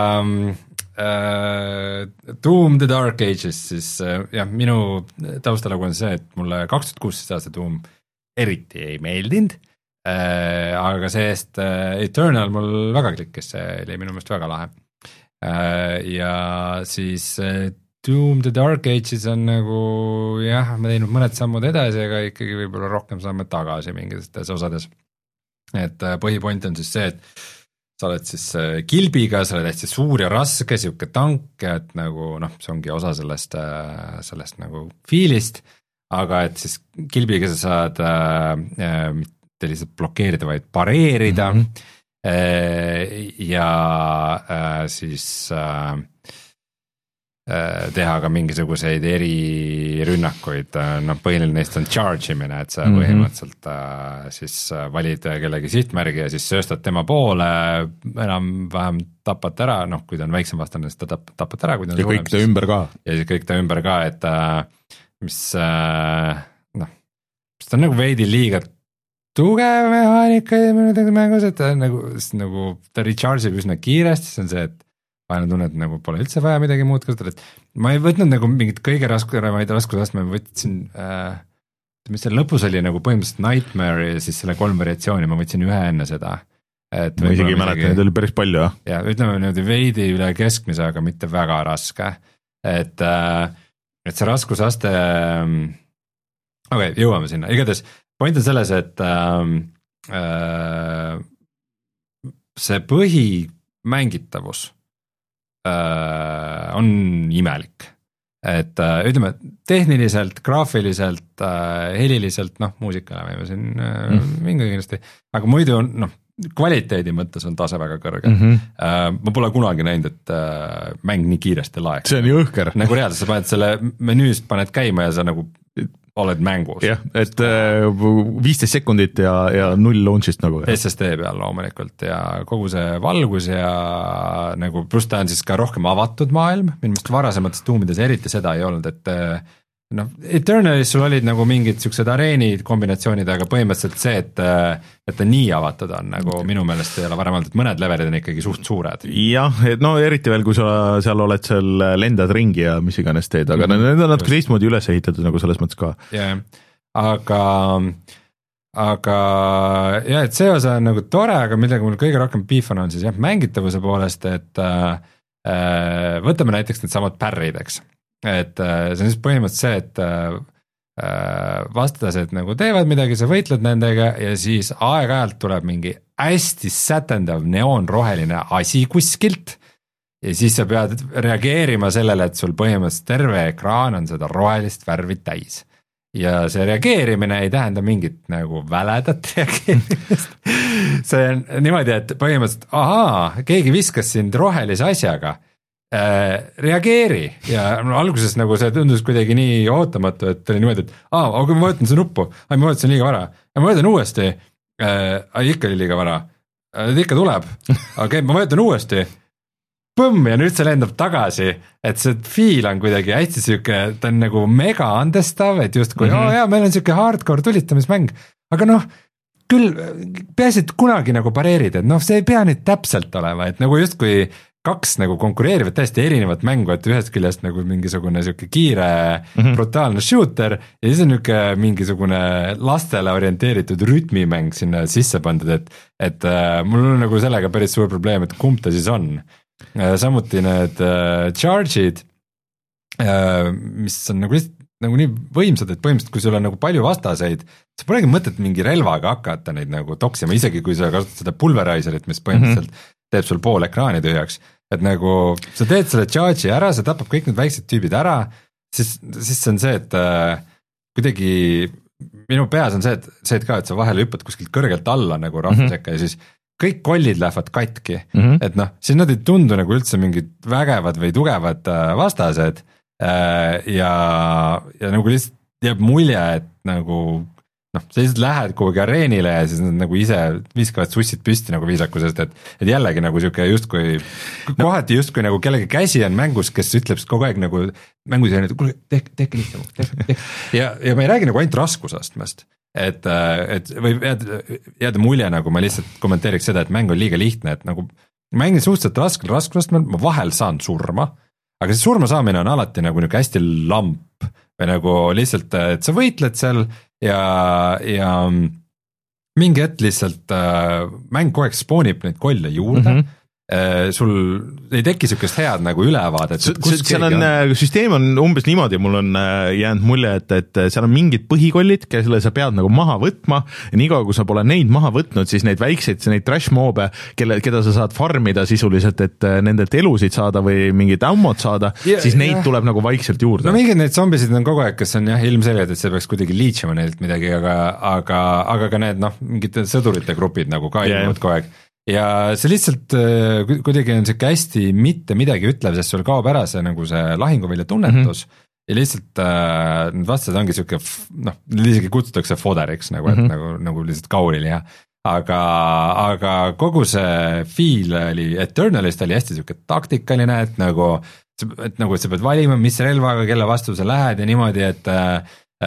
äh, Doom The Dark Ages, siis äh, jah, minu taustalagu on see, et mulle kaks tuhat kuusteist aasta Doom eriti ei meeldinud. Äh, aga seest äh, Eternal mul väga klikkis, see oli minu meelest väga lahe. Äh, ja siis äh, Doom The Dark Ages on nagu jah, ma teinud mõned sammud edasi, aga ikkagi võib-olla rohkem samme tagasi mingites osades. Et äh, põhipoint on siis see, et sa oled siis äh, kilbiga, sa oled hästi suur ja raske, siuke tank, et nagu noh, see ongi osa sellest, äh, sellest nagu fiilist, aga et siis kilbiga sa saad äh, äh, lihtsalt blokeerida, vaid pareerida mm-hmm. ja siis teha ka mingisuguseid erirünnakuid, noh põhiline neist on charge imine, et sa mm-hmm. põhimõtteliselt siis valid kellegi sihtmärgi ja siis sööstad tema poole, enam-vähem tapad ära, noh kui ta on väiksem vastane, siis ta tap, tapad ära, kui ta on ja suurem, kõik ta ümber ka. Ja siis kõik ta ümber ka, et mis noh, mis ta on nagu veidi liiga tugev mehaanika mängus, et ta nagu, nagu ta recharge ib üsna kiiresti, see on see, et vahel tunned, et nagu pole üldse vaja midagi muud kasutada, et ma ei võtnud nagu mingit kõige raskusemaid raskusast, ma võtsin äh, mis seal lõpus oli nagu põhimõtteliselt Nightmare ja siis selle kolm variatsiooni, ma võtsin ühe enne seda. Et ma isegi ei mäleta, neid oli päris palju, jah? Ja ütleme nüüd veidi üle keskmise, aga mitte väga raske, et, äh, et see raskusaste okei, okay, jõuame sinna, igatahes point on selles, et äh, äh, see põhimängitavus äh, on imelik. Et äh, ütleme, tehniliselt, graafiliselt äh,, heliliselt, noh, muusikale võime siin äh, mm. mingi kindlasti, aga muidu on, noh, kvaliteedi mõttes on tase väga kõrge Mhm. mm. -hmm. Ma pole kunagi näinud, et mäng nii kiiresti laeks. see on jõhker. nagu reaalselt, sa paned selle menüüst, paned käima ja sa nagu oled mängus. jah, et viisteist sekundit ja, ja null launch'ist nagu. S S D peal loomulikult ja kogu see valgus ja nagu pluss ta on siis ka rohkem avatud maailm, minu meelest varasemates tuumides eriti seda ei olnud, et noh, Eternalis sul olid nagu mingid siuksed areenid, kombinatsioonid, aga põhimõtteliselt see, et et ta nii avatud on, nagu minu meelest ei ole varem olnud, et mõned levelid on ikkagi suht suured. jah, et no eriti veel, kui sa seal oled seal, lendad ringi ja mis iganes teed, aga mm-hmm. need on natuke teistmoodi üles ehitatud nagu selles mõttes ka. jah, aga aga jah, et see osa on nagu tore, aga millega mul kõige rohkem beef on, on siis jah, mängitavuse poolest, et äh, võtame näiteks need samad pärrid, eks. et äh, see on siis põhimõtteliselt see, et äh, vastased nagu teevad midagi, sa võitled nendega ja siis aeg-ajalt tuleb mingi hästi sätendav neoonroheline asi kuskilt ja siis sa pead reageerima sellele, et sul põhimõtteliselt terve ekraan on seda rohelist värvi täis. Ja see reageerimine ei tähenda mingit nagu väledat reageerimist. see on niimoodi, et põhimõtteliselt ahaa, keegi viskas sind rohelise asjaga, äh, reageeri ja no, alguses nagu see tundus kuidagi nii ootamatu, et oli niimoodi, et aa, aga ma võtan see nuppu, ai ma võtan liiga vara, ja ma võtan uuesti, äh, ai ikka oli liiga vara, äh, ikka tuleb, okei okay, ma võtan uuesti, põmm ja nüüd see lendab tagasi, et see feel on kuidagi hästi siuke, ta on nagu mega andestav, et just kui mm -hmm. oo jaa, meil on siuke hardcore tulitamismäng, aga noh, küll peaasi, et kunagi nagu pareerid, et noh, see ei pea nüüd täpselt olema, et nagu just kui kaks nagu konkureerivad täiesti erinevat mängu, et ühest küljest nagu mingisugune siuke kiire mm -hmm. brutaalne shooter ja siis on niuke mingisugune lastele orienteeritud rütmimäng sinna sisse pandud, et, et äh, mul on nagu sellega päris suur probleem, et kumb ta siis on. Samuti need uh, charge'id uh,, mis on nagu lihtsalt nagu nii võimsad, et põhimõtteliselt kui sul on nagu palju vastaseid, sa polegi mõtet mingi relvaga hakata neid nagu toksima, isegi kui sa kasutad seda pulverizerit, mis põhimõtteliselt mm -hmm. teeb sul pool ekraani tühjaks, et nagu sa teed selle charge'i ära, see tapab kõik need väiksed tüübid ära, siis, siis see on see, et uh, kuidagi minu peas on see, et see, et ka, et sa vahel hüppad kuskilt kõrgelt alla nagu rahva mm -hmm. sekka ja siis kõik kollid lähevad katki mm, -hmm. et noh, siis nad ei tundu nagu üldse mingid vägevad või tugevad vastased äh, ja, ja nagu lihtsalt jääb mulje, et nagu noh, sa lihtsalt lähed kuhugi areenile ja siis nad nagu ise viskavad sussid püsti nagu viisakusest, et, et jällegi nagu sihuke justkui no., kohati justkui nagu kellegi käsi on mängus, kes ütleb kogu aeg nagu mängus ja kuule, tehke, tehke lihtsam, tehke, tehke ja, ja ma ei räägi nagu ainult raskusastmest. et, et või jääda, jääda mulje, nagu ma lihtsalt kommenteeriks seda, et mäng on liiga lihtne, et nagu mängin suhteliselt raskel raskusest, ma vahel saan surma, aga see surma saamine on alati nagu niisugune hästi lamp või nagu lihtsalt, et sa võitled seal ja, ja mingi hetk lihtsalt äh, mäng kogu aeg spoonib neid kolle juurde mm, -hmm. sul ei teki niisugust head nagu ülevaadet. seal on, on, süsteem on umbes niimoodi, mul on jäänud mulje, et, et seal on mingid põhikollid, kelle sa pead nagu maha võtma ja niikaua, kui sa pole neid maha võtnud, siis neid väikseid, neid trash moobe, kelle, keda sa saad farmida sisuliselt, et nendelt elusid saada või mingit ammot saada, ja, siis neid ja. tuleb nagu vaikselt juurde. no mingid neid zombisid on kogu aeg, kes on jah ilmselgelt, et see peaks kuidagi liitsima neilt midagi, aga, aga, aga ka need noh, mingid sõdurite grupid nagu ka ilmuvad kogu aeg. ja see lihtsalt kuidagi on siuke hästi mitte midagi ütlev, sest sul kaob ära see nagu see lahinguvälja tunnetus mm -hmm. ja lihtsalt äh, need vastased ongi siuke noh, isegi kutsutakse foderiks nagu, et mm -hmm. nagu, nagu lihtsalt kauriliha, aga, aga kogu see feel oli Eternalist oli hästi siuke taktikaline, et nagu, et nagu et sa pead valima, mis relvaga, kelle vastu sa lähed ja niimoodi, et äh,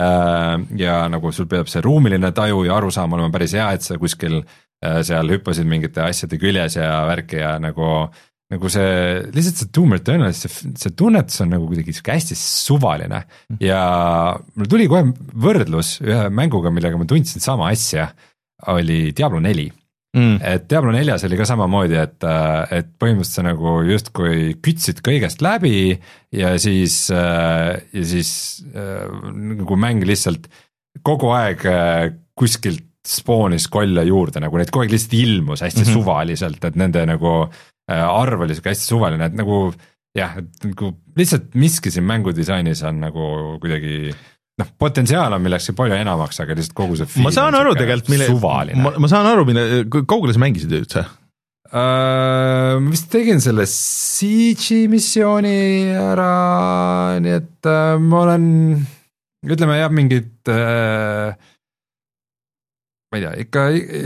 ja nagu sul peab see ruumiline taju ja arusaam olema päris hea, et sa kuskil seal hüppasid mingite asjade küljes ja värki ja nagu, nagu see, lihtsalt see Doom Eternal, see, see tunnetus on nagu kuidagi hästi suvaline ja mul tuli kohe võrdlus ühe mänguga, millega ma tundsin sama asja, oli Diablo neli mm.. et Diablo neljas oli ka samamoodi, et, et põhimõtteliselt sa nagu justkui kütsid kõigest läbi ja siis, ja siis nagu mäng lihtsalt kogu aeg kuskilt spoonis kolle juurde, nagu neid kogu aeg lihtsalt ilmus hästi mm -hmm. suvaliselt, et nende nagu arv oli siuke hästi suvaline, et nagu jah, et nagu lihtsalt miski siin mängudisainis on nagu kuidagi noh, potentsiaal on millekski palju enamaks, aga lihtsalt kogu see ma saan aru tegelikult, mille, ma, ma saan aru, mille, kaugele sa mängisid üldse? Uh, ma vist tegin selle Siege'i missiooni ära, nii et uh, ma olen, ütleme jah, mingid uh, ma ei tea, ikka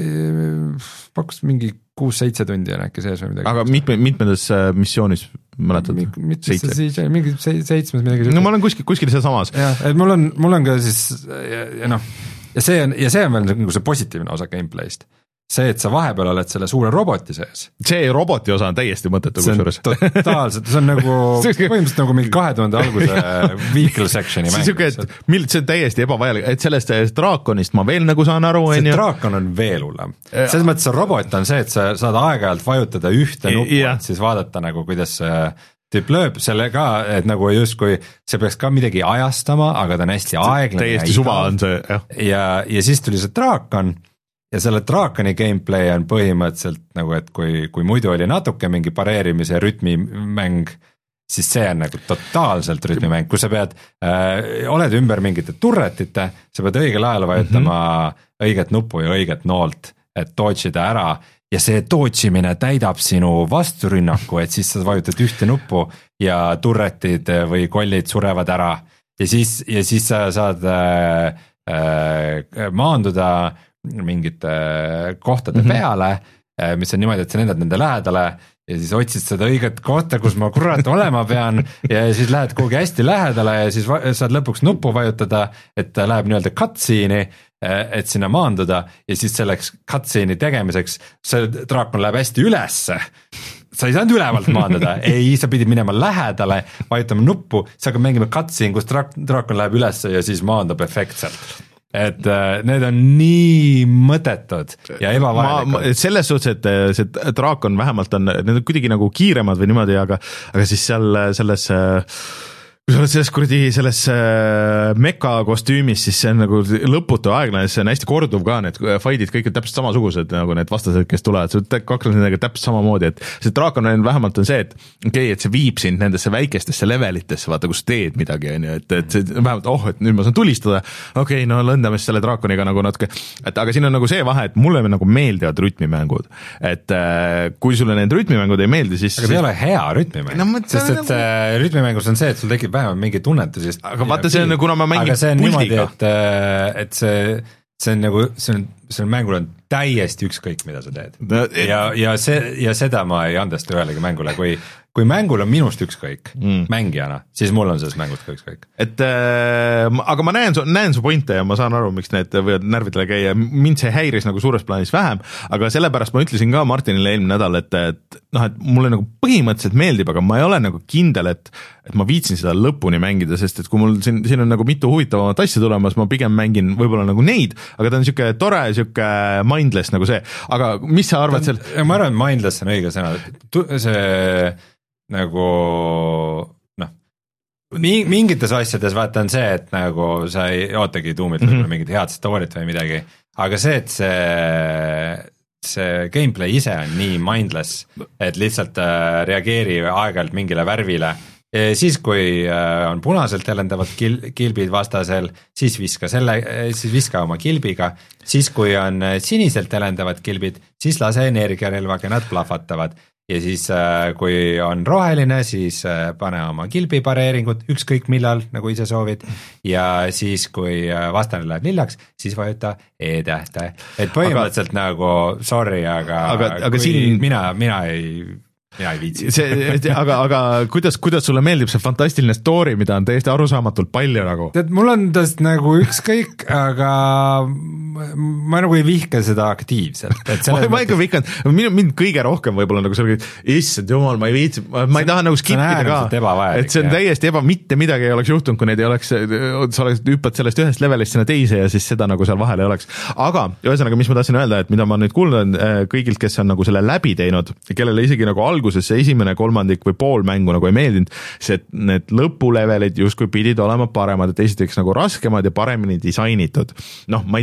uh, pakkus mingi kuus-seitse tundi on äkki sees või midagi. Aga mitme, mitmendas missioonis mäletad? Seitse? Mingi seitsmes midagi. No ma olen kuskil, kuskil seal samas. Jah, et mul on, mul on ka siis ja, ja noh, ja see on, ja see on veel nagu see positiivne osa gameplay'st. See, et sa vahepeal oled selle suure roboti sees. See roboti osa on täiesti mõttetu. See on totaalselt, see on nagu põhimõtteliselt nagu mingi kahe tuhande alguse vehicle section'i mäng. See, see on täiesti ebavajalik, et sellest draakonist ma veel nagu saan aru. See draakon on veel hullem. Selles mõttes see robot on see, et sa saad aeg-ajalt vajutada ühte nuppu, et siis vaadata nagu, kuidas see tüüp lööb selle ka, et nagu justkui see peaks ka midagi ajastama, aga ta on hästi aeglane. Täiesti suva on see, jah. Ja, ja siis tuli see draakon. Ja selle draakoni gameplay on põhimõtteliselt nagu, et kui, kui muidu oli natuke mingi pareerimise rütmimäng, siis see on nagu totaalselt rütmimäng, kus sa pead, äh, oled ümber mingite turretite, sa pead õigel ajal vajutama mm-hmm. õiget nuppu ja õiget noolt, et dodge'ida ära ja see dodge'imine täidab sinu vasturünnaku, et siis sa vajutad ühte nuppu ja turretid või kollid surevad ära ja siis, ja siis sa saad äh, äh, maanduda mingite kohtade mm-hmm. peale, mis on niimoodi, et sa lendad nende lähedale ja siis otsid seda õiget kohta, kus ma kurat olema pean ja siis lähed kuhugi hästi lähedale ja siis saad lõpuks nuppu vajutada, et ta läheb nii-öelda cutscene'i, et sinna maanduda ja siis selleks cutscene'i tegemiseks see draakon läheb hästi ülesse. Sa ei saanud ülevalt maanduda, ei, sa pidid minema lähedale, vajutama nuppu, sa hakkad mängima cutscene, kus draakon läheb ülesse ja siis maandub efektselt. Et uh, need on nii mõttetud ja ebavajalikud. Selles suhtes, et see draakon vähemalt on, need on kuidagi nagu kiiremad või niimoodi, aga, aga siis seal selles kui sa oled selles kuradi selles meka kostüümis, siis see on nagu lõputu aeglane, see on hästi korduv ka, need fight'id kõik on täpselt samasugused nagu need vastased, kes tulevad, sa kakled nendega täpselt samamoodi, et see draakon on vähemalt on see, et okei, okay, et see viib sind nendesse väikestesse levelitesse, vaata, kus teed midagi, on ju, et, et see vähemalt, oh, et nüüd ma saan tulistada, okei, okay, no lõndame selle draakoniga nagu natuke, et aga siin on nagu see vahe, et mulle nagu meeldivad rütmimängud, et kui sulle need rütmimängud ei meeldi, siis aga see ei ole hea rütmimäng no,, sest et nagu... rütmimängus on see, et sul tekib vähemalt mingi tunnetusest. Aga vaata, see on, kuna ma mängin aga see on puldiga. Niimoodi, et, et see, see on nagu, see on, see on mängul on täiesti ükskõik, mida sa teed. No, et... ja, ja, see, ja seda ma ei andesta ühelegi mängule, kui, kui mängul on minust ükskõik mm. mängijana, siis mul on sellest mängust ka ükskõik. Et äh, aga ma näen su, näen su pointe ja ma saan aru, miks need võivad närvidele käia, mind see häiris nagu suures plaanis vähem, aga sellepärast ma ütlesin ka Martinile eelmine nädal, et, et noh, et mulle nagu põhimõtteliselt meeldib, aga ma ei ole nagu kindel, et, et ma viitsin seda lõpuni mängida, sest et kui mul siin, siin on nagu mitu huvitavamat asja tulemas, ma pigem mängin võib-olla nagu neid, aga ta on siuke tore, siuke mindless nagu see, aga mis sa arvad seal? Ma arvan, et mindless on õige sõna, see nagu noh, mingites asjades vaata on see, et nagu sa ei ootagi tuumilt mm -hmm. mingit head story't või midagi, aga see, et see, see gameplay ise on nii mindless, et lihtsalt äh, reageeri aeg-ajalt mingile värvile, siis kui äh, on punaselt helendavad kil, kilbid vastasel, siis viska selle, siis viska oma kilbiga, siis kui on siniselt helendavad kilbid, siis lase energiarelvaga, nad plahvatavad. Ja siis kui on roheline, siis pane oma kilbi pareeringut ükskõik millal, nagu ise soovid, ja siis kui vastane läheb lillaks, siis vajuta E-tähte. Et põhimõtteliselt aga, nagu sorry, aga, aga, aga siin... mina, mina ei... mina ei viitsi. See, aga, aga kuidas, kuidas sulle meeldib see fantastiline story, mida on täiesti arusaamatult palju nagu? Tead, mul on tast nagu ükskõik, aga ma nagu ei vihka seda aktiivselt. ma, ma ikka vihkan, mind, mind kõige rohkem võib-olla nagu sellega, issand jumal, ma ei viitsi, ma, ma ei taha nagu skipida ka, et see on jah. Täiesti eba, mitte midagi ei oleks juhtunud, kui neid ei oleks, sa oleks hüppad sellest ühest levelist sinna teise ja siis seda nagu seal vahel ei oleks. Aga ühesõnaga, mis ma tahtsin öelda, et mida ma nüüd kuulnud kõigilt, kes on nagu selle läbi teinud, kellele isegi nagu alguses see esimene kolmandik või pool mängu nagu ei meeldinud, see, et need lõpulevelid justkui pidid olema paremad, et esiteks nagu raskemad ja paremini disainitud. Noh, ma ei tea, kuidas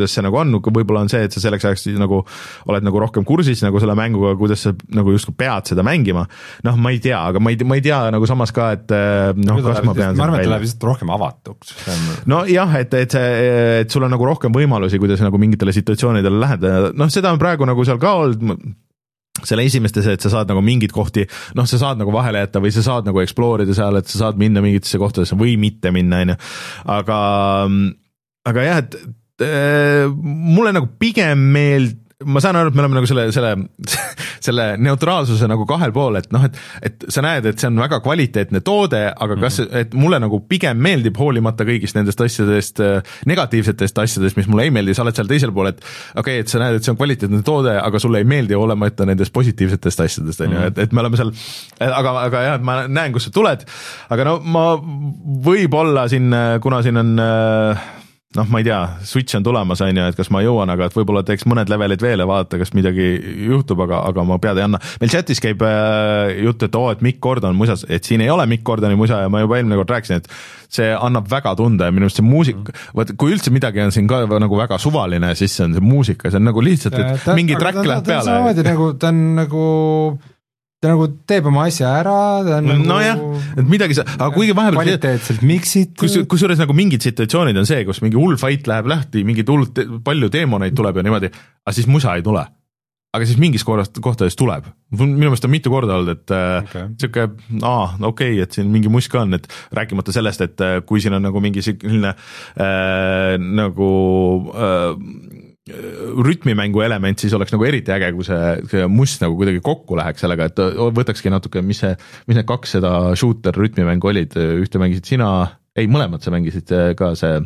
kuidas see nagu on, võib-olla on see, et sa selleks ajaks nagu oled nagu rohkem kursis nagu selle mänguga, kuidas sa nagu justkui pead seda mängima, noh, ma ei tea, aga ma ei, ma ei tea nagu samas ka, et noh, kas ma pean ma arvan, et läheb lihtsalt rohkem avatuks. no jah, et, et see, et sul on nagu rohkem võimalusi, kuidas nagu mingitele situatsioonidele läheneda, noh, seda on praegu nagu seal ka olnud, selle esimeste see, et sa saad nagu mingid kohti, noh, sa saad nagu vahele jätta või sa saad nagu explore'ida seal, et sa saad minna mingitesse kohtadesse või mitte minna, on ju. Aga, aga jah, et äh, mulle nagu pigem meeld-, ma saan aru, et me oleme nagu selle, selle, selle neutraalsuse nagu kahel pool, et noh, et, et sa näed, et see on väga kvaliteetne toode, aga kas, et mulle nagu pigem meeldib hoolimata kõigist nendest asjadest, negatiivsetest asjadest, mis mulle ei meeldi, sa oled seal teisel pool, et okei okay,, et sa näed, et see on kvaliteetne toode, aga sulle ei meeldi olemata nendest positiivsetest asjadest, on ju, et, et me oleme seal, aga, aga jah, ma näen, kus sa tuled, aga no ma võib-olla siin, kuna siin on noh, ma ei tea, Switch on tulemas, on ju, et kas ma jõuan, aga et võib-olla teeks mõned levelid veel ja vaadata, kas midagi juhtub, aga, aga ma pead ei anna. Meil chatis käib äh, jutt, et oo, et Mick Gordon musas, et siin ei ole Mick Gordoni musa ja ma juba eelmine kord rääkisin, et see annab väga tunda ja minu arust see muusik, võt, kui üldse midagi on siin ka nagu väga suvaline, siis see on see muusika, see on nagu lihtsalt, et ta, mingi track läheb peale. Ta on nagu, ta on nagu ta nagu teeb oma asja ära, ta on no, nagu no jah, et midagi sa, aga kuigi vahepeal kvaliteetselt mixid. Kus, kusjuures nagu mingid situatsioonid on see, kus mingi hull fight läheb lähti, mingid hull te, palju deemoneid tuleb ja niimoodi, aga siis musa ei tule. Aga siis mingis korrast, kohtades tuleb. Minu meelest on mitu korda olnud, et okay. Siuke, aa, okei okay,, et siin mingi musk on, et rääkimata sellest, et kui siin on nagu mingi selline äh, nagu äh, rütmimängu element, siis oleks nagu eriti äge, kui see, see must nagu kuidagi kokku läheks sellega, et võtakski natuke, mis see, mis need kaks seda shooter rütmimängu olid, ühte mängisid sina, ei, mõlemad sa mängisid ka see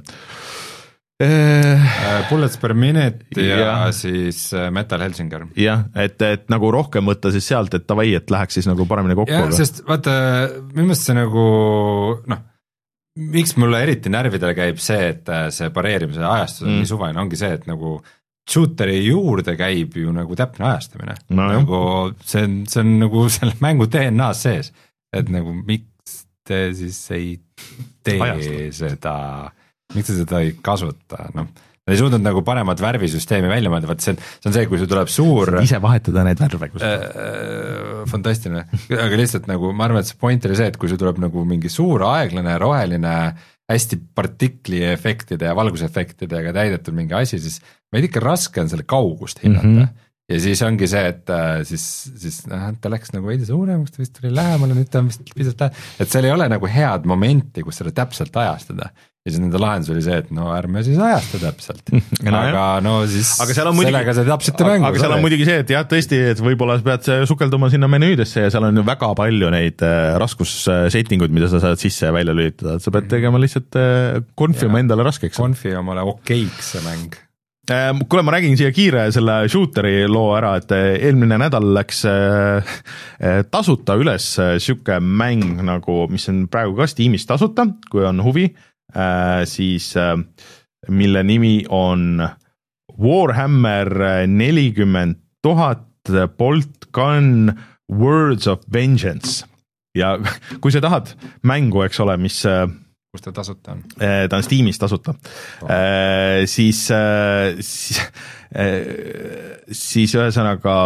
äh, Bullets per minute ja, ja siis Metal Helsinger. jah, et, et nagu rohkem võtta siis sealt, et tavai, et läheks siis nagu paremini kokku. jah, sest vaata, minu meelest see nagu noh, miks mulle eriti närvidele käib see, et see pareerimise ajastus on mm. nii suvaline, ongi see, et nagu shooteri juurde käib ju nagu täpne ajastamine no,. Nagu see on, see on nagu selle mängu D N A-s sees, et nagu miks te siis ei tee Ajastab. seda, miks te seda ei kasuta, noh. Nad ei suudnud nagu paremat värvisüsteemi välja mõelda, vaat see on, see on see, kui sul tuleb suur ise vahetada need värve äh, fantastiline, aga lihtsalt nagu ma arvan, et see point oli see, et kui sul tuleb nagu mingi suur aeglane, roheline, hästi partikli efektide ja valgusefektidega täidetud mingi asi, siis meid ikka raske on selle kaugust hinnata mm. -hmm. ja siis ongi see, et siis, siis noh, ta läks nagu veidi suuremaks, ta vist tuli lähemale, nüüd ta on vist pisut lähe, et seal ei ole nagu head momenti, kus seda täpselt ajastada. Ja siis nende lahendus oli see, et no ärme siis ajasta täpselt, no, aga no siis aga seal on muidugi, sellega see täpselt mängu. Aga seal on muidugi see, et jah, tõesti, et võib-olla pead sukelduma sinna menüüdesse ja seal on ju väga palju neid äh, raskussettinguid, mida sa saad sisse ja välja lülitada, et sa pead tegema lihtsalt äh, konfima endale raskeks. Konfi omale okeiks see mäng. Äh, kuule, ma räägin siia kiire selle shooteri loo ära, et eelmine nädal läks äh, tasuta üles siuke mäng nagu, mis on praegu ka Steamis tasuta, kui on huvi. Äh, siis äh, mille nimi on Warhammer nelikümmend tuhat Bolt Gun Words of Vengeance ja kui sa tahad mängu, eks ole, mis kus ta tasuta on? Äh, ta on Steamis tasuta oh. äh, siis äh, siis, äh, siis ühesõnaga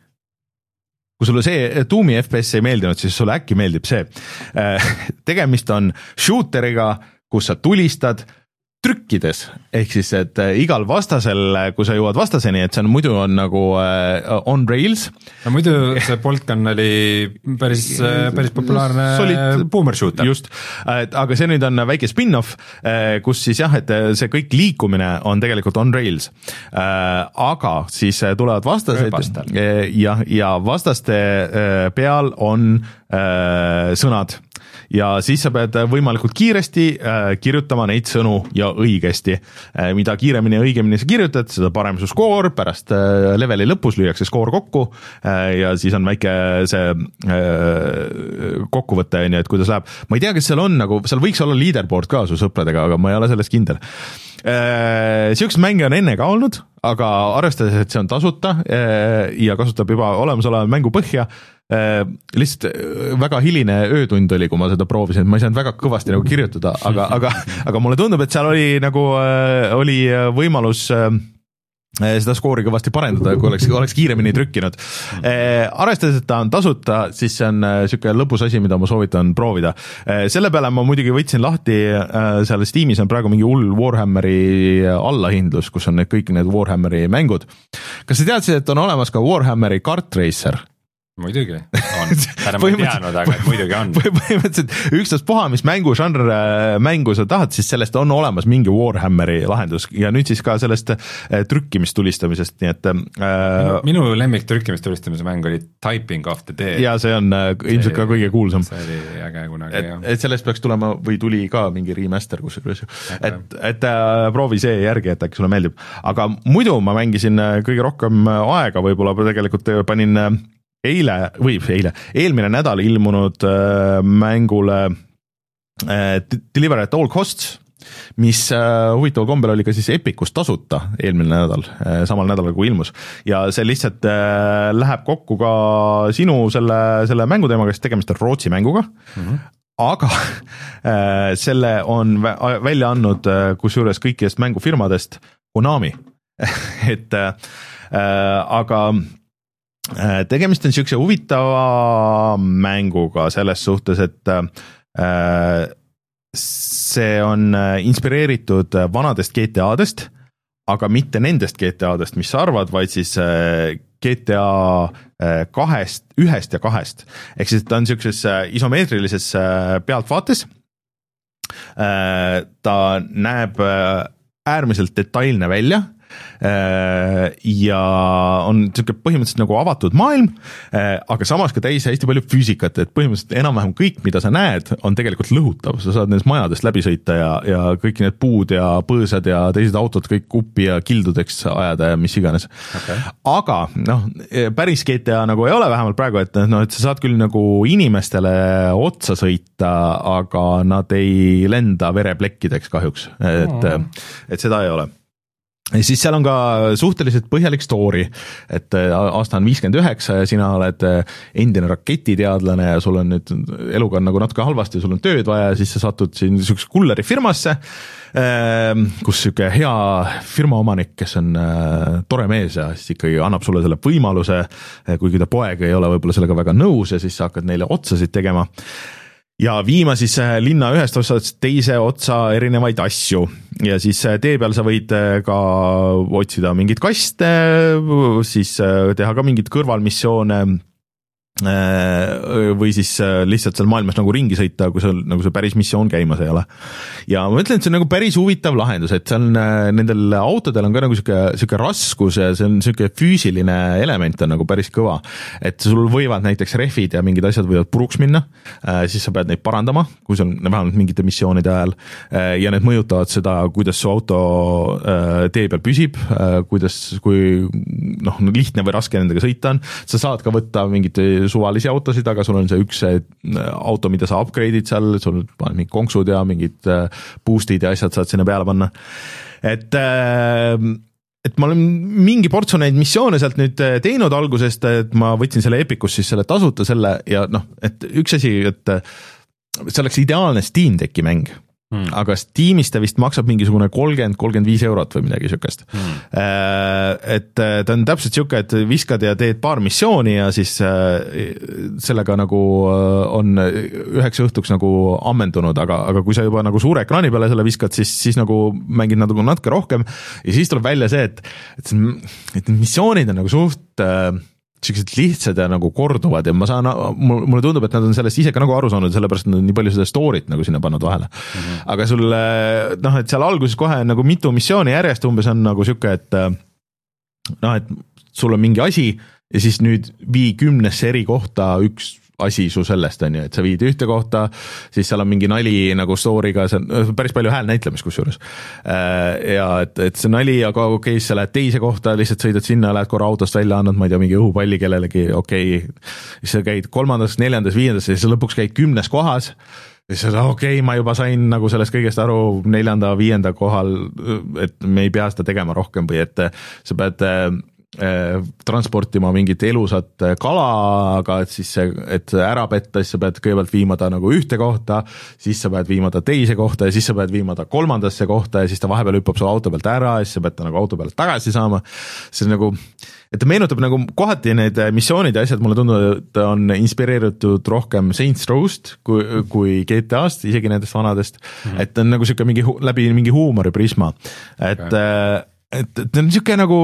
kui sulle see tuumi F P S ei meeldinud, siis sulle äkki meeldib see äh, tegemist on shooteriga, kus sa tulistad trükkides, ehk siis, et igal vastasel, kui sa jõuad vastaseni, et see on muidu on nagu uh, on rails. no muidu see Bolt Gun oli päris, päris populaarne Solid, boomer shooter. Just, et, aga see nüüd on väike spin-off, kus siis jah, et see kõik liikumine on tegelikult on rails, aga siis tulevad vastased ja, ja vastaste peal on sõnad ja siis sa pead võimalikult kiiresti äh, kirjutama neid sõnu ja õigesti. Äh, mida kiiremini ja õigemini sa kirjutad, seda parem su skoor, pärast äh, leveli lõpus lüüakse skoor kokku äh, ja siis on väike see äh, kokkuvõte, et kuidas läheb. Ma ei tea, kas seal on nagu, seal võiks olla leaderboard ka su sõpradega, aga ma ei ole sellest kindel. Äh, Siukest mänge on enne ka olnud, aga arvestades, et see on tasuta ja kasutab juba olemasoleva mängu põhja, lihtsalt väga hiline öötund oli, kui ma seda proovisin, et ma ei saanud väga kõvasti nagu kirjutada, aga, aga, aga mulle tundub, et seal oli nagu, oli võimalus seda skoori kõvasti parendada, kui oleks, oleks kiiremini trükkinud. Arvestades, et ta on tasuta, siis see on niisugune lõbus asi, mida ma soovitan proovida. Selle peale ma muidugi võtsin lahti, seal Steamis on praegu mingi hull Warhammeri allahindlus, kus on need, kõik need Warhammeri mängud. Kas sa teadsid, et on olemas ka Warhammeri Kart Racer? Muidugi on, täna ma ei teadnud, aga et muidugi on. Põhimõtteliselt ükstas puha, mis mängu žanr mängu sa tahad, siis sellest on olemas mingi Warhammeri lahendus ja nüüd siis ka sellest trükkimistulistamisest, nii et äh, minu, minu lemmik trükkimistulistamise mäng oli Typing of the Day. Ja see on äh, ilmselt ka kõige kuulsam. See oli äge kunagi, et, jah. Et sellest peaks tulema või tuli ka mingi remaster, kus et, et äh, proovi see järgi, et äkki sulle meeldib. Aga muidu ma mängisin kõige rohkem aega, võib-olla tegelikult panin eile, või eile, eelmine nädal ilmunud äh, mängule äh, Deliver at All Costs, mis äh, huvitaval kombel oli ka siis Epicus tasuta eelmine nädal, äh, samal nädalal kui ilmus. Ja see lihtsalt äh, läheb kokku ka sinu selle, selle mänguteemaga, kes tegemist on Rootsi mänguga, mm-hmm. aga äh, selle on vä- välja andnud äh, kusjuures kõikidest mängufirmadest Konami. et äh, aga tegemist on niisuguse huvitava mänguga selles suhtes, et äh, see on inspireeritud vanadest G T A-dest, aga mitte nendest G T A-dest, mis sa arvad, vaid siis äh, G T A kahest, ühest ja kahest. Ehk siis ta on niisuguses isomeetrilises pealtvaates. Äh, ta näeb äärmiselt detailne välja, ja on niisugune põhimõtteliselt nagu avatud maailm, aga samas ka täis hästi palju füüsikat, et põhimõtteliselt enam-vähem kõik, mida sa näed, on tegelikult lõhutav, sa saad nendest majadest läbi sõita ja, ja kõik need puud ja põõsad ja teised autod kõik uppi ja kildudeks ajada ja mis iganes. Okay. Aga noh, päris G T A nagu ei ole vähemalt praegu, et, no, et sa saad küll nagu inimestele otsa sõita, aga nad ei lenda vereplekkideks kahjuks, et, oh. et seda ei ole. Ja siis seal on ka suhteliselt põhjalik story, et aasta on viiskümmend üheksa ja sina oled endine raketiteadlane ja sul on nüüd eluga on nagu natuke halvasti ja sul on tööd vaja ja siis sa satud siin niisuguse kulleri firmasse, kus niisugune hea firmaomanik, kes on tore mees ja siis ikkagi annab sulle selle võimaluse, kuigi ta poeg ei ole võib-olla sellega väga nõus ja siis sa hakkad neile otsasid tegema. Ja viima siis linna ühest otsast teise otsa erinevaid asju ja siis tee peal sa võid ka otsida mingid kaste, siis teha ka mingid kõrvalmissioone või siis lihtsalt seal maailmas nagu ringi sõita, kui seal nagu see päris missioon käimas ei ole. Ja ma ütlen, et see on nagu päris huvitav lahendus, et see on, nendel autodel on ka nagu siuke, siuke raskus ja see on siuke füüsiline element on nagu päris kõva, et sul võivad näiteks rehvid ja mingid asjad võivad puruks minna, siis sa pead neid parandama, kui see on vähemalt mingite missioonide ajal ja need mõjutavad seda, kuidas su auto tee peal püsib, kuidas, kui noh, lihtne või raske nendega sõita on, sa saad ka võtta mingid suvalisi autosid, aga sul on see üks auto, mida sa upgrade'id seal, sul on mingid konksud ja mingid boostid ja asjad saad sinna peale panna. Et, et ma olen mingi portsu neid missioone sealt nüüd teinud algusest, et ma võtsin selle Epicus siis selle tasuta selle ja noh, et üks asi, et see oleks ideaalne Steam Decki mäng. Hmm. Aga Steamis ta vist maksab mingisugune kolmkümmend kolmkümmend viis eurot või midagi siukest. Hmm. Et ta on täpselt siuke, et viskad ja teed paar missiooni ja siis sellega nagu on üheks õhtuks nagu ammendunud, aga, aga kui sa juba nagu suure ekraani peale selle viskad, siis, siis nagu mängid nagu natuke rohkem ja siis tuleb välja see, et, et, et missioonid on nagu suht sellised lihtsad ja nagu korduvad ja ma saan, mulle tundub, et nad on sellest ise ka nagu aru saanud, sellepärast nad on nii palju seda story't nagu sinna pannud vahele. Mm-hmm. Aga sul, noh, et seal alguses kohe nagu mitu missiooni järjest umbes on nagu siuke, et noh, et sul on mingi asi ja siis nüüd vii kümnesse eri kohta üks asi su sellest on ju, et sa viid ühte kohta, siis seal on mingi nali nagu story'ga, see on päris palju hääl näitlemist kusjuures. Ja et, et see nali, aga okei, okay, sa lähed teise kohta, lihtsalt sõidad sinna, lähed korra autost välja, annad, ma ei tea, mingi õhupalli kellelegi, okei, okay. Siis sa käid kolmandas, neljandas, viiendas ja siis lõpuks käid kümnes kohas ja siis okei okay,, ma juba sain nagu sellest kõigest aru neljanda, viienda kohal, et me ei pea seda tegema rohkem või et sa pead transportima mingit elusat kala, aga et siis see, et ära petta, siis sa pead kõigepealt viima ta nagu ühte kohta, siis sa pead viima ta teise kohta ja siis sa pead viima ta kolmandasse kohta ja siis ta vahepeal hüppab sul auto pealt ära ja siis sa pead ta nagu auto pealt tagasi saama. See on nagu, et ta meenutab nagu kohati need missioonid ja asjad mulle tunduvad, et on inspireeritud rohkem Saints Row'st kui, kui G T A-st, isegi nendest vanadest, mm-hmm. et on nagu siuke mingi, läbi mingi huumoriprisma, et okay., et, et on siuke nagu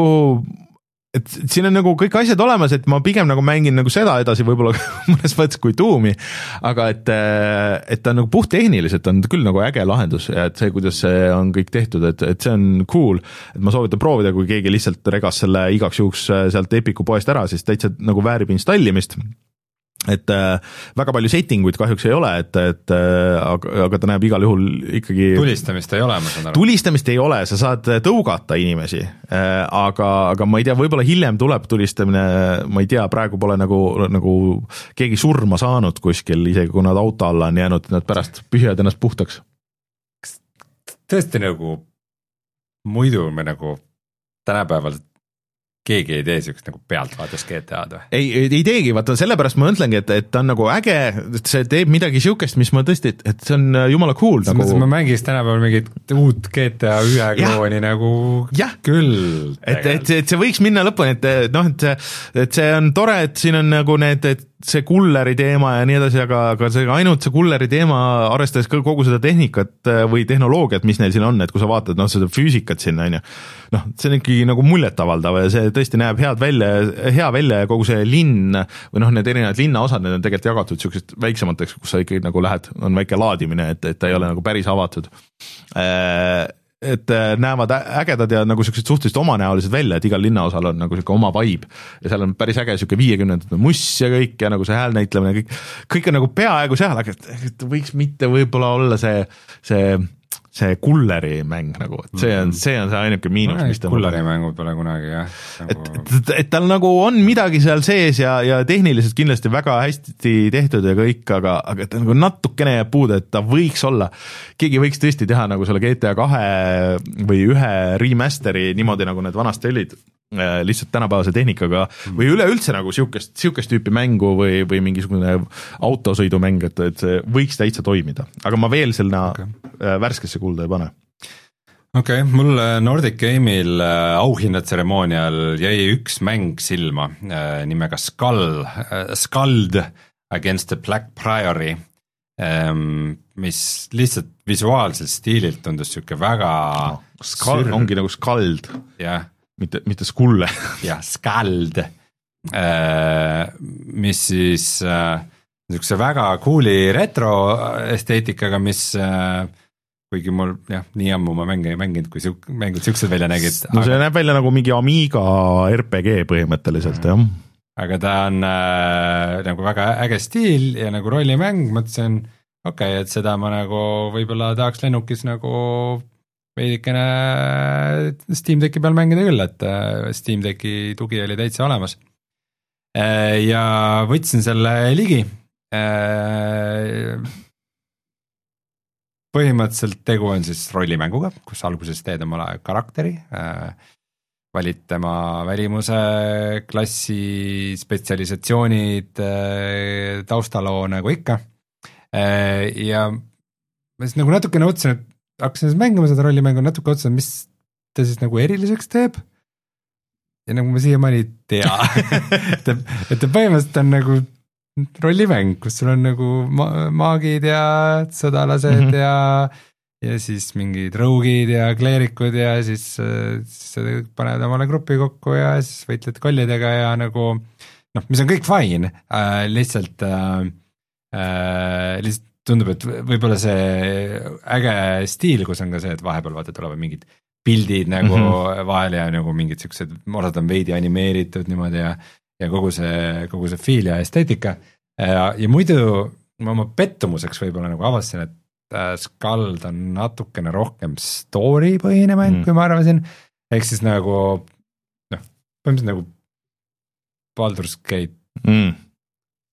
et siin on nagu kõik asjad olemas, et ma pigem nagu mängin nagu seda edasi võib-olla mõnes mõttes kui tuumi, aga et, et ta on nagu puhttehniliselt on küll nagu äge lahendus ja et see, kuidas see on kõik tehtud, et, et see on cool, et ma soovitan proovida, kui keegi lihtsalt regas selle igaks juhuks sealt Epiku poest ära, siis täitsa nagu väärib installimist. Et äh, väga palju settinguid kahjuks ei ole, et, et äh, aga, aga ta näeb igal juhul ikkagi tulistamist ei ole, ma saan aru. Tulistamist ei ole, sa saad tõugata inimesi, äh, aga, aga ma ei tea, võib-olla hiljem tuleb tulistamine, ma ei tea, praegu pole nagu, nagu keegi surma saanud kuskil, isegi kui nad auto alla on jäänud, nad pärast pühivad ennast puhtaks. Kas tõesti nagu muidu me nagu tänapäeval keegi ei tee siukest nagu pealtvaates G T A-d või? Ei, ei teegi, vaata sellepärast ma mõtlengi, et, et ta on nagu äge, et see teeb midagi siukest, mis ma tõesti, et see on jumala cool. Nagu... ma mängiks tänapäeval mingit uut G T A ühe klooni nagu ja. Küll. Et, et, et see võiks minna lõpuni, et noh, et see, et see on tore, et siin on nagu need, et see kulleri teema ja nii edasi, aga, aga see ainult see kulleri teema, arvestades kogu seda tehnikat või tehnoloogiat, mis neil siin on, et kui sa vaatad, noh, seda füüsikat siin, on ju, noh, see on ikkagi nagu muljetavaldav ja see tõesti näeb head välja, hea välja ja kogu see linn või noh, need erinevad linnaosad, need on tegelikult jagatud siuksest väiksemateks, kus sa ikkagi nagu lähed, on väike laadimine, et, et ta ei ole nagu päris avatud. Et näevad ägedad ja nagu siuksed suhteliselt omanäolised välja, et igal linnaosal on nagu siuke oma vibe ja seal on päris äge siuke viiekümnendate muss ja kõik ja nagu see häälnäitlemine, kõik, kõik on nagu peaaegu seal, aga et võiks mitte võib-olla olla see, see see kulleri mäng nagu, et see on, see on see ainuke miinus, mis ta kulleri mängud pole kunagi, jah. Nagu... Et, et, et tal nagu on midagi seal sees ja, ja tehniliselt kindlasti väga hästi tehtud ja kõik, aga, aga ta nagu natukene jääb puude, et ta võiks olla, keegi võiks tõesti teha nagu selle G T A kahe või ühe remasteri niimoodi, nagu need vanasti olid, lihtsalt tänapäevase tehnikaga või üleüldse nagu siukest, siukest tüüpi mängu või, või mingisugune autosõidumäng, et, et see võiks täitsa toimida, aga ma veel selline okay. värskesse kulda ei pane. Okei okay,, mul Nordic Game'il auhinnatseremoonial jäi üks mäng silma nimega Skull, Skald Against the Black Priory, mis lihtsalt visuaalselt stiililt tundus siuke väga no, Skald sür... ongi nagu skald. jah. mitte, mitte skulle. jah, skald, mis siis niisuguse väga cool'i retroesteetikaga, mis kuigi mul jah, nii ammu ma mänge ei mänginud, kui siuk, mängud siuksed välja nägid. no see aga... näeb välja nagu mingi Amiga R P G põhimõtteliselt, jah. aga ta on äh, nagu väga äge stiil ja nagu rollimäng, mõtlesin, okei okay,, et seda ma nagu võib-olla tahaks lennukis nagu veidikene Steam Decki peal mängida küll, et Steam Decki tugi oli täitsa olemas. Ja võtsin selle ligi. Põhimõtteliselt tegu on siis rollimänguga, kus alguses teed omale karakteri, valid tema välimuse, klassi, spetsialisatsioonid, taustaloo nagu ikka. Ja ma siis nagu natukene otsin, et hakkasin siis mängima seda rollimängu, natuke otsa, mis ta siis nagu eriliseks teeb ja nagu ma siiamaani ei tea et, et ta põhimõtteliselt on nagu rollimäng, kus sul on nagu ma- maagid ja sõdalased mm-hmm. ja ja siis mingid rougid ja kleerikud ja siis, siis paned omale grupi kokku ja siis võitled kollidega ja nagu noh, mis on kõik fine, äh, lihtsalt äh, äh, lihtsalt tundub, et võib-olla see äge stiil, kus on ka see, et vahepeal vaata tulevad mingid pildid nagu mm-hmm. vahel ja nagu mingid siuksed, osad on veidi animeeritud niimoodi ja, ja kogu see, kogu see feel ja esteetika. Ja, ja muidu ma oma pettumuseks võib-olla nagu avastasin, et Skald on natukene rohkem story põhine mäng mm., kui ma arvasin. Ehk siis nagu, noh, põhimõtteliselt nagu Baldur's Gate mm.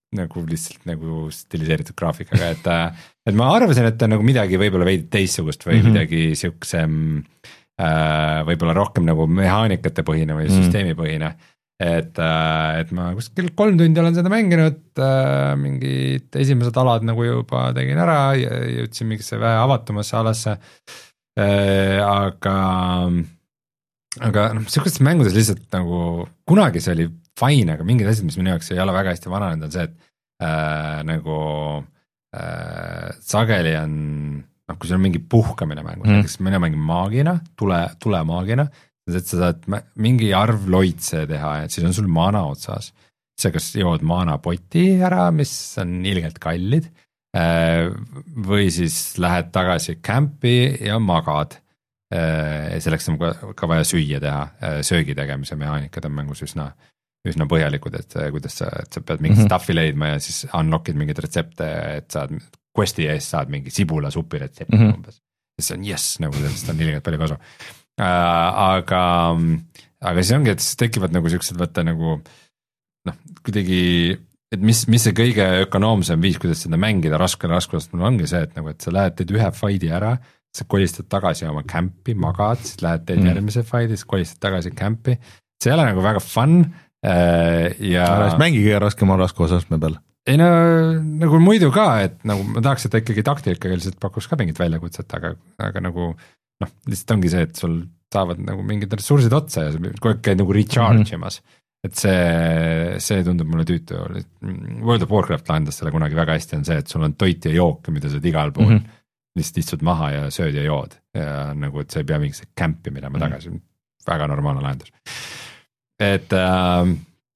nagu lihtsalt nagu stiliseeritud graafikaga, et et ma arvasin, et ta on nagu midagi võib-olla veidi teistsugust või mm -hmm. midagi siuksem äh, võib-olla rohkem nagu mehaanikate põhine või mm -hmm. süsteemipõhine, et, et ma kuskil kolm tundi olen seda mänginud, mingid esimesed alad nagu juba tegin ära, jõudsin mingisse vähe avatumasse alasse, aga aga noh, siukestes mängudes lihtsalt nagu kunagi see oli fine, aga mingid asjad, mis minu jaoks ei ole väga hästi vananenud, on see, et äh, nagu äh, sageli on, noh, kui sul on mingi puhkamine mängus mm., näiteks mina mängin maagina, tule, tule maagina, et sa saad mingi arv loitse teha ja siis on sul mana otsas. sa kas jood maanapoti ära, mis on ilgelt kallid, äh, või siis lähed tagasi campi ja magad. Selleks on ka, ka vaja süüa teha, söögi tegemise mehaanikad on mängus üsna, üsna põhjalikud, et kuidas sa, et sa pead mingi mm -hmm. stuffi leidma ja siis unlock'id mingeid retsepte, et saad questi eest saad mingi sibula supi retsepti mm -hmm. umbes. ja see on jess, nagu sellest on ilgelt palju kasu. Äh, aga, aga siis ongi, et siis tekivad nagu siuksed võtta nagu noh, kuidagi, et mis, mis see kõige ökonoomsem viis, kuidas seda mängida raskele raskusest, mul ongi see, et nagu, et sa lähed, teed ühe fighti ära, sa kolistad tagasi oma campi, magad, siis lähed teed mm. järgmise fighti, siis kolistad tagasi campi, see ei ole nagu väga fun äh, ja ära siis mängi kõige raskema raskusastme peal. Ei no nagu muidu ka, et nagu ma tahaks, et ta ikkagi taktikaliselt pakuks ka mingit väljakutset, aga, aga nagu noh, lihtsalt ongi see, et sul saavad nagu mingid ressursid otsa ja sa kogu aeg käid nagu recharge imas, mm -hmm. et see, see tundub mulle tüütu. World of Warcraft lahendas selle kunagi väga hästi, on see, et sul on toit ja jook, mida saad igal pool mm -hmm. lihtsalt istud maha ja sööd ja jood ja nagu, et sa ei pea mingisse campi minema mm -hmm. tagasi, väga normaalne lahendus. Et äh,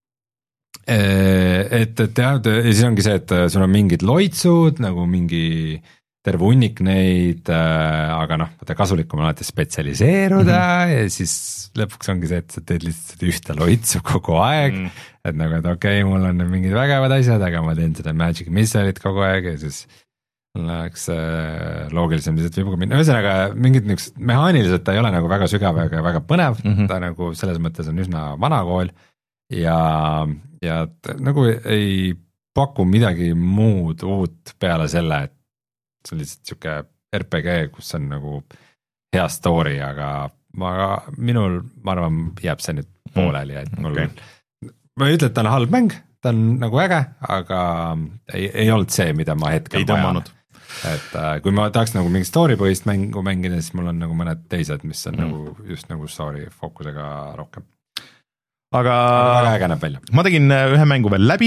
et, et jah, ja siis ongi see, et sul on mingid loitsud, nagu mingi terve hunnik neid, aga noh, vaata kasulikum on alati spetsialiseeruda mm -hmm. ja siis lõpuks ongi see, et sa teed lihtsalt ühte loitsu kogu aeg mm, -hmm. et nagu, et okei okay,, mul on mingid vägevad asjad, aga ma teen seda magic missile'it kogu aeg ja siis läheks äh, loogilisem lihtsalt vibuga minna, ühesõnaga mingid niisugused mehaaniliselt ta ei ole nagu väga sügav ega väga põnev mm, -hmm. ta nagu selles mõttes on üsna vanakool ja, ja nagu ei paku midagi muud uut peale selle, et see on lihtsalt siuke R P G, kus on nagu hea story, aga ma, minul, ma arvan, jääb see nüüd pooleli, et mul okay. ma ei ütle, et ta on halb mäng, ta on nagu äge, aga ei, ei olnud see, mida ma hetkel vajan. Et äh, kui ma tahaks nagu mingi story põhist mängu mängida, siis mul on nagu mõned teised, mis on mm. nagu just nagu story fookusega rohkem. Aga, aga väga äge näeb välja. Ma tegin ühe mängu veel läbi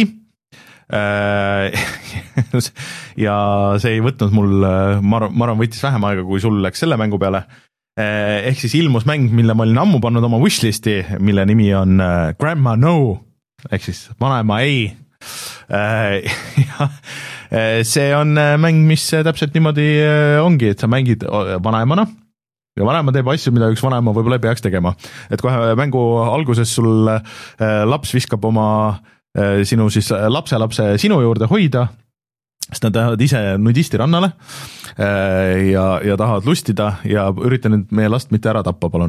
ja see ei võtnud mul, ma arvan, ma arvan, võttis vähem aega, kui sul läks selle mängu peale. Ehk siis ilmus mäng, mille ma olin ammu pannud oma wishlisti, mille nimi on Grandma No, ehk siis vanaema ei. Ja see on mäng, mis täpselt niimoodi ongi, et sa mängid vanaemana ja vanaema teeb asju, mida üks vanaema võib-olla ei peaks tegema. Et kohe mängu alguses sul laps viskab oma sinu siis lapselapse sinu juurde hoida, sest nad tahavad ise nudisti rannale ja, ja tahavad lustida ja ürita nüüd meie last mitte ära tappa, palun.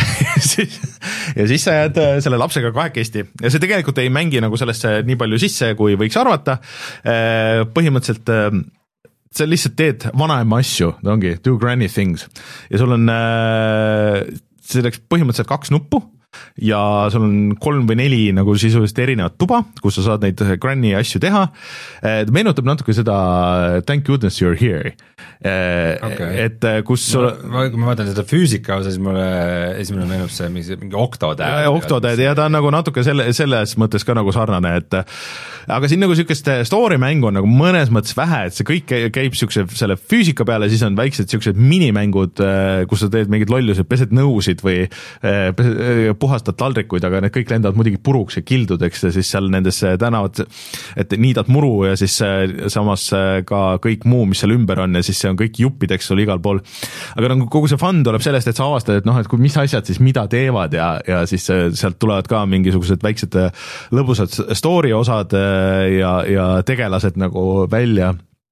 ja siis sa jääd selle lapsega kahekesti ja see tegelikult ei mängi nagu sellesse nii palju sisse, kui võiks arvata. Põhimõtteliselt sa lihtsalt teed vanaema asju, ta ongi do granny things ja sul on selleks põhimõtteliselt kaks nuppu ja sul on kolm või neli nagu sisuliselt erinevat tuba, kus sa saad neid granny asju teha. Ta meenutab natuke seda Thank goodness you're here. Okay. Et kus sul... ma, kui ma vaatan seda füüsika osa, siis mulle esimene meenub see mingi, mingi Octodad. Octodad ja ta on nagu natuke selle, selles mõttes ka nagu sarnane, et aga siin nagu siukest story mängu on nagu mõnes mõttes vähe, et see kõik käib siukse selle füüsika peale, siis on väiksed siuksed minimängud, kus sa teed mingid lollused, pesed nõusid või pesed, puhastad taldrikuid, aga need kõik lendavad muidugi puruks ja kildudeks ja siis seal nendes tänavad, et niidad muru ja siis samas ka kõik muu, mis seal ümber on ja siis see on kõik juppideks sul igal pool. aga nagu kogu see fun tuleb sellest, et sa avastad, et noh, et kui, mis asjad siis mida teevad ja, ja siis sealt tulevad ka mingisugused väiksed lõbusad story osad ja, ja tegelased nagu välja.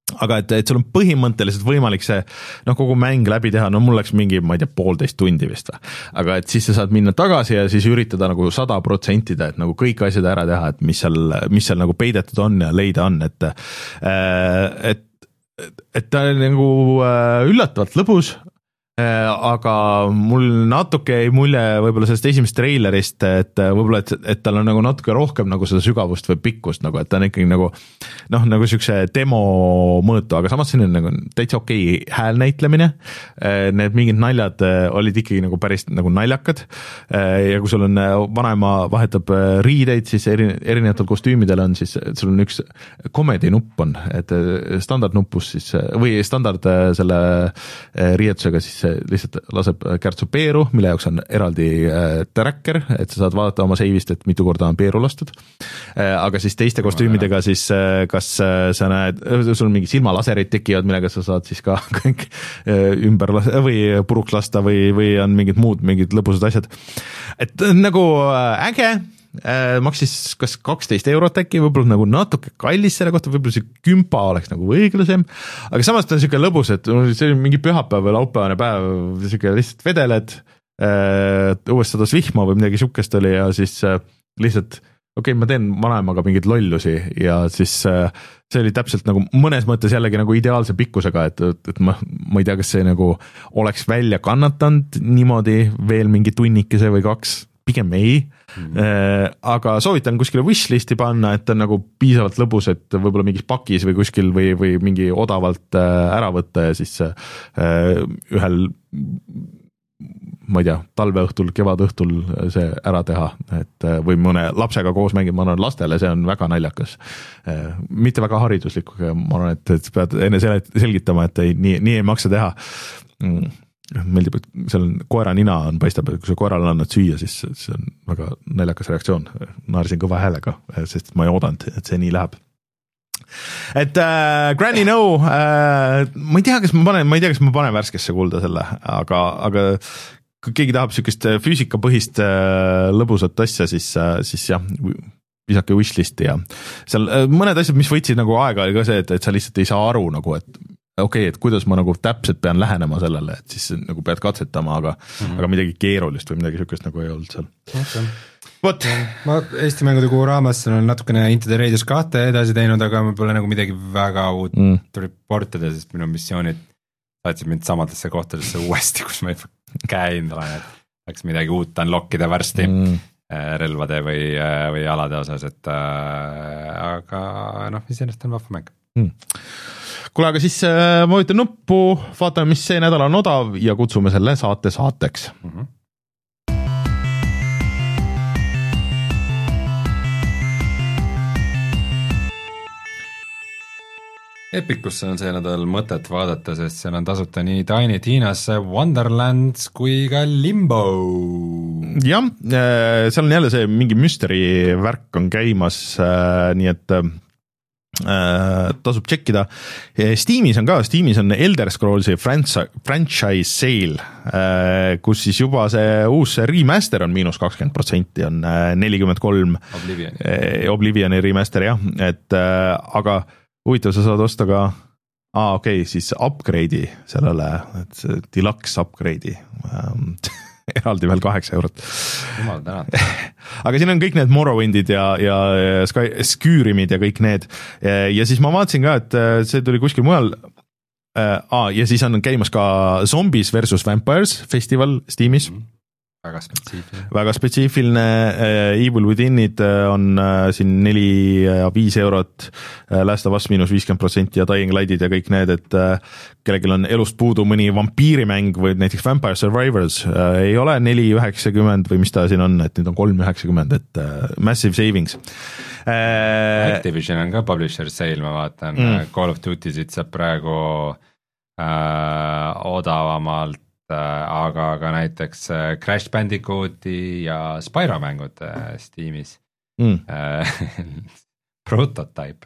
aga et, et sul on põhimõtteliselt võimalik see noh, kogu mäng läbi teha, no mul läks mingi, ma ei tea, poolteist tundi vist või, aga et siis sa saad minna tagasi ja siis üritada nagu sada protsentida, et nagu kõik asjad ära teha, et mis seal, mis seal nagu peidetud on ja leida on, et et, et ta on nagu üllatavalt lõbus, aga mul natuke ei mulje võib-olla sellest esimest treilerist, et võib-olla, et, et tal on nagu natuke rohkem nagu seda sügavust või pikkust, nagu, et ta on ikkagi nagu noh, nagu siukse demo mõõtu, aga samas siin on nagu täitsa okei häälnäitlemine, need mingid naljad olid ikkagi nagu päris nagu naljakad ja kui sul on vanaema vahetab riideid, siis eri, erinevatel kostüümidel on siis, sul on üks comedy nupp on, et standard nupus siis, või standard selle riietusega siis lihtsalt laseb kärtsu peeru, mille jaoks on eraldi tracker, et sa saad vaadata oma seivist, et mitu korda on peeru lastud. Aga siis teiste kostüümidega siis kas sa näed, sul mingi silmalaserid tekivad, millega sa saad siis ka kõik ümber lasta või puruks lasta või, või on mingid muud, mingid lõbusad asjad. Et nagu äge, maksis kas kaksteist eurot äkki, võib-olla nagu natuke kallis selle kohta, võib-olla see kümpa oleks nagu õiglasem, aga samas ta on niisugune lõbus, et see on mingi pühapäev või laupäevane päev, niisugune lihtsalt vedeled, uuesti sadas vihma või midagi niisugust oli ja siis lihtsalt okei okay,, ma teen vanaemaga mingeid lollusi ja siis see oli täpselt nagu mõnes mõttes jällegi nagu ideaalse pikkusega, et, et ma, ma ei tea, kas see nagu oleks välja kannatanud niimoodi veel mingi tunnikese või kaks, pigem ei, mm. aga soovitan kuskile wishlisti panna, et ta on nagu piisavalt lõbus, et võib-olla mingis pakis või kuskil või, või mingi odavalt ära võtta ja siis ühel ma ei tea, talveõhtul, kevadõhtul see ära teha, et või mõne lapsega koos mängida, ma arvan, lastele see on väga naljakas. Mitte väga hariduslik, ma arvan, et, et pead enne selgitama, et ei, nii, nii ei maksa teha. Meeldib, et seal on koera nina on, paistab, et kui sa koerale annad süüa, siis see on väga naljakas reaktsioon. Naarsin kõva häälega, sest ma ei oodanud, et see nii läheb. Et äh, Granny No, äh, ma ei tea, kas ma panen, ma ei tea, kas ma panen värskesse kulda selle, aga, aga kui keegi tahab sükest füüsikapõhist äh, lõbusat asja, siis, äh, siis jah, visake wishlisti ja seal äh, mõned asjad, mis võtsid nagu aega, oli ka see, et, et sa lihtsalt ei saa aru nagu, et okei okay,, et kuidas ma nagu täpselt pean lähenema sellele, et siis nagu pead katsetama, aga, mm-hmm. aga midagi keerulist või midagi sükest nagu ei olnud seal. Okay. What? Ma Eesti mängude kuu raamas olen natukene Into the Radius kahte edasi teinud, aga ma pole nagu midagi väga uut mm. reportida, sest minu missioonid saatsid mind samadesse kohtadesse uuesti, kus ma käin olen, et läks midagi uut unlockida varsti mm. relvade või, või alade osas, et äh, aga noh, iseenesest on vahva mäng mm. Kuule, aga siis äh, ma võitan nuppu, vaatame, mis see nädal on odav ja kutsume selle saate saateks mm-hmm. Epikusse on see nädal mõtet vaadata, sest seal on tasuta nii Tiny Tina's Wonderlands kui ka Limbo. Jah, seal on jälle see mingi mystery värk on käimas, nii et tasub tšekkida. Steamis on ka, Steamis on Elder Scrollsi franchise, franchise sale, kus siis juba see uus remaster on miinus kakskümmend protsenti, on nelikümmend kolm Oblivion. Oblivioni remaster, jah, et aga huvitav, sa saad osta ka, aa okei okay,, siis upgrade'i sellele, et see deluxe upgrade'i, eraldi veel kaheksa eurot. Jumal tänan. aga siin on kõik need Morrowindid ja, ja Sky, Skyrimid ja kõik need. Ja siis ma vaatasin ka, et see tuli kuskil mujal, aa, ja siis on käimas ka Zombies versus Vampires festival Steamis. Mm-hmm. Väga spetsiifiline. Väga spetsiifiline, Evil Withinid on siin neli ja viis eurot, Last of Us miinus viiskümmend protsenti ja Dying Lightid ja kõik need, et kellelgi on elust puudu mõni vampiirimäng või näiteks Vampire Survivors ei ole neli üheksakümmend või mis ta siin on, et nüüd on kolm üheksakümmend, et massive savings. Activision on ka publisher sale, ma vaatan, mm. Call of Duty'sid saab praegu äh, odavamalt, aga ka näiteks Crash Bandicooti ja Spyro mängud Steamis mm. Prototype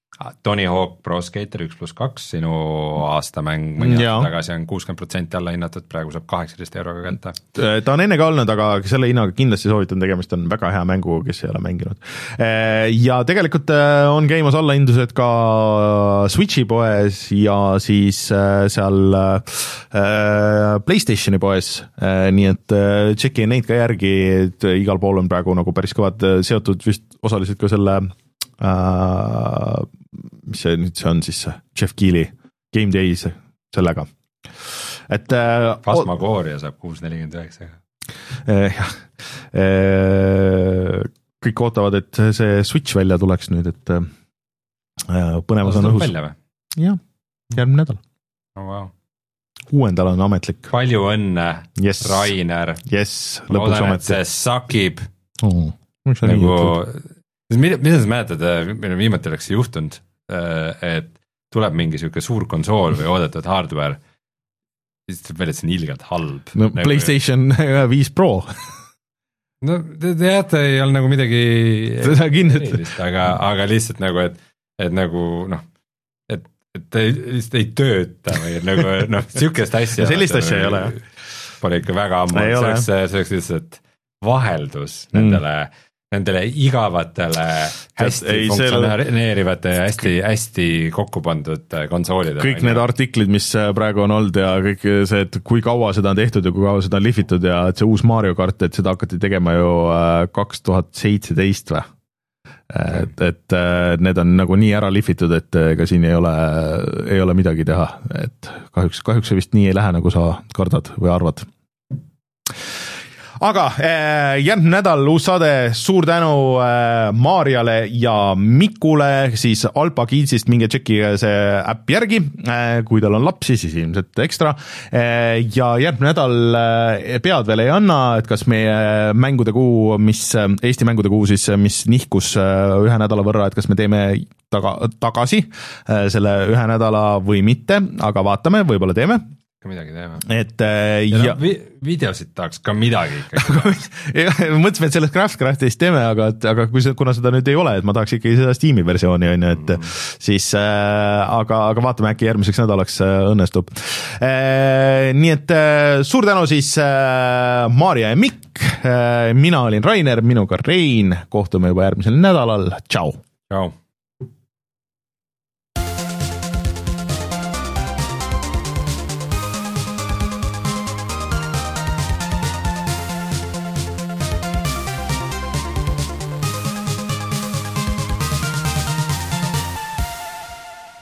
Tony Hawk Pro Skater üks pluss kaks, sinu aastamäng mõni aasta tagasi on kuuskümmend protsenti alla hinnatud, praegu saab kaheksateist euroga kätte. Ta on enne ka olnud, aga selle hinnaga kindlasti soovitan, tegemist on väga hea mängu, kes ei ole mänginud. Ja tegelikult on käimas allahindused ka Switchi poes ja siis seal PlayStationi poes, nii et tšeki neid ka järgi, et igal pool on praegu nagu päris kõvad seotud vist osaliselt ka selle Uh, mis see nüüd see on siis Jeff Keighley Game Days sellega, et uh, Phasmagoria saab kuus nelikümmend üheksa uh, jah uh, kõik ootavad, et see Switch välja tuleks nüüd, et uh, põnevus on õhus. Jah, järgmine nädal. Oh, wow. Uuendal on ametlik. Palju õnne, yes. Rainer. Yes, lõpuks ometi. See sakib oh, nagu mida, mida sa mäletad, meil on viimati oleks juhtunud, et tuleb mingi siuke suur konsool või oodatud hardware, siis tuleb veel, et see on ilgelt halb. No nagu... PlayStation viis Pro. No te teate, ei ole nagu midagi erilist, aga, aga lihtsalt nagu, et, et nagu noh, et, et ta lihtsalt ei tööta või nagu noh, siukest asja. Sellist asja ei ole. Pole ikka väga ammu, see oleks, see oleks lihtsalt vaheldus mm. nendele nendele igavatele hästi ei, funktsioneerivate ja hästi, hästi kokku pandud konsoolide. Kõik need artiklid, mis praegu on olnud ja kõik see, et kui kaua seda on tehtud ja kui kaua seda on lihvitud ja et see uus Mario kart, et seda hakati tegema ju kaks tuhat seitseteist või? Et, et need on nagu nii ära lihvitud, et ega siin ei ole, ei ole midagi teha, et kahjuks, kahjuks see vist nii ei lähe, nagu sa kardad või arvad. Aga äh, järgmine nädal uus saade, suur tänu äh, Maarjale ja Mikule, siis Alpa Kidsist minge tšekkige see äpp järgi, äh, kui tal on lapsi, siis ilmselt ekstra äh, ja järgmine nädal äh, pead veel ei anna, et kas meie mängude kuu, mis Eesti mängude kuu siis, mis nihkus äh, ühe nädala võrra, et kas me teeme taga, tagasi äh, selle ühe nädala või mitte, aga vaatame, võib-olla teeme. Ka midagi teeme. Et, äh, ja, ja... Vi- videosid tahaks ka midagi ikkagi. Mõtlesime, et sellest Craftcraftist teeme, aga, aga kui see, kuna seda nüüd ei ole, et ma tahaks ikkagi seda Steam'i versiooni, on ju, et mm. siis äh, aga, aga vaatame, äkki järgmiseks nädalaks äh, õnnestub. Äh, nii et äh, suur tänu siis äh, Maarja ja Mikk, äh, mina olin Rainer, minuga Rein, kohtume juba järgmisel nädalal, tšau! Tšau!